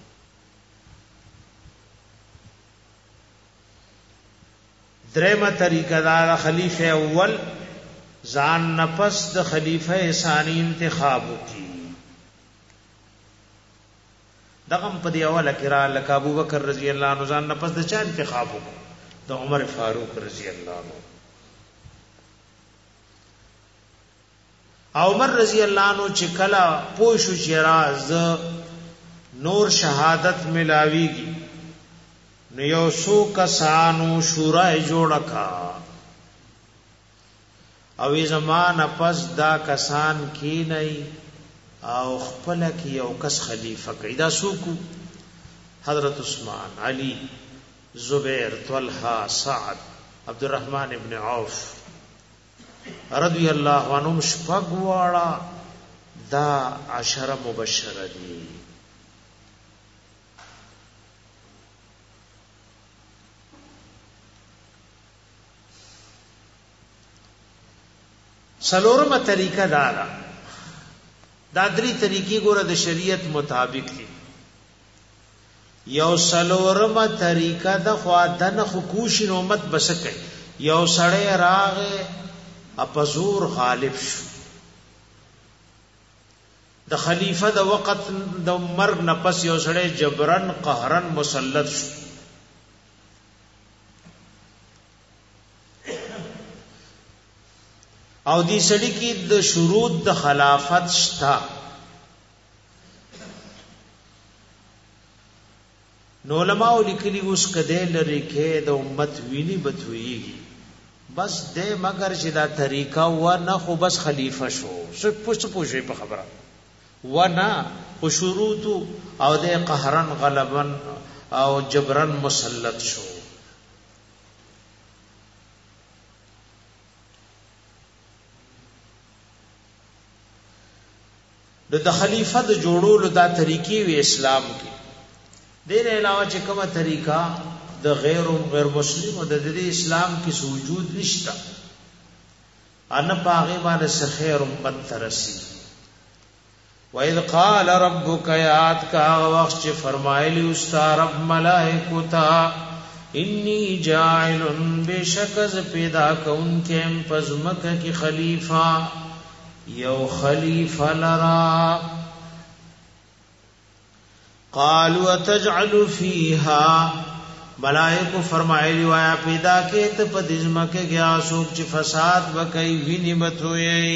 درېمه طریقه دا خلیفہ اول ځان نفس د خلیفہ ثانی انتخاب کی. دغم په دی اوله کې را لکه ابو بکر رضی اللہ عنہ ځان نفس د چا انتخاب وکړ د عمر فاروق رضی اللہ عنہ. عمر رضی اللہ عنہ چې کلا پوښو چې راز نور شهادت ملاویږي نو یو سو کسانو شورای جوړ کا او زمانہ پس دا کسان کی نه او خپل کې یو کس خلیفہ کړي. دا سوکو حضرت عثمان علی زبیر طلحہ سعد عبدالرحمن ابن عوف رضی اللہ عنہم شپږ واړه دا عشره مبشره دي. سلورمه طریقه دا درې طریقې ګوره د شریعت مطابق دي. یو سلورمه طریقه د خوا دنه خکوش نومت بسکه یو سړی راغه اپزور غالب شو د خلیفہ د وخت د مرګ نفس یو سړی جبرن قهرن مسلط شو او دی سړی کی د شروط د خلافت شتا نو علماء لیکلی اوس کده لری کې د امت ویني بتویږي بس دې مگر چې دا طریقہ و نه خو بس خلیفہ شو څه پوښتې په خبره و نه خو شروط او د قهرن غلبن او جبرن مسلط شو د خلیفہ د جوړولو دا طریقې وی اسلام کې دین علاوه چې کومه طریقہ د غیر مسلم او د اسلام کې وجود نشتا ان پاغه باندې خیر امت ترسي وَإِذْ قَالَ رَبُّكَ يَاتْ کا وقت چې فرمایلی استا رب ملائکو تا انی جاعل بشکز پیدا کون کم پزمک کی خلیفہ یو خلیفہ لرا قالوا اتجعل فیها ملائکو فرمایلی وایا پیدا کې ته په دزمکه گیا سوک چې فساد وکي ویني بتوي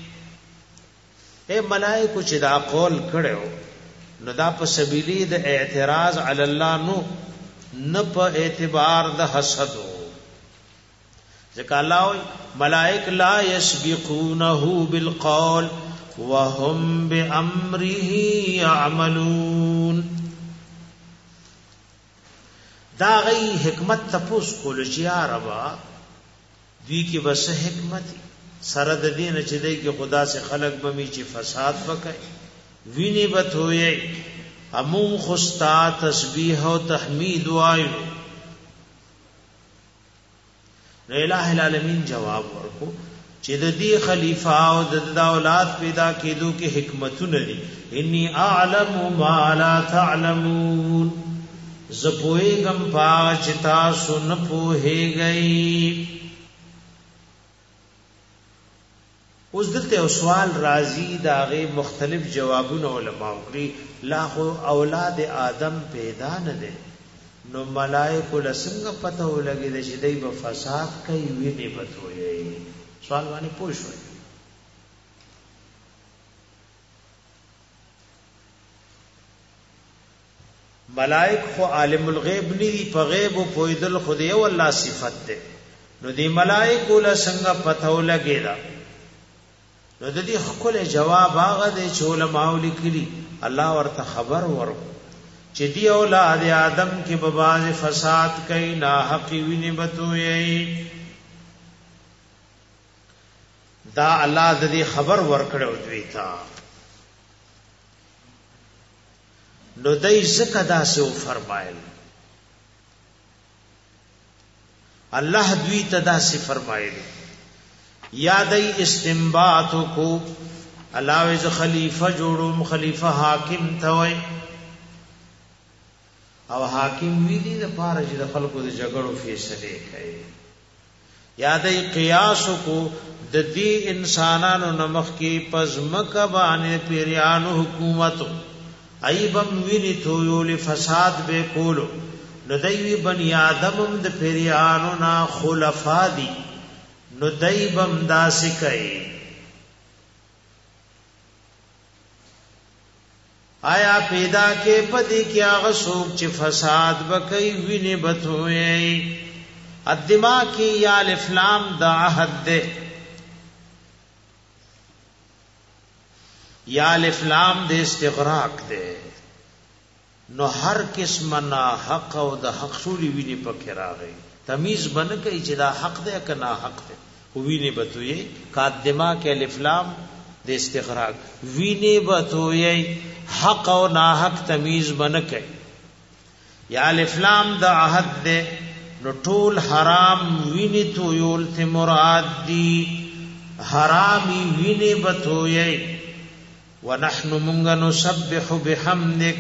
اے ملائکو چې دا قول کړو نو دا په سبیلی د اعتراض علی الله نو په اعتبار د حسد ځکه الله ملائک لا یسبقونه بالقول وهم بامره يعملون دا غي حکمت تپوس کول چې یا ربا دوی کې بس حکمت سره د دین چې دی کې خدا سے خلق بمی چې فساد وکړي ویني بتوي امو خستا تسبیح او تحمید وایو الہ العالمین جواب ورکو چې د دې خلیفہ او د اولاد پیدا کېدو کې حکمتونه دي انی اعلم ما لا تعلمون زپوئگم پاچ تاسو نپوہیگئی اوس دلته سوال راضی داغه مختلف جوابونه علماء کړی لا خو اولاد آدم پیدا نه دي نو ملائکه لسنګ پته ولګي د شیدای په فساد کوي ویني پتوي سوال باندې پوښوي ملائک خو عالم الغیب ندی په غیب او پویدل خو دی او الله صفت ده نو دی ملائک له څنګه پتو لګیدا نو د دې خپل جواب هغه دی چې علماء لیکلي الله ورته خبر ورکو چې دی اولاد آدم کې په باز فساد کوي نا حق ویني بتوي دا الله د دې خبر ورکړو دوی ته نو دای زکه دا سو فرمایل الله دوی ته دا سی فرمایل یادای استنباط کو الله از خلیفہ جوړوم خلیفہ حاکم توي او حاکم وی دي د پاره چې د خلکو د جګړو فیصله کوي یادای قیاس کو د دې انسانانو نمخ کې پزمک باندې پیرانو حکومت ایبم ویني تویول فساد به کولو نو دایوی بنی آدمم د پیرانو نا خلفا دي نو دایبم داسې کوي آیا پیدا کې پدې کې هغه څوک چې فساد وکي ویني بتوي الدماء کې یا الافلام د عهد ده یا الافلام د استغراق ده نو هر قسم نا حق او د حق شولي ویني پکې راغی تمیز بنه کوي چې دا حق ده که نا حق ده ویني بتوي قادمه کې الافلام د استغراق ویني بتوي حق او نا حق تمیز بنه کوي یا الافلام د عهد ده نو ټول حرام ویني تو یول ته مراد دي حرامي ویني بتوي ونحن منغ نسبح بحمدك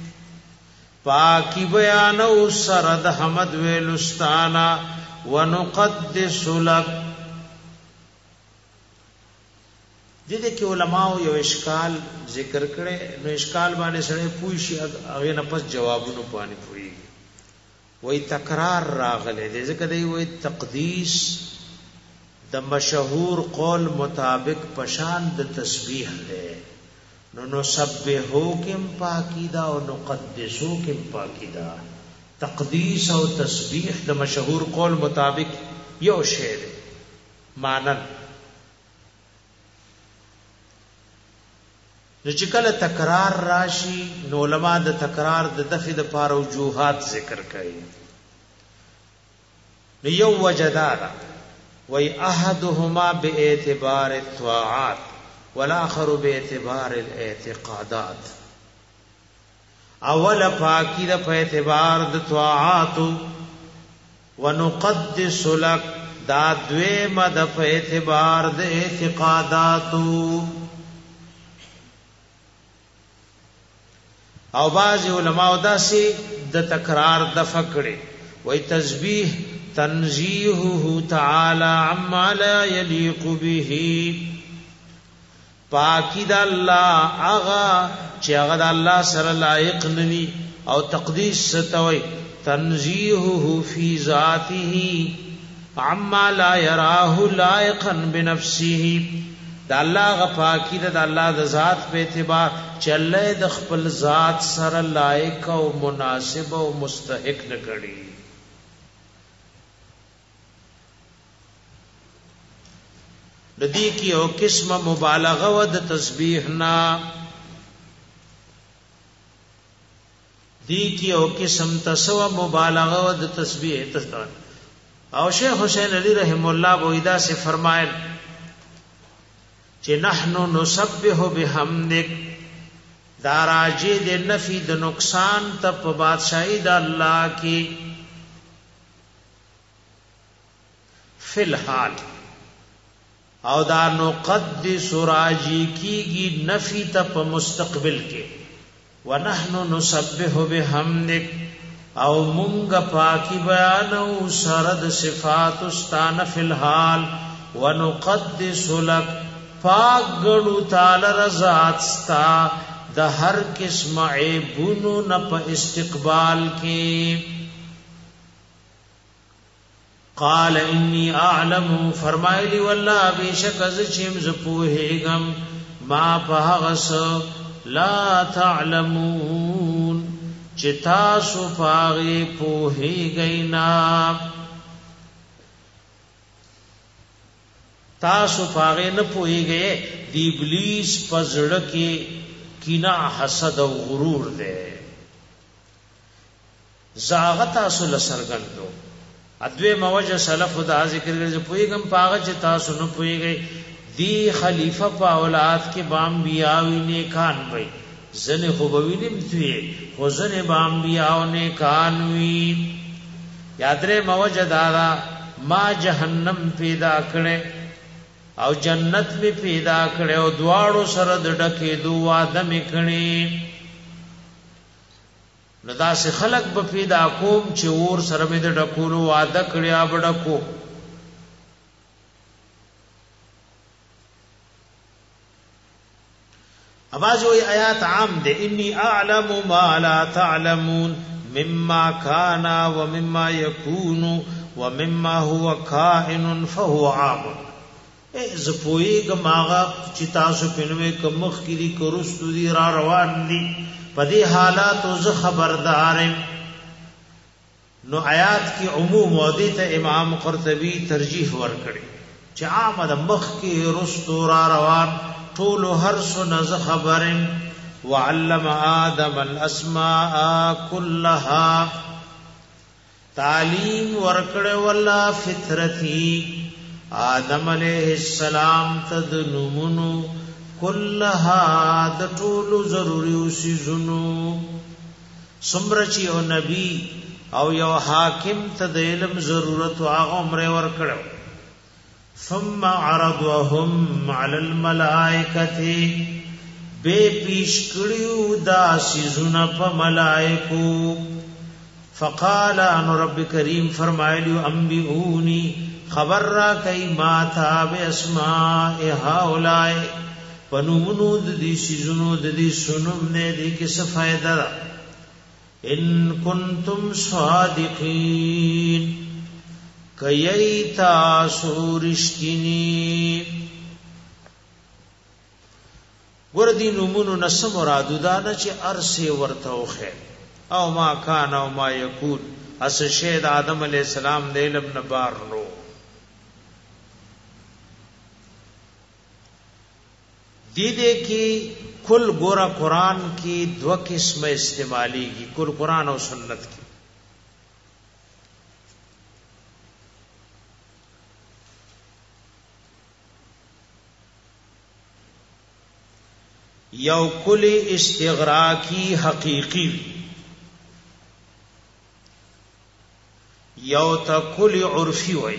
پاکی بیانو سرد حمد ویلستانا ونقدس لك دې کې علماو یو اشکال ذکر کړي، نو اشکال باندې سره پوښي هغه نه پس جوابونه باندې پوي. وای تکرار راغله دې ځکه دی وای تقدیس د مشهور قول مطابق پشان د تسبیح ده، نو نسبحو کم پاکیدا او نقدسو کم پاکیدا. تقدیس او تسبیح د مشهور قول مطابق یو شی ده مانن. نو چې کله تکرار راشي نو علما د تکرار د دفع د پاره وجوهات ذکر کوي. نو یو وجدارا وی احدهما باعتبار الطاعات والاخر باعتبار الاعتقادات. اول پاکی د په اعتبار د طاعات ونقدس لك، دا دویمه د په اعتبار د اعتقادات. او بعض علماء داسي د تکرار د فکړي وای تسبیح تنزیهه تعالی عما لا یلیق به، پاکی د الله هغه چې هغه د الله سره لایق ندي. او تقدیس ستوي تنزیهه فی ذاته عما لا يراه لائقا بنفسه، د الله غ پاکی د الله د ذات په اعتبار چله د خپل ذات سره لایق او مناسب او مستحق نه کړي. د دې کې یو قسمه مبالغه و د تسبیح نا، دې کې یو قسم تسو مبالغه و د تسبیح ته. او شیخ حسین علی رحم الله بویدا سے فرمائل چې نحنو نسبح بحمدک، دا راجی د نفی د نقصان ته په بادشاہی د الله کې فی الحال، او دا نقدس راجی کیږي نفی ته په مستقبل کې. ونحنو نسبح بحمدک، او مونږ پاکی بیانو سرد صفات استان فی الحال. ونقدس لک، پاک گڑو تعالی رضات ستا د هر قسم عیبونو نه په استقبال کې. قال انی اعلم، فرمایلی والله بیشک از چیم ز پوهیږم ما په هغه څه لا تعلمون چې تاسو پاغي پوهیږئ نه. تاسو پاغه نه پويږئ، دی ابلیس پزړه کې کینا حسد او غرور ده. زاغت تاسو لسرګندو ادوی موجه سلف دا ذکر کوي چې پويګم پاغه چې تاسو نه پويږئ. دی خلیفہ په اولاد کې بام بیاوی نیکان وي، زنه خو بوینم توی خو زنه بام بیاو نیکان وي. یادره موجه دا ما جهنم پیدا کړي او جنت می پیدا کړي، او دواړو سره د ډکه دوه دم کړي. نو دا سه خلق به پیدا کوم چې اور سره می د ډکولو وعده کړي ابډکو. اواز وی آیات عام ده، انی اعلم ما لا تعلمون مما كان ومما يكون ومما هو كائن فهو عام. ز پویګم هغه چې تاسو پنوې کومخ کړي کورستو دي را روان دي په دې حالات او زه خبردارم. نو آیات کې عموم او دې ته امام قرطبي ترجیح ورکړي چې عام د مخ کې رستو را روان ټول هر سن ز خبرم. وعلم آدم الاسماء كلها، تعلیم ورکړه ولا فطرتي آدم علیہ السلام تدنمونو کلها د ټولو ضروري سيزونو. سمرچی او نبی او یو حاکم ته د علم ضرورت او عمر ورکړو. ثم عرضهم على الملائکه، بے پیش کړیو دا سيزونه په ملائکو. فقال ان رب کریم فرمایلیو انبئونی، خبر را کئی ما تا بے اسماء هؤلاء، پنومنو د دې سيزونو د دې سنوم نه دې کې څه فائدہ ده ان کنتم صادقین کایتا سورشتنی ور دې نومونو نس مراد ده نه چې ارسه ورته وخه او ما کان او ما یکون اس شهد آدم علیہ السلام د علم نه بار نو دې کې کل ګورا قران کې دو قسمه استعمالي کی کل قران او سنت کی یو کل استغراقی حقیقی یو تا کل عرفی وی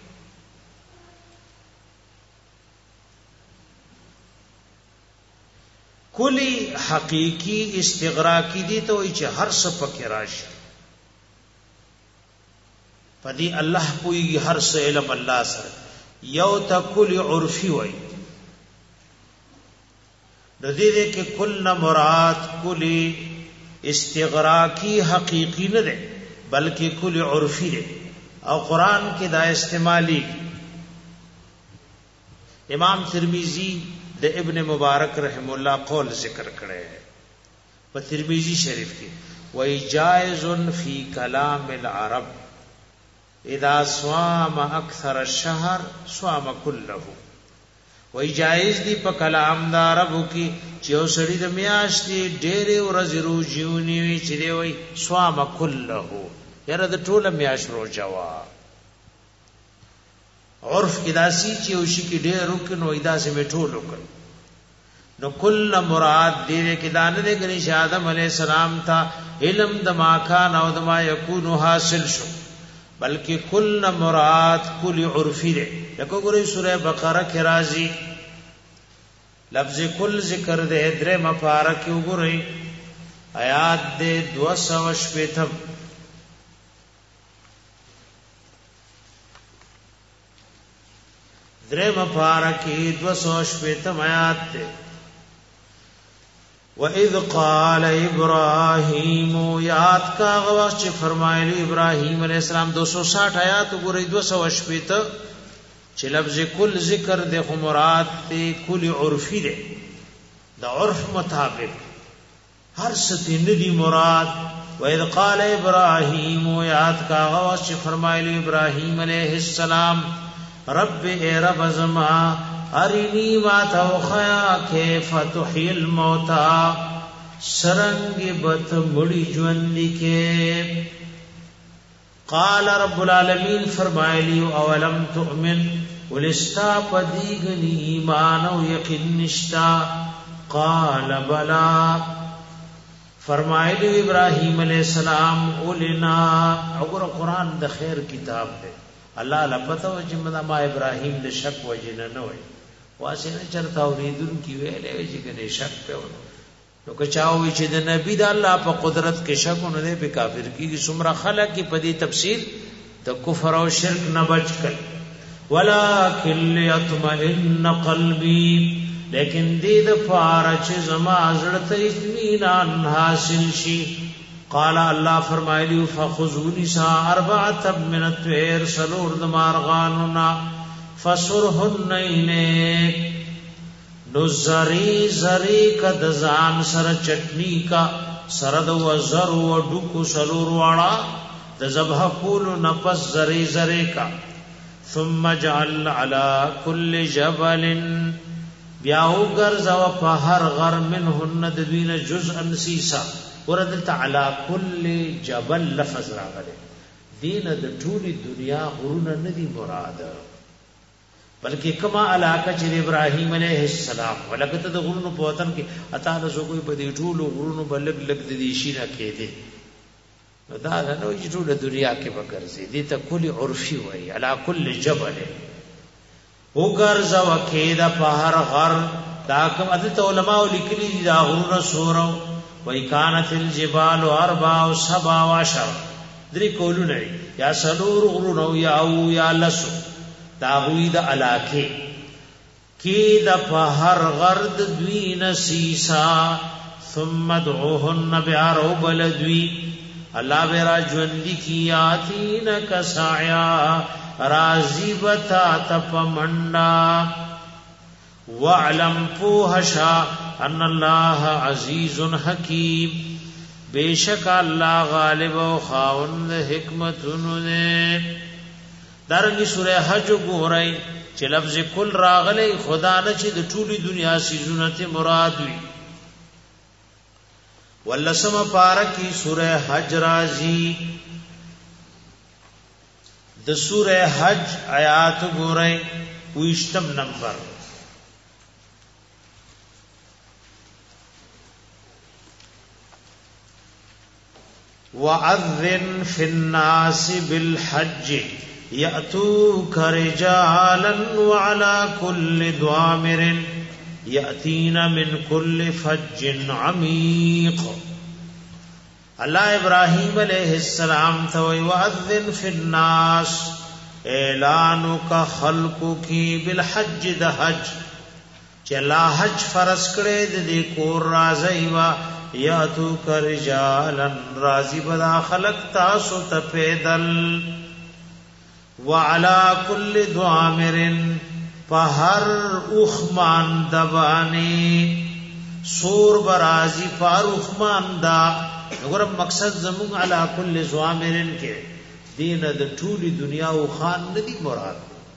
کلی حقیقی استغراقی دی تو ایچ ہر سپک راشی پدی اللہ پوئی ہر س علم اللہ سر یو تا کلی عرفی وی ندی دے کہ کل مراد کلی استغراقی حقیقی نہ دے بلکہ کلی عرفی دے او قرآن کے دا استعمالی امام ترمذی د ابن مبارک رحم الله قول ذکر کړي په ترمذی شریف کې وای جائز فی کلام العرب اذا صام اکثر الشهر صام كله وای جائز دی په کلام د عربو کې چې اوسړي د میاشتې ډېرې ورځې روزيونی وي چې دی وای صام كله یره د ټوله میاشت روزوا عرف کی داسی چې او شي کې ډېر رکن وای داسې میټول وکړ نو کل مراد دې کې دانه دې غني آدم علی السلام تا علم د ما کان او د ما یکون حاصل شو بلکې کل مراد کل عرفی دې لکه ګورې سوره بقره کې راځي لفظ کل ذکر دې درې مفارق وګورئ آیات دې 280 درے مفارکی 280 آیات تے وَإِذْ قَالَ إِبْرَاهِيمُ یاد کا غواش چه فرمائلی ابراہیم علیہ السلام 260 آیات گوری 280 چه لفظ کل ذکر دے خمرات تے کل عرفی دے دا عرف مطابق ہر ستی ندی مراد وَإِذْ قَالَ إِبْرَاهِيمُ یاد کا غواش چه فرمائلی ابراہیم علیہ السلام رب اے رب زما ارینی ما توخیا کیف تحیی الموتا سرنگ بت مڑی جوندی کے قال رب العالمین فرمائے لی اولم تؤمن ولستا پدیگنی ایمان و یقین نشتا قال بلا فرمائے لی ابراہیم علیہ السلام اولنا اگر قرآن د خیر کتاب دے الله لپته و چې ما ابراهیم د شک وجنه نه وای واسنه چرته اوریدون کی ویلې چې کنه شک په نو که چاوي چې د نبی د الله په قدرت کې شک نه دی په کافر کیږي څومره خلک په دې تفسیر د کفر او شرک نه بچ کړي ولکن یطمئن قلبی لیکن دې د فارچ زما زړه ته اطمینان حاصل شي قال الله فرمایلی فخذوني سا 4 من الطير سلور د مارغاننا فسرهن الیک نزری زری کد زان سر چټنی کا سرد و زر و ډکو سلور واړه د ذبح کول نفس زری زری کا ثم جعل على كل جبل بیاو غرزا په هر غر منهن د دوینه جزءا سیسا وردت علی کل جبل لفظ راغله دین د ټولي دنیا غرونه ندی مراد بلکې کما علاقه چې ابراهیم علیه السلام ولکه د غرونو په وطن کې اته د زوګوي په دې ټولو غرونو بلګ لګ د دې شي نه کېده نو دا نو چې ټول دنیا کې وګرځي دې ته کل عرفي وای علی کل جبل وګرځا وکیدا په هر غر دا کوم د علماء لیکلي دا غرونه سورو وای کانت الجبال 47 درې کولونه یا سلور غرونو یا او یا لسو داوی د علاقه کی د پهر غرد دوی نسیسا ثم ادعوهن بیارو بلدوی اللہ بیرا جوندی کی آتین کسایا رازی بتا تپمنڈا وعلم پوہشا ان اللہ عزیز حکیم بیشک اللہ غالب و خاوند حکمتونو نے. دارنگی سورہ حج گو رئی چه لفظ کل راغلی خدا نه چې د ټولي دنیا سيزونه ته مراد وي. ولسم پارکی سورہ حج رازی د سورہ حج آیات گورئ 20 نمبر. وَأَذِّنْ فِي النَّاسِ بِالْحَجِّ يَأْتُوكَ رِجَالًا وَعَلَى كُلِّ ضَامِرٍ يَأْتِينَ مِنْ كُلِّ فَجٍّ عَمِيقٍ. اللہ ابراہیم علیہ السلام توئی وَأَذِّنْ فِي النَّاسِ اعلانو کا خلقو کی بالحج د حج چلا حج فرض کرے دی کور رازی و یاتوک رجالا رازی بدا خلق تاسو تپیدل وعلا کل ضامر پہر اخمان دبانی سور برازی پار اخمان دا. نگرم مقصد زمون علا کل ضامرن کے دین د ټولی دنیا او خان ندی مراد.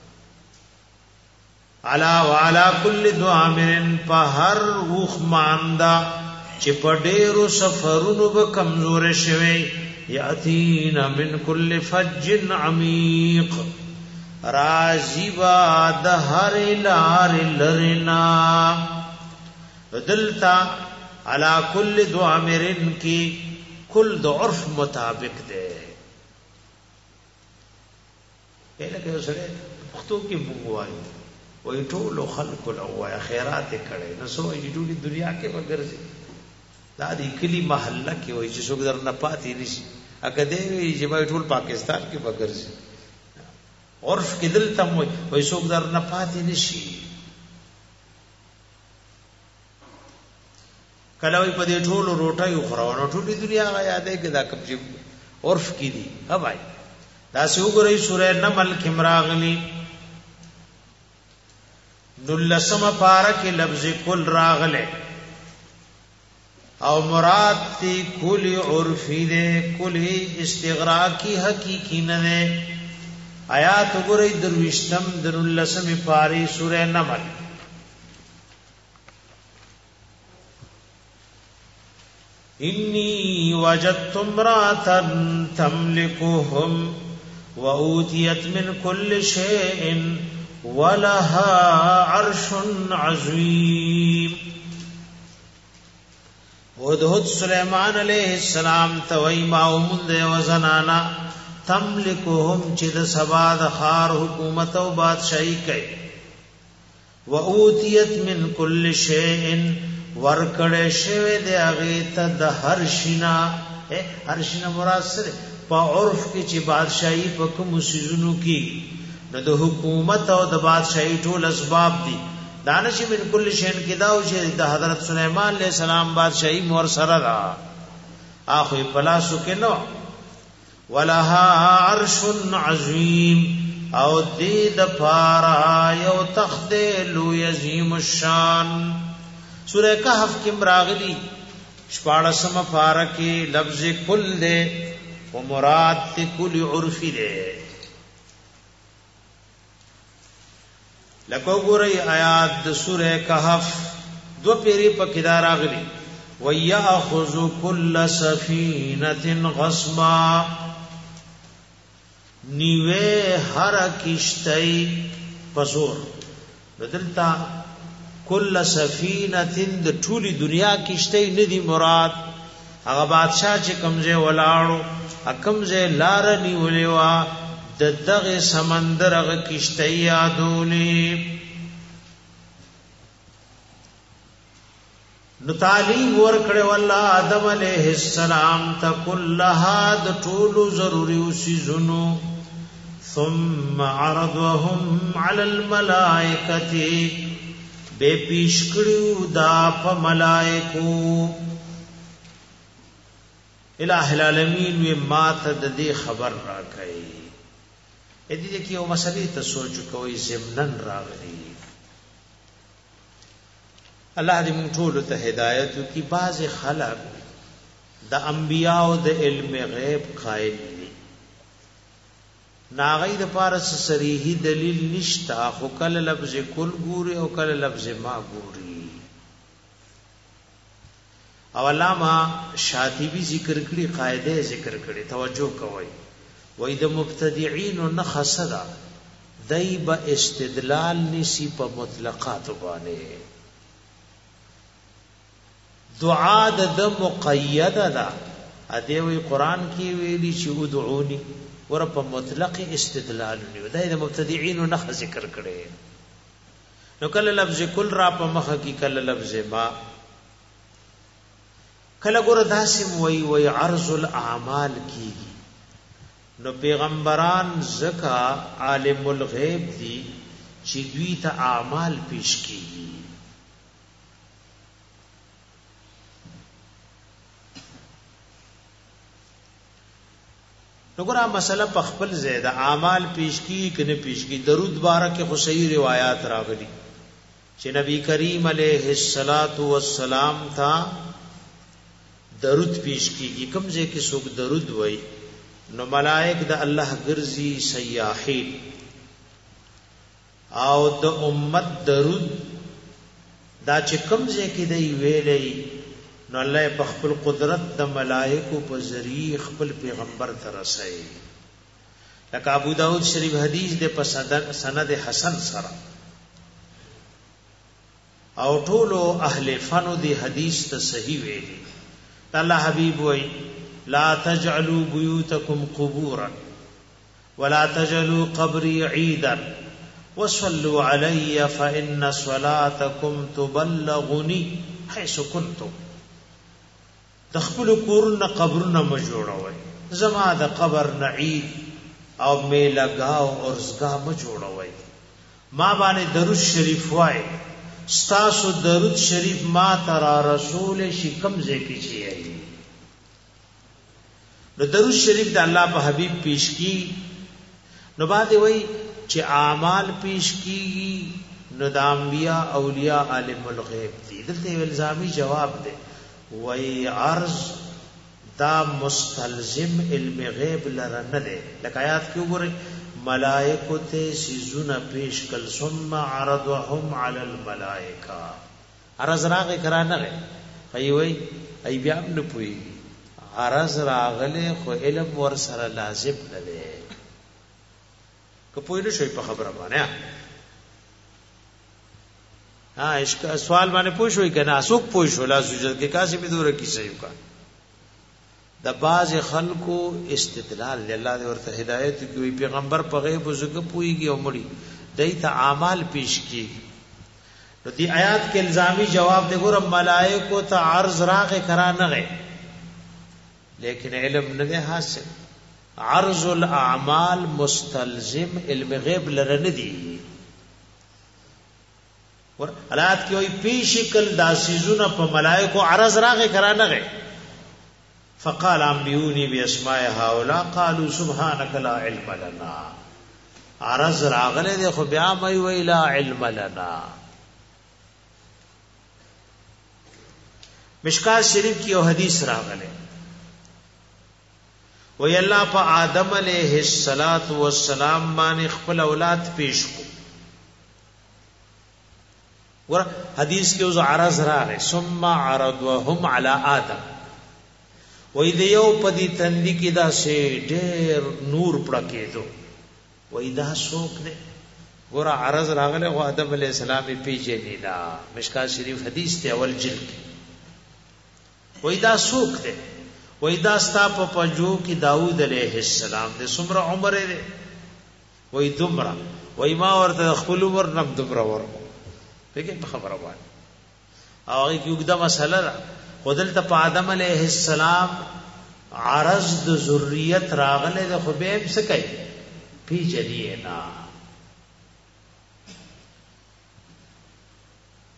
علا وعلا کل ضامرن پہر اخمان دا چې په ډېرو سفرونو به کمزور شوي یاتین من کل فج عمیق رازی با د هر لار لرنا. دلتا علا کل ضامرن کی کل د عرف مطابق دے. لکه سره پښتو کې بوغوایي وای ټول خلق له وای خیرات کړي نو سو یې ټولي دنیا کې وګرځي دا دی کلی محله کې وای چې څوک درنه پاتې نشي اګه دی چې وای ټول پاکستان کې وګرځي عرف کې دلته وای څوک درنه پاتې نشي. کله وای په دې ټول روټي خورونه ټولي دنیا یادې کې دا کوم چې عرف کې دي. ها بھائی دا څو ګورې سورې نمل کې مراغلی نلسم پارک لفظ کل راغلے او مراد تی کلی عرفی دے کلی استغراقی حقیقی ندے. آیات گرئی دروشتم درلسم پاری سورہ نمل. انی وجدت امراتا تملکهم وَأُوتِيَتْ مِنْ كُلِّ شَيْءٍ وَلَهَا عَرْشٌ عَظِيمٌ. هدهد سلیمان علیہ السلام توئی ماؤمن دے وزنانا تملکهم چید سبا دخار حکومت و بادشاہی کئی وَأُوتِيَتْ مِنْ كُلِّ شَيْءٍ ورکڑے شوے دے اغیتا دا ہرشنا ہرشنا مراد سرے پا عرف کی چی بادشاہی پا کم سیزنو کی نو د حکومت او د بادشاہی ټول اسباب دي. دانش من کل شین کی داو چې د حضرت سلیمان علیہ السلام بادشاہی مور سره دا اخو پلاسو کې نو ولها عرش عظیم او دې د پارا یو تخت لو یزیم الشان. سورہ کہف کې مراغلی شپاړسم پارا کې لفظ کل دے و مراد تی کل عرفی دے. لکو گوری آیات سورہ کہف دو پیری پا کدار آگلی وَيَأْخُذُ كُلَّ سَفِينَةٍ غَصْبًا نیوے ہر کشتی پسور بدلتا کل سفینتن د ټولی دنیا کشتی ندی مراد هغه بادشاہ چې کمزه ولاړو کمزه لار نیولوا د دغه سمندر هغه کشتی یادولې. نو تعلیم ورکړه والله آدم علیہ السلام ته کلها د ټولو ضروري وسيزونو ثم عرضهم على الملائکه بے پیش کړو دا په ملائکو الہ العالمین وی مات د دې خبر راکړي دې کې یو مسلې ته سوچ کوئ زمنن راغلي الله دې موږ ټول ته هدایت کی باز خلق د انبیاء او د علم غیب قائل دي ناغې د پارس صریحي دلیل نشتا خو کله لفظ کل ګوري او کله لفظ ما ګوري او علامہ شاطبی ذکر کړي قاعده ذکر کړي توجه کوئ وای د مبتدعين نه خصدا دایب استدلال نسی په مطلقات باندې دعا د مقید ده ادي وی قران کې ویلي چې ادعوني ور په مطلق استدلال نه دای د مبتدعين نه ذکر کړي نو کله لفظ کل را په مخ کې کله لفظ ما کله ګور داسم وی عرض الاعمال کیږي نو پیغمبران زکا عالم الغیب دی چې دوی ته اعمال پیش کیږي نو ګور مسله په خپل زیاده اعمال پیش کیږي کنه پیش کیږي درود بارک خو صحیح روایت راغلي چې نبی کریم علیه الصلاۃ والسلام تھا درود پیش کیږي کوم ځای کې څوک درود وای نو ملائک د الله ګرځي سیاحین او د امت درود دا چې کوم ځای کې دی ویلې نو الله په خپل قدرت د ملائکو په ذریعہ خپل پیغمبر ته رسایي لکه ابو داود شریف حدیث د په سند حسن سره او ټولو اهل فن دی حدیث ته صحیح ویلي الله حبیب وای لا تجعلوا بيوتكم قبورا ولا تجعلوا قبري عيدا وصلوا علي فإن صلاتكم تبلغني حيث كنتم دخل کورن قبرنا مجوړوي زما د قبر نعید او میلګاو اورزګا مجوړوي ما باندې درود شریف وای ستاسو درود شریف ما ترا رسول شکم زکی چی ای نو درود شریف د الله په حبیب پیش کی نو باندې وای چې اعمال پیش کیږي نو د انبیاء اولیاء عالم الغیب دي دلته الزامی جواب ده وای عرض دا مستلزم علم غیب لره نه ده لکه آیات کې وګورئ ملائکو ته سيزونه پیش کل ثم عرضهم على الملائکه عرض راغه کرا نه غي وای ای بیا نه پوي عرض راغله خو علم ور سره لازم نه ده که پوي نه شي په خبره باندې عشق سوال باندې پوښوي کنه اسوک پوښو لا سوجد کې کاسي به دوره کی صحیح کا د باز خلکو استدلال الله دې ورته هدایت کوي پیغمبر په غیب زګه پويږي او مړي دایته اعمال پیش کیږي نو دې آیات کې الزامی جواب دې ګور ملائکه ته عرض راغه کرا نه غي لیکن علم نه حاصل عرض الاعمال مستلزم علم غیب لره نه دی ور حالات کې وي پیش کل داسیزونه په ملائکه عرض راغه کرا نه غي فقال انبئوني باسماء هؤلاء قالوا سبحانك لا علم لنا عرض راغله ده خو بیا مې وی لا علم لنا مشکات شریف کی او حدیث راغله وی الله په آدم علیہ الصلات والسلام باندې خپل اولاد پیش کو ور حدیث کې او عرض راغله ثم عرضهم على آدم وای دی یو پدی تندی کی دا سے ډیر نور پړکې دو وای دا څوک دی ګور عرض راغله او آدم علیہ السلام پیژنې دا مشکات شریف حدیث ته اول جلد وای دا څوک دی وای دا ستا په پجو کی داوود علیہ السلام دې څومره عمر دی وای دومره وای ما ورته خپل عمر نم دومره ورکو پکې په خبره وای او هغه یوګدا مسله خودل ته آدم علیہ السلام عرض د ذریت راغله د خبيب سکي پی جدینا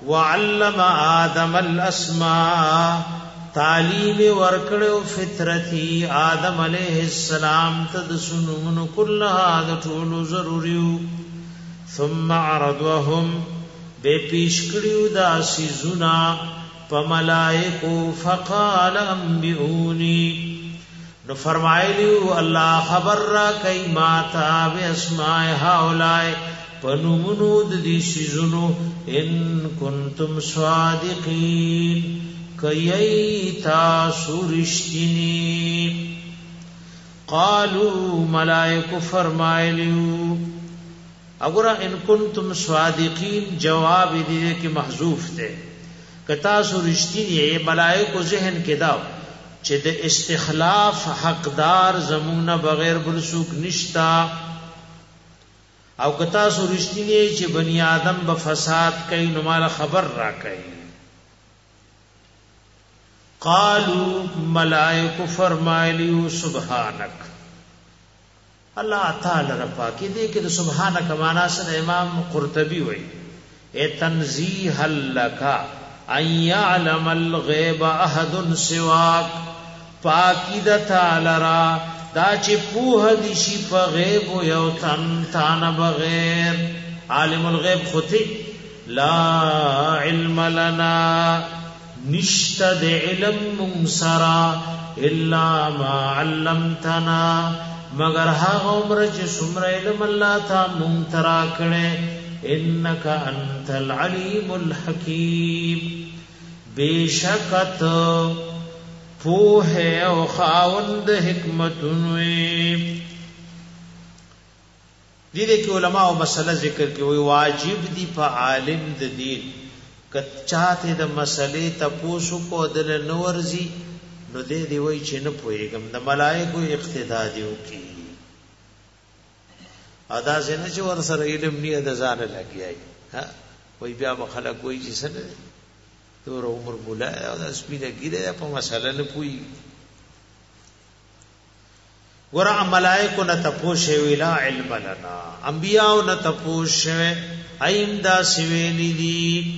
وعلم آدم الاسماء تعلیم ورکړو فطرتی آدم علیہ السلام تدسنون كلها د ټول ضروریو ثم عرضهم بے پیش کړیو دا سيزونا پملائکو فقال انبئونی نو فرمایلیو الله خبر را کای ماتا باسماء هؤلاء پنومنود دی سيزونو ان کنتم صادقین کایتا سورشتنی قالوا ملائکه فرمایلیو اگر ان کنتم صادقین جواب دې کې محذوف ته کتا سورشتنی ملائکه ذهن کې داو چې د استخلاف حقدار زمونه بغیر بل څوک نشتا او کتا سورشتنی چې بنی آدم به فساد کوي نو مال خبر را کوي قالوا ملائکه فرمایلیو سبحانک الله تعالی رپا کې دې کې د سبحانک معنا سره امام قرطبي وایي اے تنزیه لک ان يعلم الغیب احد سواک پاکی د تعالی را دا چې پوه دي شي په غیب یو تن بغیر عالم الغیب ختی لا علم لنا نشتد علم منصرا الا ما علمتنا مگر هغه عمر چې څومره علم الله تا مونږ ترا کړې انک انت العلیم الحکیم بیشکت پوه او خاوند حکمتونوی دې کې علما او مسله ذکر کوي واجب دي په عالم د دین کچاته د مسلې تاسو کو دل نورزي نو دې دی وای چې نه پويګم د ملائکو اقتدا دیو کی ادا زنه چې ور سره علم نه د ځان لګیای ها وای بیا خلک وای چې سره تور عمر مولا او د سپینه ګیره په مسله نه پوي ور ملائکو نه تپوشه ویلا علم لنا انبیاء نه تپوشه ایم دا سویلی دی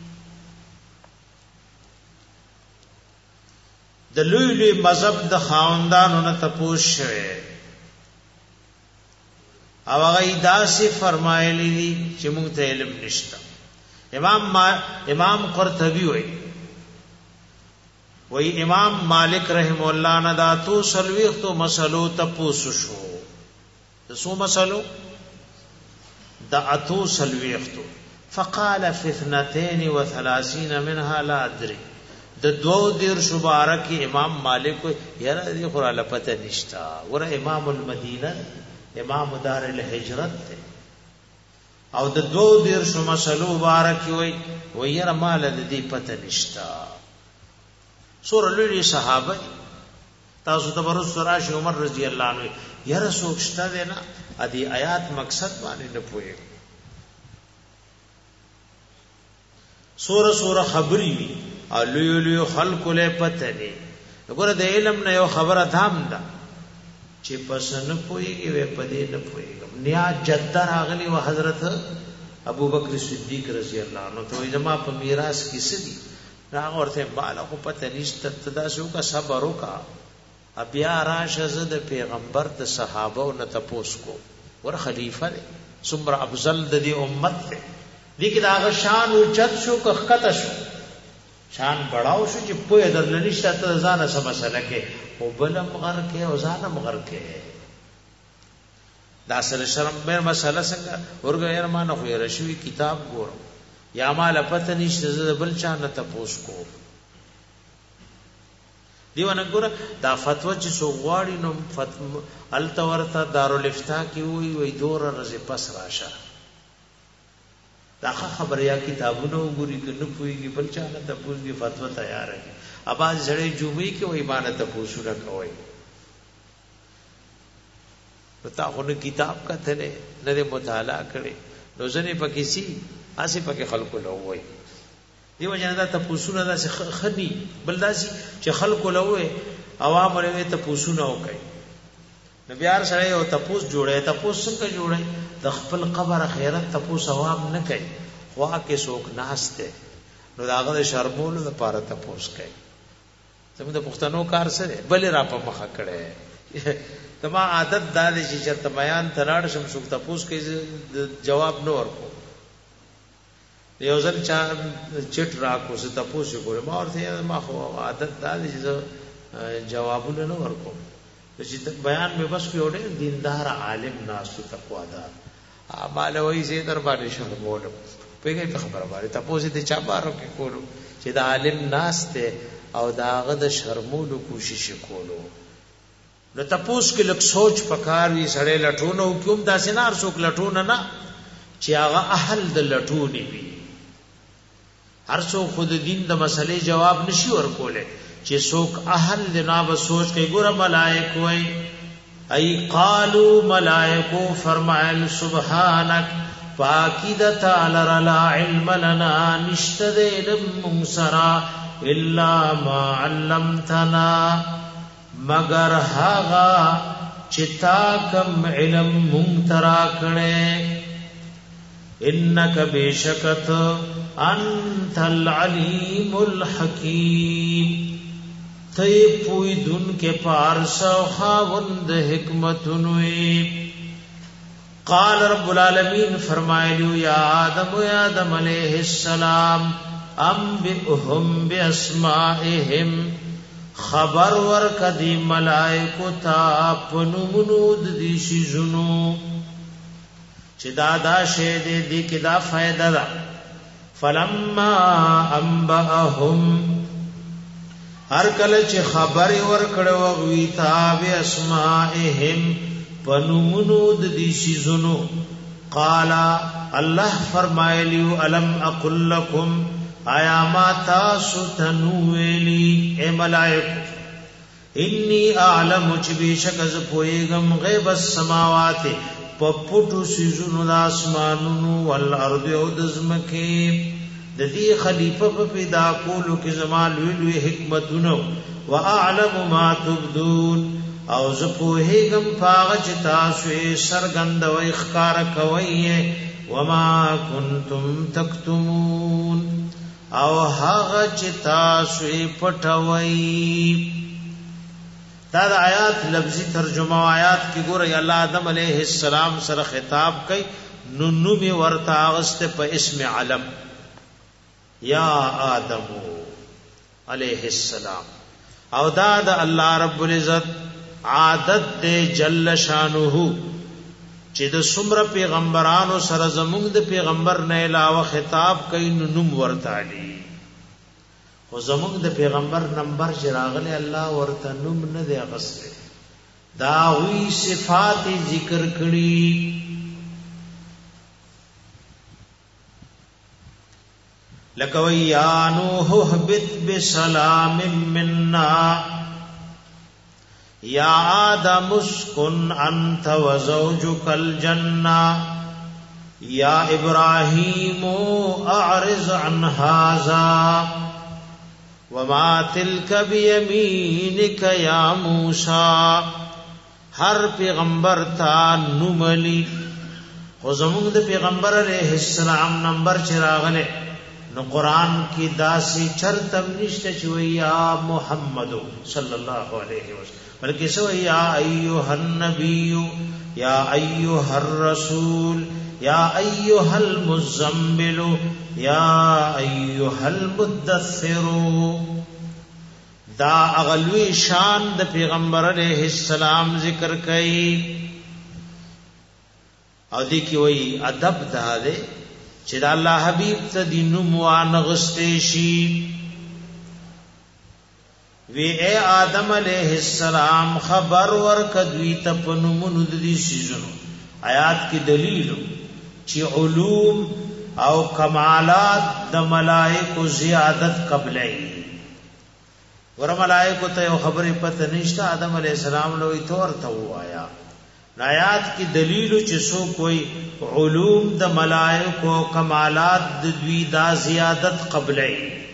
د لوی لوی مذهب د خاوندانو نه تپوس شوه او هغه داسې فرمایلی دي چې موږ ته علم نشته امام قرطبي وای امام مالک رحم الله نه دا تو سلويختو مسلو تپوس شو د سو مسلو دا اتو سلويختو فقال في 32 منها لا ادري د دو دیر شبارک امام مالک یاره دی قرآن پته نشتا ور امام المدینه امام دار الهجرت او د دو دیر شو مسلو مبارک وی یاره مال د دې پته نشتا سور لوی صحابه تاسو ته ورس راشي عمر رضی الله عنه یاره سوچتا دینا ادي آیات مقصد باندې نه پوي سور خبري وی لوی خلق له پته نه وګوره د علم نه یو خبره دام ده چې پس نه پويږي و پدې نه پويږي نیا جدر اغلی و حضرت ابو بکر صدیق رضی الله عنه ته جما په میراث کې سدي راغ ورته بالا کو پته نشته تداسو کا صبر وکا بیا راشه زد پیغمبر د صحابه او نه تپوس کو ور خلیفہ سمر افضل د دې امت دې کې دا شان او چت شو کخته شو شان بڑاو شو چې په درلنیشته ته ځانه سم مسله کې او بلم غر کې او ځانه مغر کې دا سره شرم به مسله څنګه ورګه یې مانه خو رشوی کتاب ګورم یا مال پته نشته بل چا نه تپوس کو دیونه ګوره دا فتوا چې سو غواړي نو فتوا التورتا دارالافتا کې وی دور رزه پس راشه دا خبر یا کتابونو ګوري کنه پويږي بل چا نه تپوس دی فتوا تیار ہے اباز زړې جمعې کې وای باندې تپوسو نه کوي پتا خو کتاب کته نه مطالعه کړي نو ځنه پکې سي اسې پکې خلکو له وای دیو جنا دا تپوسو نه داسې خني بل داسې چې خلکو له وای عوام له تپوسو نه وکي نبی ار سره یو تپوس جوړه تپوس څنګه جوړه د خپل قبر خیرت تپوس عوام نه کوي خوا کې څوک ناشته نو داغه شرمولو د پاره تپوس کوي زموږ د پښتنو کار سره بل را په مخه کړي تما عادت دا دي چې چرته بیان تراړ شم څوک تپوس کوي جواب نو ورکو یو ځل چا چټ راکو څه تپوس کوي ما ورته ما خو عادت دا دي چې جوابونه نو ورکو چې بیان مې بس په وړه دیندار عالم ناسو تقوا دار مالوي زه در باندې شرمولم پیګه خبره باندې تپوس دې چا بارو کې کولو چې دا عالم ناس ته او داغه د شرمولو کوشش کولو نو تپوس کې لک سوچ پکار وی سړې لټونو کوم داسې نار څوک لټونه نه چې هغه اهل د لټونی وي هر څوک خود دین د مسلې جواب نشي ورکوله چې څوک اهل د نه به سوچ کوي ګوره ملائک وای ای قالو ملائکو فرمایل سبحانك پاکی د تعالی لا علم لنا نشته د علم منصرا الا ما علمتنا مگر هاغا چتا کم علم منترا کړه انک بیشکت انت العلیم الحکیم تی پوی دن کے پارسا خاوند حکمتنوی قال رب العالمین فرمائلیو یا آدم علیہ السلام انبئهم باسمائهم خبر ورکدی ملائکو تا پنمنود دی شیزنو چی دادا شید دی کی دا فائدہ دا فلما انبئهم ہر کل چی خبر ورکڑو غویتا باسمائهم پنمنود دی شیزنو قالا اللہ فرمائلیو علم اقل لکم آیا ما تاسو تنویلی اے ملائکو انی اعلم چبی شکز پوئیگم غیب السماوات پپوٹو سیزنو دا اسمانونو والارض او دزمکی ددی خلیفہ پا پیدا کولو کی زمان لوی حکمتونو واعلم ما تبدون او زپوئیگم پاغچ تاسوی سرگند و اخکار کوئی وما کنتم تکتمون او هغه چې تاسو پټوي دا د آیات لفظي ترجمه او آیات کې ګورئ الله آدم علیه السلام سره خطاب کوي نو می ورته اغست په اسم علم یا آدم علیه السلام او دا د الله رب العزت عادت دې جل شانه چې د څومره پیغمبرانو سره زموږ د پیغمبر نه علاوه خطاب کوي نوم ورته علي خو زموږ د پیغمبر نمبر چې راغله الله ورته نوم نه دی غسله دا وی صفات ذکر کړي لکه یا نوح اهبط بسلام منا یا آدم اسکن انت وزوجک الجنہ یا ابراہیم اعرض عن هذا وما تلک بیمینک یا موسیٰ ہر پیغمبر تا نملی خو زمونږ د پیغمبر علیہ السلام نمبر چراغلے نو قرآن کی داسی چرتم نشته چوئی یا محمد صلی اللہ علیہ وسلم بلکہ سو یا ایوہ النبی یا ایوہ الرسول یا ایوہ المزمل یا ایوہ المدثر دا اغلوی شان د پیغمبر علیہ السلام ذکر کئی او دی کی وی ادب دا دے چې دا الله حبیب ته دی نوم وانغسته شي وی اے آدم علیہ السلام خبر ورکدوی ته پنومونو د دې شیزونو آیات کی دلیل چې علوم او کمالات د ملائکه زیادت قبلای ور ملائکه ته خبرې پته نشته آدم علیہ السلام لوی تور ته وایا آیات کی دلیل چې سو کوئی علوم د ملائکه کمالات د دوی دا زیادت قبلای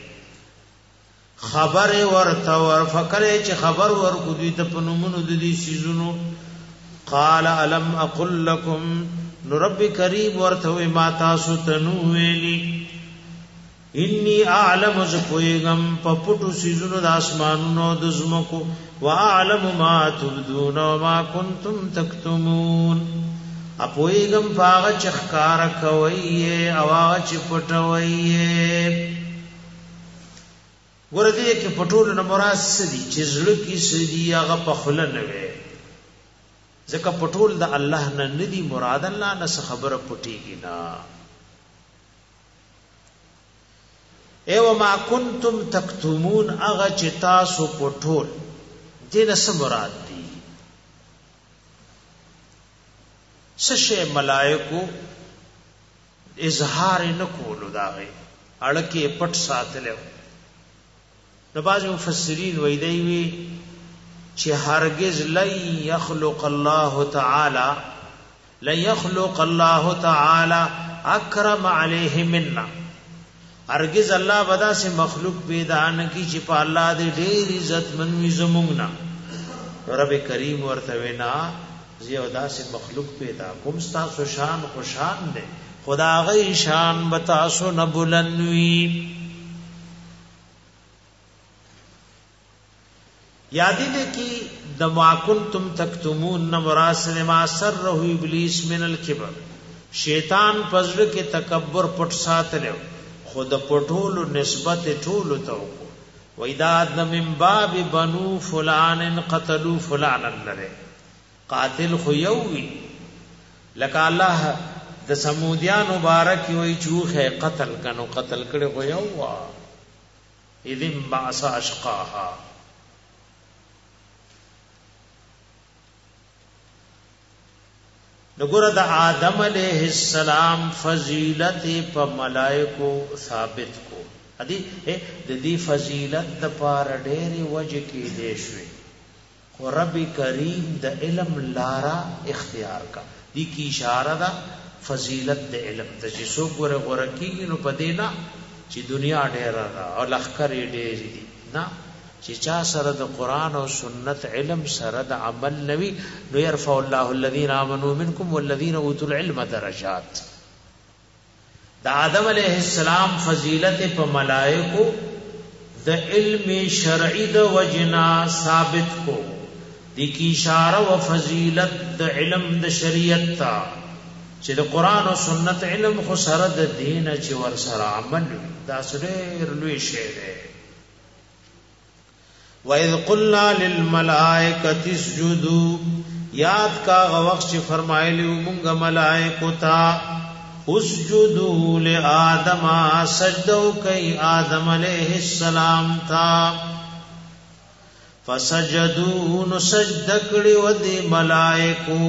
خبر ورته ور فکر چې خبر ورکو دوی ته پنومونو د دې سيزونو قال الم اقل لكم نو رب کریم ورته ما تاسو تنو ویلی انی اعلم ز پویغم پپټو سيزونو د اسمانونو د زمکو واعلم ما تبدون وما کنتم تکتمون اپویغم پاغه چخکار کوي او هغه چ پټوي ورته کې پټول نه مراد سدي چې زړه کې سدي هغه په خله نه وي ځکه پټول د الله نه ندي مراد الله نه خبره پټيږي نه ایو ما کنتم تکتمون اغه چې تاسو پټول دې نه څه مراد دي سشه ملائکو اظهار نه کولو داغه اړکه پټ ساتلو نو باز مفسرین وی دی وی چې هرگز لن يخلق الله تعالی اکرم علیه منا هرگز الله ودا سے مخلوق پیدا نه کی چې په الله دې ډېر عزت منوي زمونږ نه رب کریم ورته وینا زیاده سے مخلوق پیدا کوم تاسو شان خوشان دے خدا غي شان بتاسو نه بلندوي یادی دے کی دما کنتم تکتمون نمراسل ما سره ابلیس من الکبر شیطان پزړه کې تکبر پټ ساتلو خود پټولو نسبت ټولو تو وېداد من باب بنو فلان قتلوا فلانا لره قاتل خو یووی لکه الله د سمودیان مبارک وی چوخه قتل کنو قتل کړي خو یو اذن بعث اشقاها نګور د آدم علیہ السلام فضیلت په ملائکو ثابت کو ادي د دې فضیلت د پاره ډېری وجه کې دي شوي خو رب کریم د علم لارا اختیار کا دي کی اشاره ده فضیلت د علم د چې څوک غره کیږي نو پدینا چې دنیا ډېره ده او لخر ډېری دي نه چې چا سره د قران او سنت علم سره د عمل نوي نو يرفع الله الذين امنوا منكم والذين اوتوا العلم درجات د آدم علیہ السلام فضیلت په ملائکو د علم شرعی د وجنا ثابت کو د کی اشاره او فضیلت د علم د شریعت تا چې د قران او سنت علم خو سره د دین چې ور سره عمل دا سره لوی شی دی وَإِذْ قُلْنَا لِلْمَلَائِكَةِ اسْجُدُوا یاد کا وقت چې فرمایلی موږ ملائکو ته اسجدوا لآدم سجدو کوي آدم علیہ السلام تا فسجدوا نسجد کړي ودي ملائکو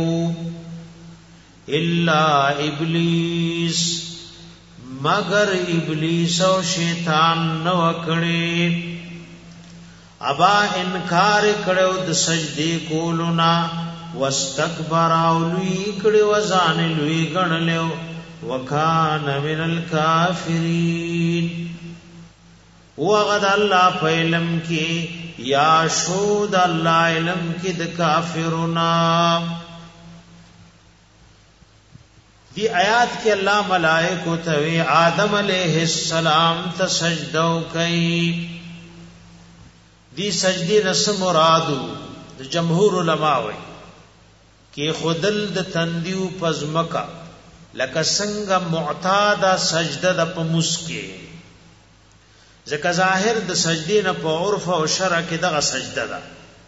الا ابلیس مگر ابلیس او شیطان نو کړي ابا انکار کړو د سجدي کولونا واستكبر اولوی کړو ځان لوی غنلو وکان من الکافرین وغد الله په علم کې یا شود الله علم کې د کافرنا دی آیات کې الله ملائکه ته آدم علیہ السلام ته سجدو کوي دی سجدی رس مرادو د جمهور علماء وي کې خودل د تندیو پزمکا لکه څنګه معتاد سجده د پمسکه ځکه ظاهر د سجدی نه په عرف او شرع کې دغه سجده ده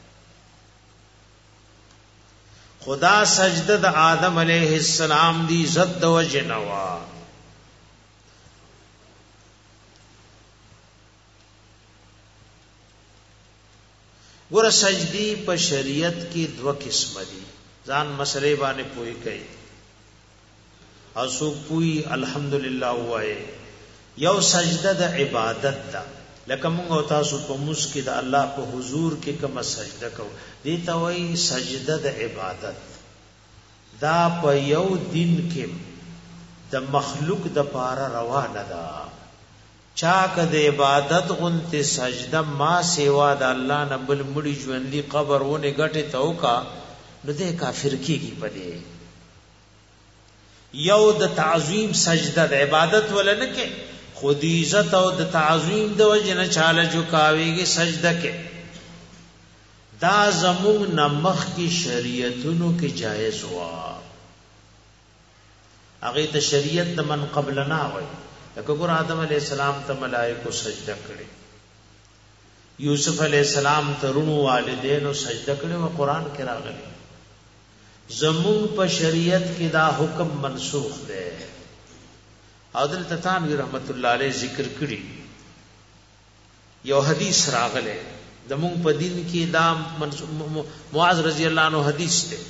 خدا سجده د آدم علیہ السلام دی عزت د وجنوا ګور سجدی په شریعت کې دوه قسم دي ځان مسلې باندې پوي کوي او سو پوي الحمدلله وای یو سجده د عبادت ده لکه موږ تاسو په مسجد د الله په حضور کې کوم سجده کو دي ته وای سجده د عبادت دا په یو دین کې د مخلوق د پاره روانه ده چاک د عبادت غنته سجده ما سیوا د الله نه بل مړي ژوندۍ قبر ونه غټه توکا نو د کافر کیږي پدې یو د تعظیم سجده د عبادت ولنه کې خود عزت او د تعظیم د وجه نه چاله جوکاویږي سجده کې دا زمون نمخ کی شریعتونو کې جایز وا هغه ته شریعت د من قبلنا وای لکه ګور آدم علی السلام ته ملائکه سجده کړي یوسف علی السلام ته رونو والدینو سجده کړي او قران کې راغلي زمون په شریعت کې دا حکم منسوخ دی او دلته تانوی رحمت الله علیه ذکر کړي یو حدیث راغله زمون په دین کې دا معاذ رضی الله عنه حدیث دی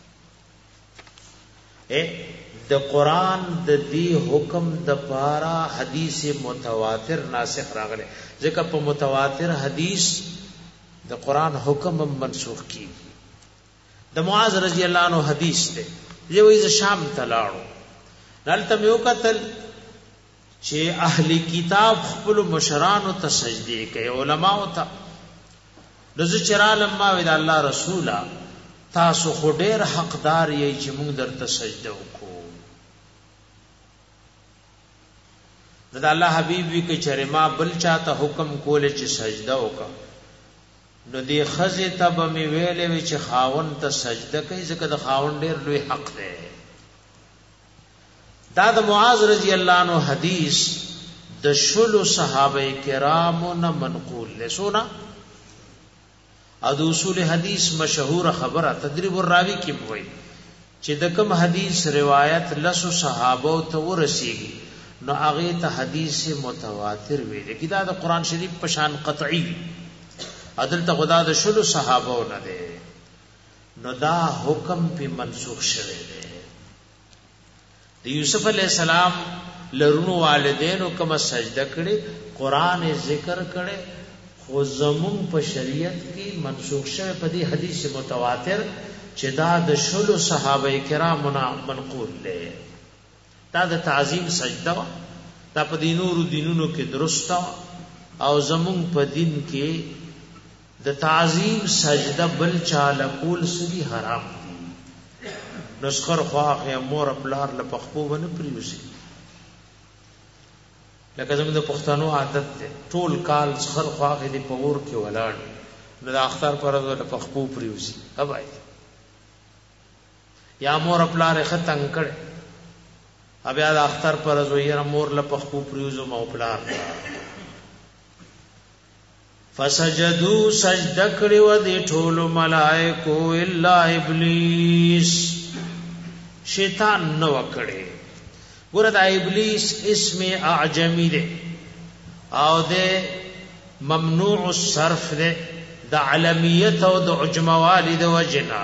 د قران د دې حکم د پارا حدیث متواتر ناسخ راغله ځکه په متواتر حدیث د قران حکم منسوخ کیږي د معاذ رضی الله عنه حدیث دی یو ز شام تلاړو دلته یو قتل چې اهلی کتاب خپل مشرانو ته سجدي کوي علماء ته رضی چرالم ما وی د الله رسولا تاسو خو ډیر حقدار یې چې موږ درته سجده وکړو د الله حبیب وی کې چرې ما بل چاته حکم کول چې سجده وکړه نو دی خزه ته به می ویلې وی چې خاون ته سجده کوي ځکه د خاون ډیر لوی حق دی دا د معاذ رضی الله عنه حدیث د شلو صحابه کرامو نه منقول لسونا او د اصول حدیث مشهور خبره تدریب الراوی کې وایي چې د کوم حدیث روایت لسو صحابه ته ورسیږي نو هغه ته حدیث متواتر ویل کی دا د قران شریف په شان قطعی عدل ته خدا د شلو صحابه نه ده نو دا حکم په منسوخ شوه دی د یوسف علی السلام لرونو والدینو کوم سجده کړي قران ذکر کړي خو زمون په شریعت کې منسوخ شوه په دې حدیث متواتر چې دا د شلو صحابه کرامو نه منقول دی دا د تعظیم سجده دا په دینورو دینونو کې درسته او زمون په دین کې د تعظیم سجده بل چاله کول سړي حرام دي نسخر خواخه مور پلار له پخپو ونه پریوسی لکه زموږ د پښتنو عادت ده ټول کال سخر خواخه دی په ور کې ولاړ نو د اختر پر ورځ له پخپو پریوسی هبای یا مور پلار ختم کړي بیا د اختر پر ورځ یې مور له پخپو پریوزو مو پلار فسجدوا سجده کړي و دي ټول ملائکو الا ابلیس شیطان نو کړي ګوره د ابلیس اسم اعجمی ده او ده ممنوع الصرف ده د علمیت او د عجموالی د وجنا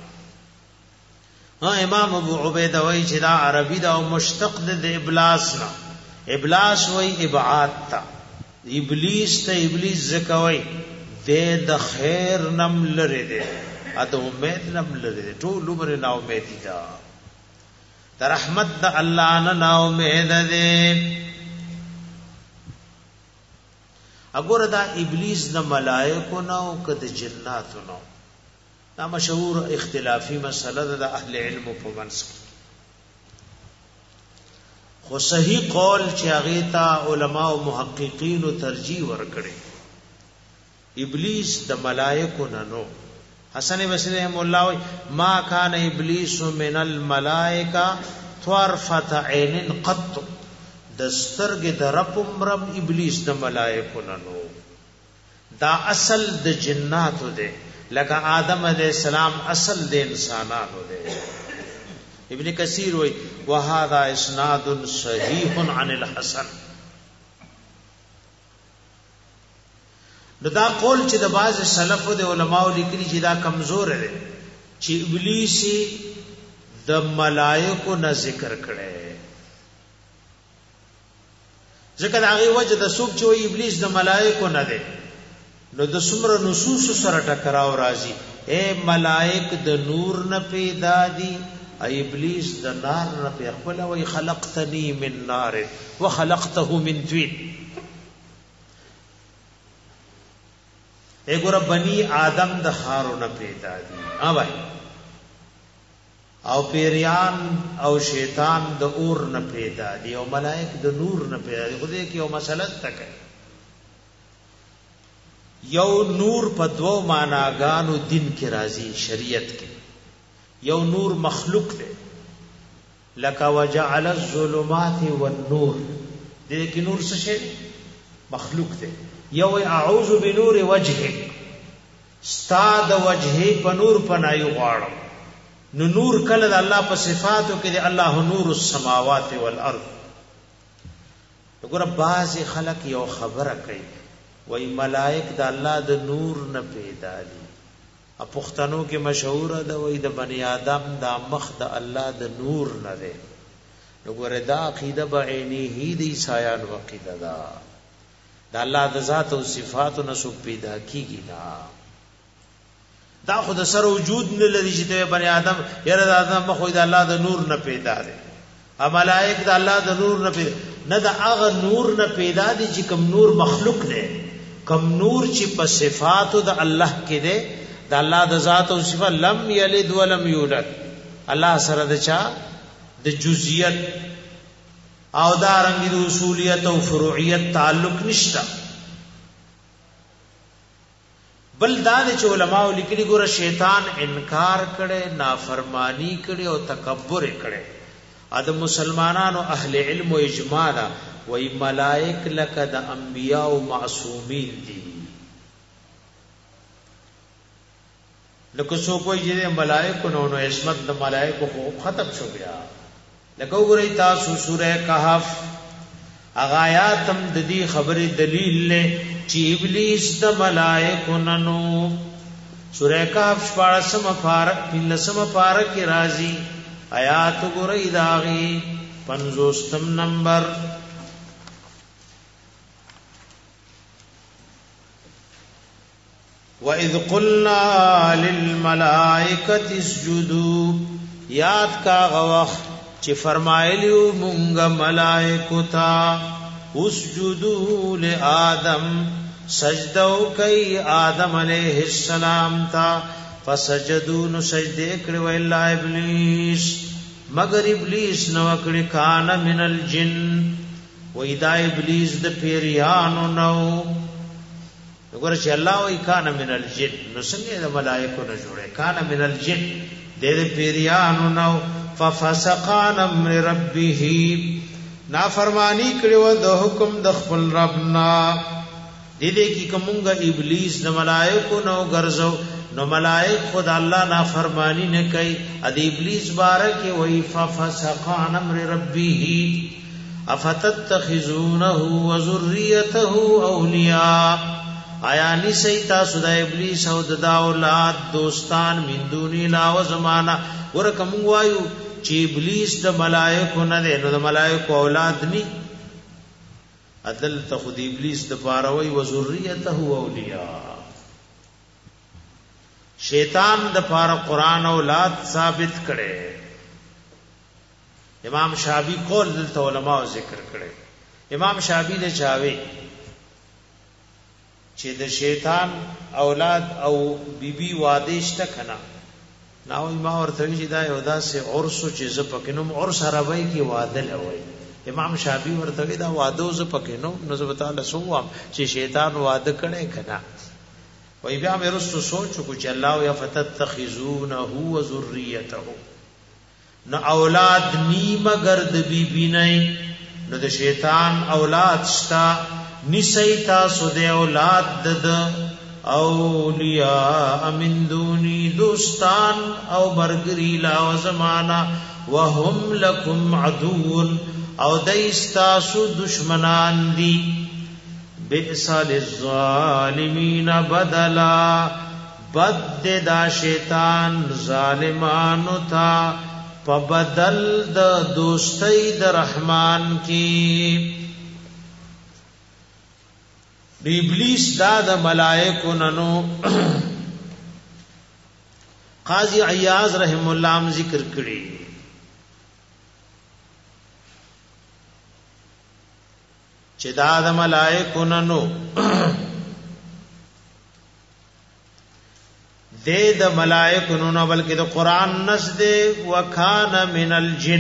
امام ابو عبیده وای چې دا عربی دا او مشتق ده د ابلاس نه ابلاس وای ابعاد تا ابلیس ته ابلیس زکوي د خیر نم لره ده اته امید نم لره ده ټول عمر نا امید ده در رحمت د الله نه نا امید ده اګوره دا ابلیس د ملائکه نو کد جناتو نو دا مشهور اختلافی مسله د اهل علم په منځ خو صحیح قول چې هغه ته علما او محققین ترجیح ورکړي ابلیس د ملائکه نه نو حسن بصری رحم الله ما کان ابلیس من الملائکه طرفه عین قط دسترګ د رب مرم ابلیس د ملائکه نه نو دا اصل د جناتو ده لکه آدم علیہ السلام اصل د انسانانو ده ابن کثیر وی وهذا اسناد صحیح عن الحسن دا قول چې د بعض سلف او د علماو لیکلي چې دا کمزور دی چې ابلیس د ملائکو نه ذکر کړي ځکه دا غي وجه د سوق چې ابلیس د ملائکو نه دی نو د څومره نصوص سره ټکراو راځي اے ملائک د نور نه پیدا دي ابلیس د نار نه په خپل وی خلقتنی من نار وخلقته من طين اګور بنی آدم د خارو نه پیدا دي اوای او پیریان او شیطان د اور نه پیدا دي او ملائک د نور نه پیدا دي. خو دې کې یو مسله تکه یو نور په دوو معناګانو دین کې راځي شریعت کې. یو نور مخلوق دی لکه وجعل الظلمات والنور، دې کې نور څه شي مخلوق دی. یو اعوذ بنور وجهک، استاد وجهه په نور پناه غواړم. نو نور کله د الله په صفاتو کې دی، الله نور السماوات والارض. وګوره بعض خلک یو خبره کوي وای ملائک د الله د نور نه پیدا دي. پښتنو کې مشهور ده وای د بنی آدم د مخ د الله د نور نه دی. وګوره دا عقیده بعینه د عیسایان عقیده ده. د الله د ذات او صفاتو نه سو پیدا کیږي نه. دا خود سر وجود نه لري چې بنی آدم یره د آدم مخ د الله د نور نه پیدا دي. ا ملائک د الله د نور نه پیدا نه، د هغه نور نه پیدا دي چې کوم نور مخلوق دی. کوم نور چې په صفاتو د الله کې دی، د الله د ذات او صفات، لم یلد ولم یولد، الله سره د چا د جزئیت او دا رنګ د اصولیت او فروعیت تعلق نشته. بل دا چې علماء لیکلي ګوره شیطان انکار کړي، نافرمانی کړي او تکبر کړي. د مسلمانانو اهل علم او اجماع دا وای ملائک لکه د انبیاء او معصومین دي. لکه څوک وایي چې ملائکه نو عصمت د ملائکه خو ختم شو بیا. لکه وګورئ تاسو سوره کهف هغه آیات هم د دې خبرې دلیل له چې ابلیس د ملائکه ننو. سوره کهف 14 پارک کې راځي آیات وګورئ داغي 50 نمبر. وَإِذْ قُلْنَا لِلْمَلَائِكَةِ اسْجُدُوا، یاد کا غوخ چې فرمایلیو مونږه ملائکو ته اسجدوا لآدم، سجدو کوي آدم علیہ السلام ته. فسجدوا نو سجده کړي الا ابلیس، مگر ابلیس نو کړي کان من الجن، وېدا ابلیس د پیریانو نو. وګوره چې الله وی کان من الجن، نو څنګه د ملائکو نه جوړه؟ کان من الجن د پیریانو نو. ففسق عن امر ربه، نافرمانی کړو د حکم د خپل ربنا. دې کې کومه ابلیس د ملائکو نو ګرځو، نو ملائک خود الله نافرمانی نه کوي. اد ابلیس بارک وی ففسق عن امر ربه افتتخذونه وذريته اولیاء. آیا نسی تاسو د ابلیس او د اولاد دوستان من دونی لا و زمانہ. ورکم وایو چې ابلیس د ملائکو نه دی، نو د ملائکو اولاد ني. عدل ته خود ابلیس د پاروي و ذریته اولیاء. شیطان د پار قران اولاد ثابت کړي. امام شافعی قول د علماء ذکر کړي. امام شافعی له چاوي چې د شیطان اولاد او بیبي واده شته کنه، نو ما ورته چې دا یو داسې عرسو چې ز پکینم عرس عربی کې واده لوي. امام شافعی ورته دا واده ز پکینم، نو زه تعالی سوام چې شیطان واده کړي کنه. وای بیا مې رسو سوچ کو چې الله یا فتتخذونه وذریته، نو اولاد نی مگر د بیبي نه، نو د شیطان اولاد شتا نسی تاسو دے اولاد دد اولیاء من دونی، دوستان او برگری لا و زمانہ. وهم لکم عدون، او دیستاسو دشمنان دی. بئس للظالمین بدلا، بد دا شیطان ظالمانو تا پا بدل دا دوستی دا رحمان کی. ابلیس دا د ملائکو ننو. قاضی عیاض رحم الله هم ذکر کړي چې دا د ملائکو ننو. د ملائکه نو بلکې د قران نس دې وکانا من الجن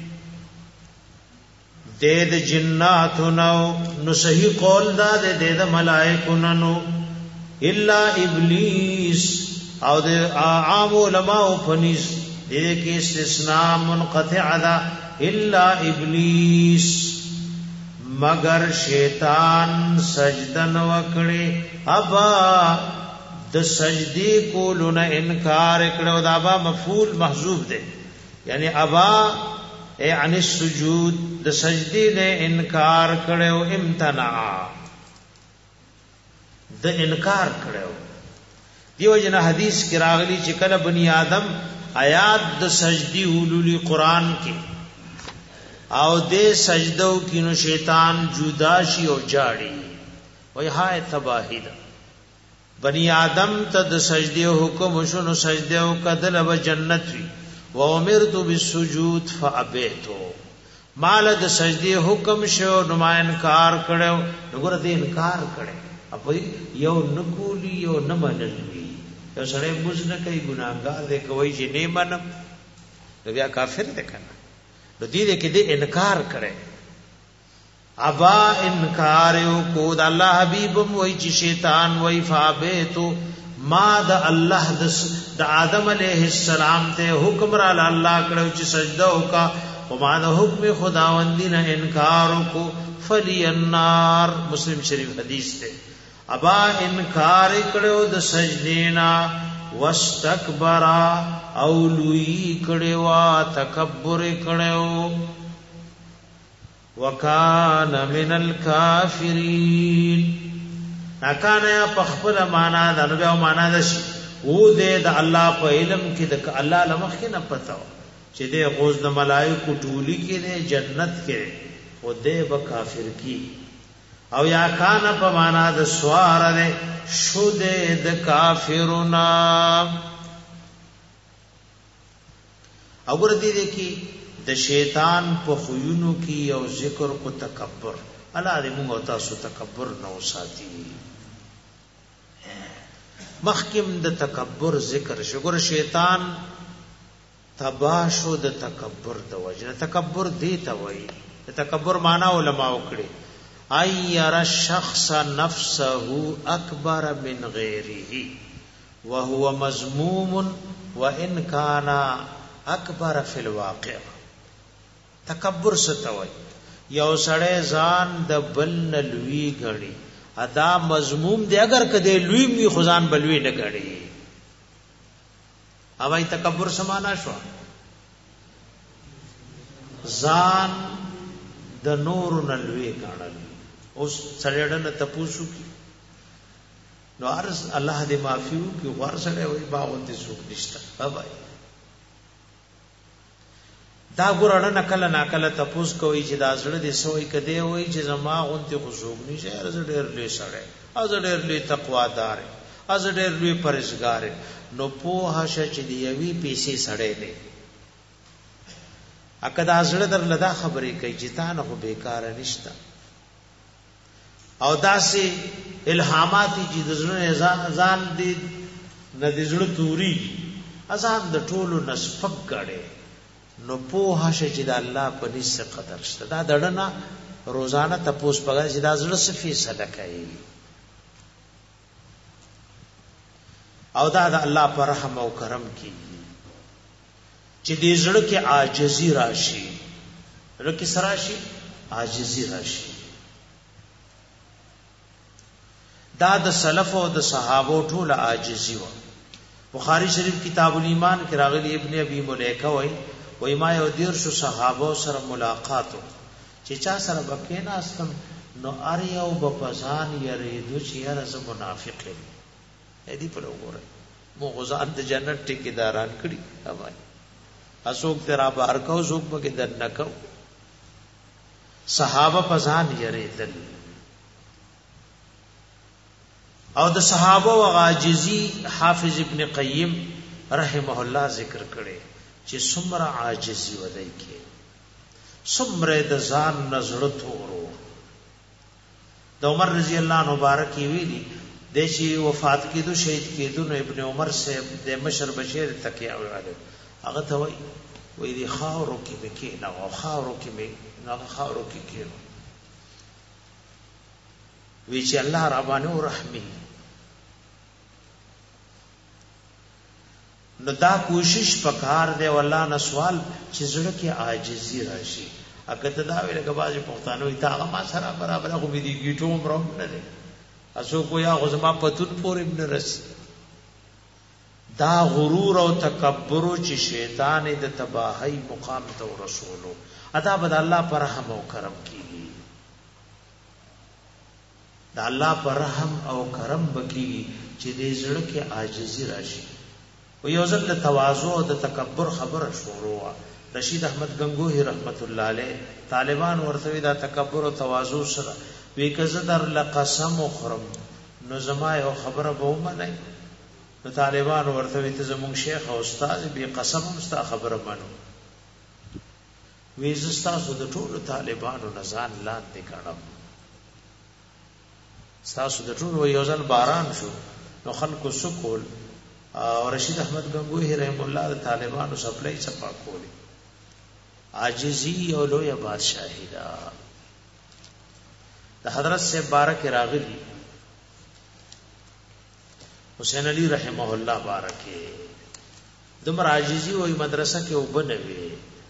د جناتو نو صحیح قول دا د ملائکه نو الا ابلیس او د عام علماء فنیس دې کې استثناء منقطع ده الا ابلیس مگر شیطان سجدن وکړي ابا د سجدی کولو نه انکار کړو دا ابا مفعول محذوف ده یعنی ابا عن السجود د سجدی نه انکار کړو امتناع د انکار کړو دیو جن حدیث کې راغلی چې کله بنی آدم آیات د سجدی ولولي قران کې او دې سجدو کې نو شیطان جدا شي او جاړي وای هاي تباہی ده بنی آدم ته د سجدي حکم شنو سجده او کدل و جنت وی و امرت بالسجود فابيت مال د سجدي حکم شو نو ما انکار کړو وګوره دې انکار کړي اپو یو نکولی یو نه منلوي یو سره موږ نه کوي ګناګار دې کوي چې نه منم بیا کافر ده کنه نو دې کې دې انکار کړي ابا انکار کو د الله حبیب وای چې شیطان وای فابیتو ما د الله د آدم علیہ السلام ته حکم را الله کړو چې سجده وکا او ما د حکم خداوندی نه انکار کو فلی النار مسلم شریف حدیث ته ابا انکار کړو د سجدینا واستكبر او لوی کړو تکبر کړو وکان من الکافرین نکانا یا پخپل معنا دا نو بیا معنا دا شي او دې د الله په علم کې د الله لمخ نه پتاو چې دې غوز د ملائکه ټولی کې دې جنت کې او دې به کافر کی او یا کان په معنا د سوار دې شو دې د کافرنا اور دې کې د شیطان په خوینو کې او ذکر کو تکبر الله دې موږ تاسو تکبر نو ساتي مخکم د تکبر ذکر شګور شیطان تباشو د تکبر د وجه تکبر دی ته وای تکبر معنا علماء وکړي اير الشخص نفسه اکبر من غیره وهو مذموم وان كان اکبر فی الواقع تکبر ستوي یو سړی ځان د بل نلوي غړي ادا مذموم دی اگر کده لوی می خزان بلوي نه غړي اوای تکبر سمانا شو ځان د نور نلوي غړل اوس سړیډن تپوسو کی نو ارز الله دې معافیو کی ور سړی وای باوته سوک نشتا بابا دا ګورړه نکله ناکله تپوس کوي چې دا زړه دې سوې کده وای چې زما اونته خصوص نشي ارز ډېر لوی سړی از ډېر لوی تقوا دار از ډېر لوی پرهیزګار نو په هاشه چې دی وی پیسې سړی دی اکه دا زړه در لدا خبرې کوي چې تا نه بیکار نشتا او داسې الهامات چې د زړه ځان دې نه د زړه توري ازان د ټولو نسفق غړي نو په هاشه چې د الله په نس قدر شته دا دړنه روزانه تپوس پګا چې دا زړه صفي صدقه ای او دا د الله پر رحم او کرم کی چې دې زړه کې عاجزی راشي زړه کې سراشي عاجزی راشي دا د سلف او د صحابه ټول عاجزی و بخاری شریف کتاب الایمان کې راغلی ابن ابي مليكه وای ما یو دیر شو صحابه سره ملاقاتو چې چا سره بکینا استم نو اریو بپسان یریدو چې راز منافق دی په وګوره مو غزان د جنت ټیکداران کړي اوای اسوک تیرا بار کو زوک بګی در نکو صحابه پسان یریدل او د صحابه او عاجزی حافظ ابن قیم رحمه الله ذکر کړي چې څومره عاجزی ودی کې څومره د ځان نظر تورو د عمر رضی الله عنه مبارک ویلي دیشي وفات کېدو شهید کېدو نو ابن عمر سے د مشر بشیر تکیه وړاله هغه ته وای دی خاورو کې مکه نه او خاورو کې نه خاورو کې کېنو وی چې الله ربانه رحمي نو دا کوشش پکار دی والله نه سوال چې زړه کې عاجزي راشي اګه ته دا ویل کباځي پښتانه وي تا ما سره برابر خو دې گیټو مرو نه دي اسو کو یا غزما پتون پور ابن رس دا غرور او تکبر چې شیطان د تباہی مقام ته رسولو ادا بد الله پر رحم او کرم کیږي دا الله پر رحم او کرم بکیږي چې دې زړه کې عاجزي راشي و یو ځل د تواضع او د تکبر خبره شروع رشید احمد گنگوہی رحمت الله علیه طالبان ورته دا تکبر او تواضع سره وی کزه در لقسم خرم نو زما یو خبره به ومنه نو طالبان ورته وی ته زمون شیخ او استاد به قسم مستا خبره منو وی زستا سو د ټولو طالبانو نزان لاندې کړم تاسو د ټولو یو ځل باران شو نو خلکو سکول او رشید احمد گنگوہی رحم الله د طالبانو سپلای صفا کولی عاجزی او لوی بادشاہی دا د حضرت سے بارک راغلی حسین علی رحمه الله بارکه دمر عاجزی او مدرسه کې وبنوي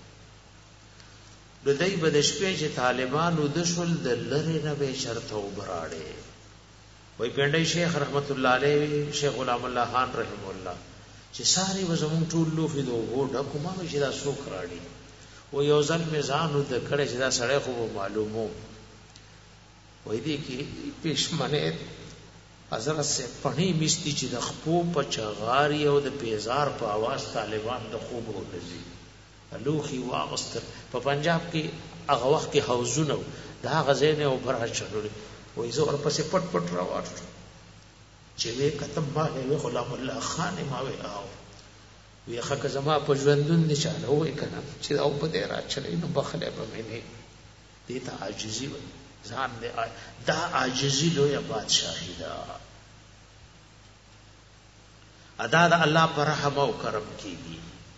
د دای بدشپې چې طالبانو د شول د لری نه به شرط وبراړي وای پندای شیخ رحمت الله علیه شیخ غلام الله خان رحم الله چې ساری وزمون ټول لوفي دو وډه کومه چې دا سوک راړي و یو ځل میزانو د کړه چې دا سړی خو معلومو وای دی کې پښمنه حضرت سے پړی میستی چې د خپو په چغاری او د پیزار په आवाज طالبان د خوب ورځي لوخي واغست په پنجاب کې هغه وخت کې حوزونه دا غزینه او برا چلول وای زه ورپسې پټ پټ راوړم چې وې کتم ما له غلام الله خان ما وې او وی خکه زما په ژوندون نشانه وای کنه چې او په دې را چلې نو بخله به مې نه دې ته عاجزي وای ځان دې دا عاجزي لوی بادشاہي دا ادا د الله پر رحم او کرم کیږي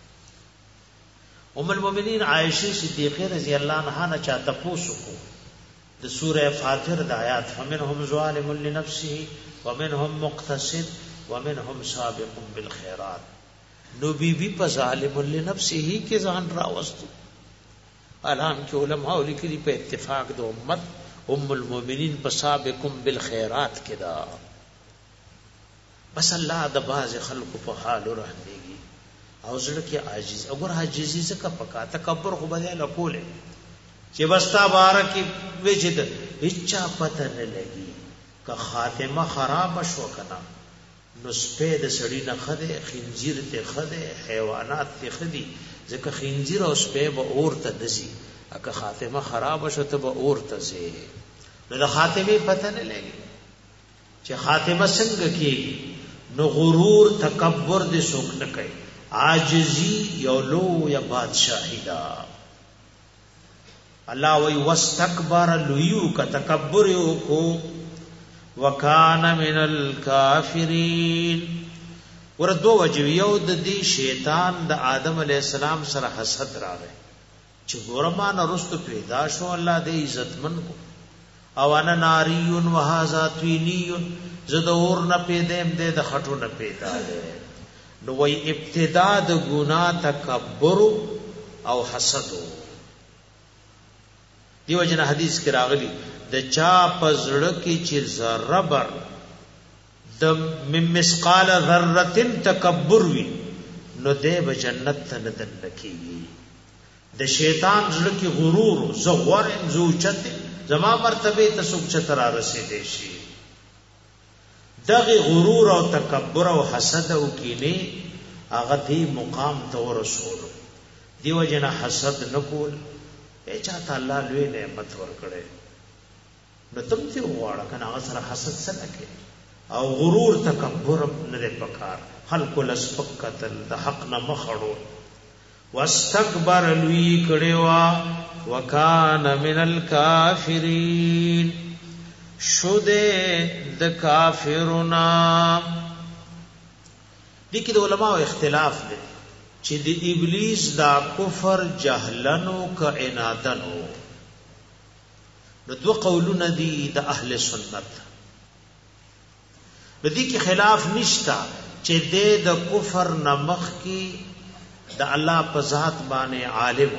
ام المؤمنین عائشہ صدیقہ رضی الله عنها نه چا تاسو کو د سوره فاطر د آیات فمنهم ظالم لنفسه ومنهم مقتصد ومنهم سابق بالخيرات نو بی بی په ظالم لنفسه کې ځان راوستو الان کې علماء لیکلي په اتفاق د امت ام المؤمنین په سابقم بالخيرات کې دا بس الله د باز خلق په حال رحمېږي او زړه کې عاجز اور عاجزي څخه پکا تکبر خو بدل کوله چې بستا بارکی وجد هیڅ پته نه لګي که خاتمه خراب شو کنه نو سپید سړی نه خده خنزیر ته خده حیوانات ته خدي ځکه خنزیر او سپید به اور ته دزي اګه خاتمه خراب شو ته به اور ته زی نو د خاتمه پته نه لګي چې خاتمه څنګه کیږي نو غرور تکبر دې څوک نه کوي عاجزی یو لو یا بادشاہی دا الله وی واستكبر ليو کا تکبر کو وکانا من الکافرین وردو وجو یو د دې شیطان د آدم علی السلام سره حسد راغی چې ګورمان رستو پیدا شو الله دې عزتمن کو او انا ناری و هذا طینی زد اور نه پیدم دې د خټو نه پیدا ده نو وی ابتدا د ګناه تکبر او حسد دیو جن حدیث کې راغلی د چا پزړه کې چې ذره بر د مسقال ذره تکبر وی نو دې به جنت ته نه دنکېږي د شیطان زړه کې غرور زغور زوچت زما مرتبه ته سوچت را رسیدې شي دغه غرور او تکبر او حسد او کینه هغه دې مقام ته ورسول دیو جن حسد نکول اچا تعالی لوی نعمت ورکړي نو تم ته وواړه کنه هغه سره حسد سره کې او غرور تکبر نه پکار خلق لسفقتل د حق نه مخړو واستكبر لوی کړي وا وکانا من الکافرین شده د کافرنا. دي کې د علماء اختلاف دی چې د ابلیس دا کفر جهلنو کا عنادنو. نو دو قولونه دي د اهل سنت. د دې کې خلاف نشتا چې د کفر نمخ کې د الله په ذات باندې عالم.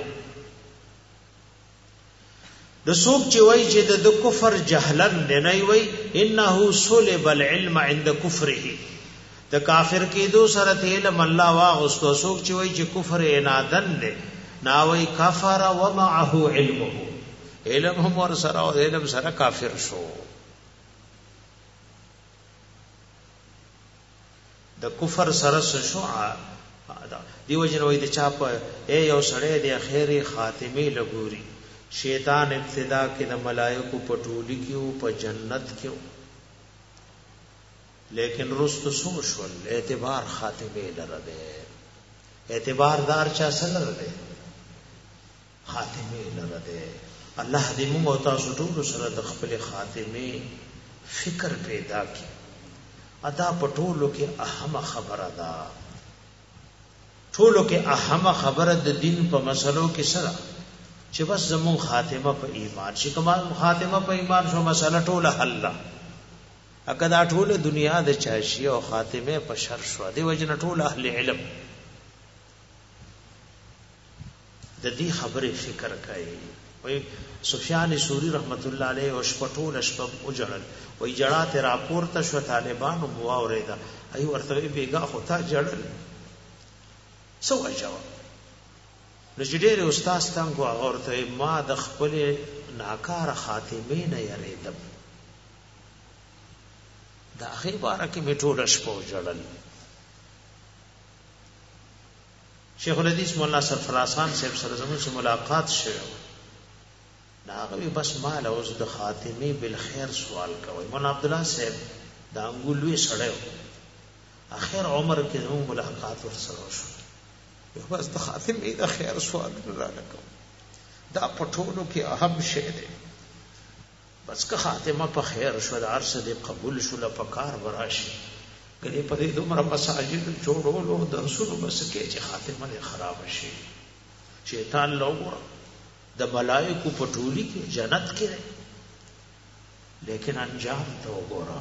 د څوک چې وایي چې د کفر جهلن نه وي انه سلب العلم عند كفره، د کافر کېدو سره علم الله واغستو. څوک چې وایي چې کفر عنادن نه ناوي کفر ومعه علمه، علم هم ور سره او علم سره کافر شو. د کفر سره شو دیو جن وای د چا په یو سړی د اخیری خاتمه لګوري. شیطان ابتدا کې د ملائکو په ټولي کې او په جنت کې، لیکن رست سوشل اعتبار خاتمه لره ده. اعتبار دار چا سره ده؟ خاتمه لره ده. الله دې موږ او تاسو ټول سره د خپل خاتمه فکر پیدا کړي. ادا پټولو کې اهم خبره ده، ټولو کې اهم خبره د دین په مسلو کې سره چې بس زمون خاتمه په ایمان شي. کما خاتمه په ایمان شو مسله ټوله حل. اګه دا ټوله دنیا د چاشي او خاتمه په شر شو. دی وجنه ټول اهل علم د دې خبره فکر کوي. وای سفیان ثوری رحمت الله علیه او شپټول شپب وجړل، وای جړات راپورته شو طالبانو مو اوریدا، ای ورته بیګا هوتا جړل سو جواب. نو چې ډېر استاد څنګه اورته ما د خپل ناکار خاتمه نه یریدم، دا اخی باره کې میټول شپو جړل. شیخ الحدیث مولانا سرفرازخان صاحب سره زموږ سره ملاقات شوه. ناغوی بس مال اوس د خاتمه بالخير سوال کوي. مولانا عبد الله صاحب دا انګولوي سړیو، اخر عمر کې نو ملاقات ورسره شو. بس د خاتمه د خیر سوال را لکو. دا پټولو کې اهم شی دی. بس که خاتمه په خیر شو د عرش دې قبول شو لپاره وراشي. کله په دې دومره مساجد جوړولو درسونو بس کې چې خاتمه خراب شي. شیطان لوګور د ملائکو په ټولي کې جنت کې، لیکن انجام ته وګوره.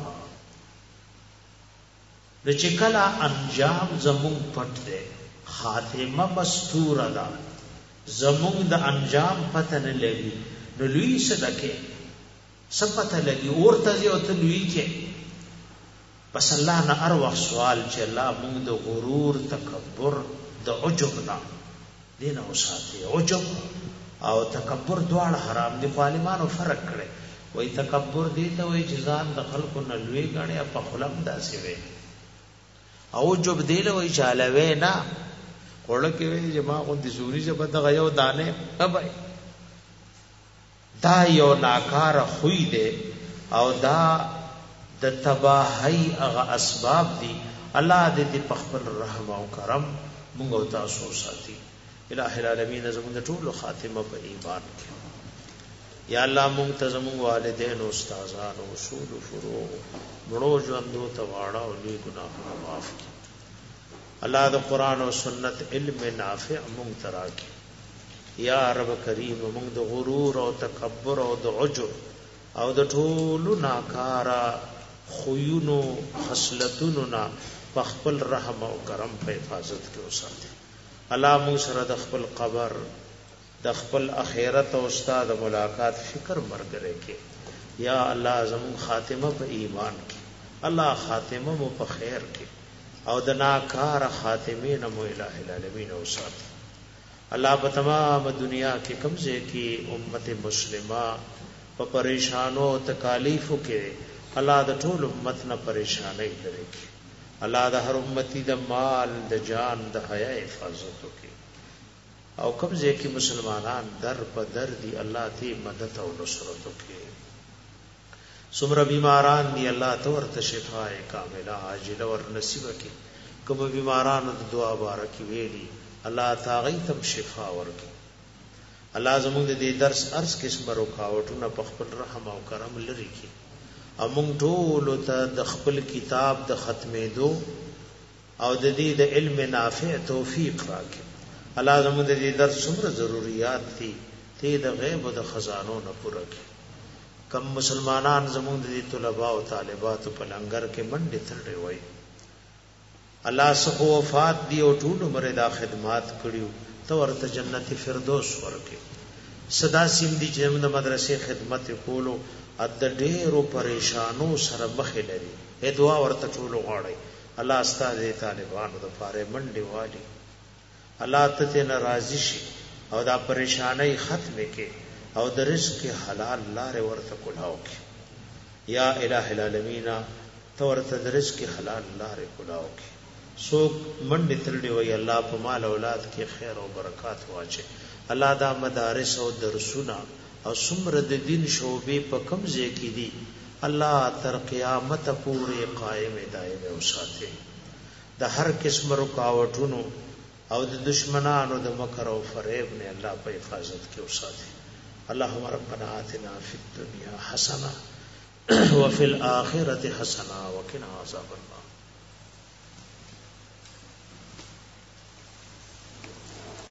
د چې کله انجام زمون پټ دی، خاتمه مستور ده، زمون د انجام پته نه لګي، نو لوی صدقه سپته لګي ورته یو ته لوی کې. بس الله نه ارواح سوال چې الله موږ د غرور، تکبر، د عجب نه دینه وساتي. عجب او تکبر دواړه حرام دي. عالمانو فرق کړي، وای تکبر دي ته وای چې ځان د خلکو نه لوی غړي په خلم داسې وي، او عجب دی له وای چالوي نه کوړه کې وي چې ما غوندي زوري چې بده یو دانه ابای. دا یو ناکار خوې دی او دا د تباہی هغه اسباب دي. الله دې په خپل رحم او کرم موږ او تاسو ساتي. الہ العالمین زموږ ټول خاتمه په ایمان کې. یا الله موږ ته زموږ والدین او استادان او اصول فروع مړو ژوندو ته واړه او لوی ګناهونه معاف کړي. الله د قران او سنت علم نافع موږ ته راکړي. یا رب کریم موږ د غرور او تکبر او د عجب او د ټول ناکارا خوینو خصلتونو نه په خپل رحم او کرم په حفاظت کې وساتي. الله موږ سره د خپل قبر، د خپل اخرت او استاد ملاقات فکر مرګره کې. یا الله زمون خاتمه په ایمان کې، الله خاتمه مو په خیر کې او د ناکار خاتمه نه مو الہ العالمین وساتي. الله په تمام دنیا کې کمزه کې امت مسلمه په پریشانو او تکالیفو کې الله د ټول امت نه پریشانای لري. الله د هر امتی د مال، د جان، د حیا حفاظت وکړي. او کمزه کې مسلمانان در په در دي، الله ته مدد او نصرت وکړي. څومره بیماران دي الله ته ورته شفای کامله عاجله ور نصیب کړي. کوم بیماران د دعا بارکی ویلي الله تعالی تم شفا ورکړي. الله زموږ د دې درس ارز قسم رکاوټونه په خپل رحم او کرم لري کړي. امون ټول ته د خپل کتاب د ختمېدو او د دې د علم نافع توفیق راکړي. الله زموږ د دې درس څومره ضرورت دي ته د غیب او د خزانو نه پوره کړي. کم مسلمانان زموږ د دې طلباء او طالبات په لنګر کې منډې تړلې وای، الله سخو وفات دی او ټول عمر دا خدمات کړیو، ته ورته جنت فردوس ورکړي. صدا سیم دي چې د مدرسې خدمت کولو اد ډېرو پریشانو سره مخ لري، اے دعا ورته ټول غواړي. الله استاد طالبانو د پاره منډې والی، الله ته ناراضي شي او دا پریشانای ختم کړي او د رزق حلال لارې ورته کلاو کړي. یا الہ العالمین ته ورته د رزق حلال لارې کلاو کړي. سوک منډې تړلې وي، الله په مال اولاد کې خیر او برکات واچي. الله دا مدارس او درسونه او څومره د دین شعبې په کوم ځای کې دي الله تر قیامت پورې قائم دائم اوساته. د هر قسم رکاوټونو او د دشمنانو د مکر او فریب نه الله په حفاظت کې اوساته. اللهم ربنا آتنا فی الدنیا حسنه وفي الاخره حسنه وقنا عذاب النار.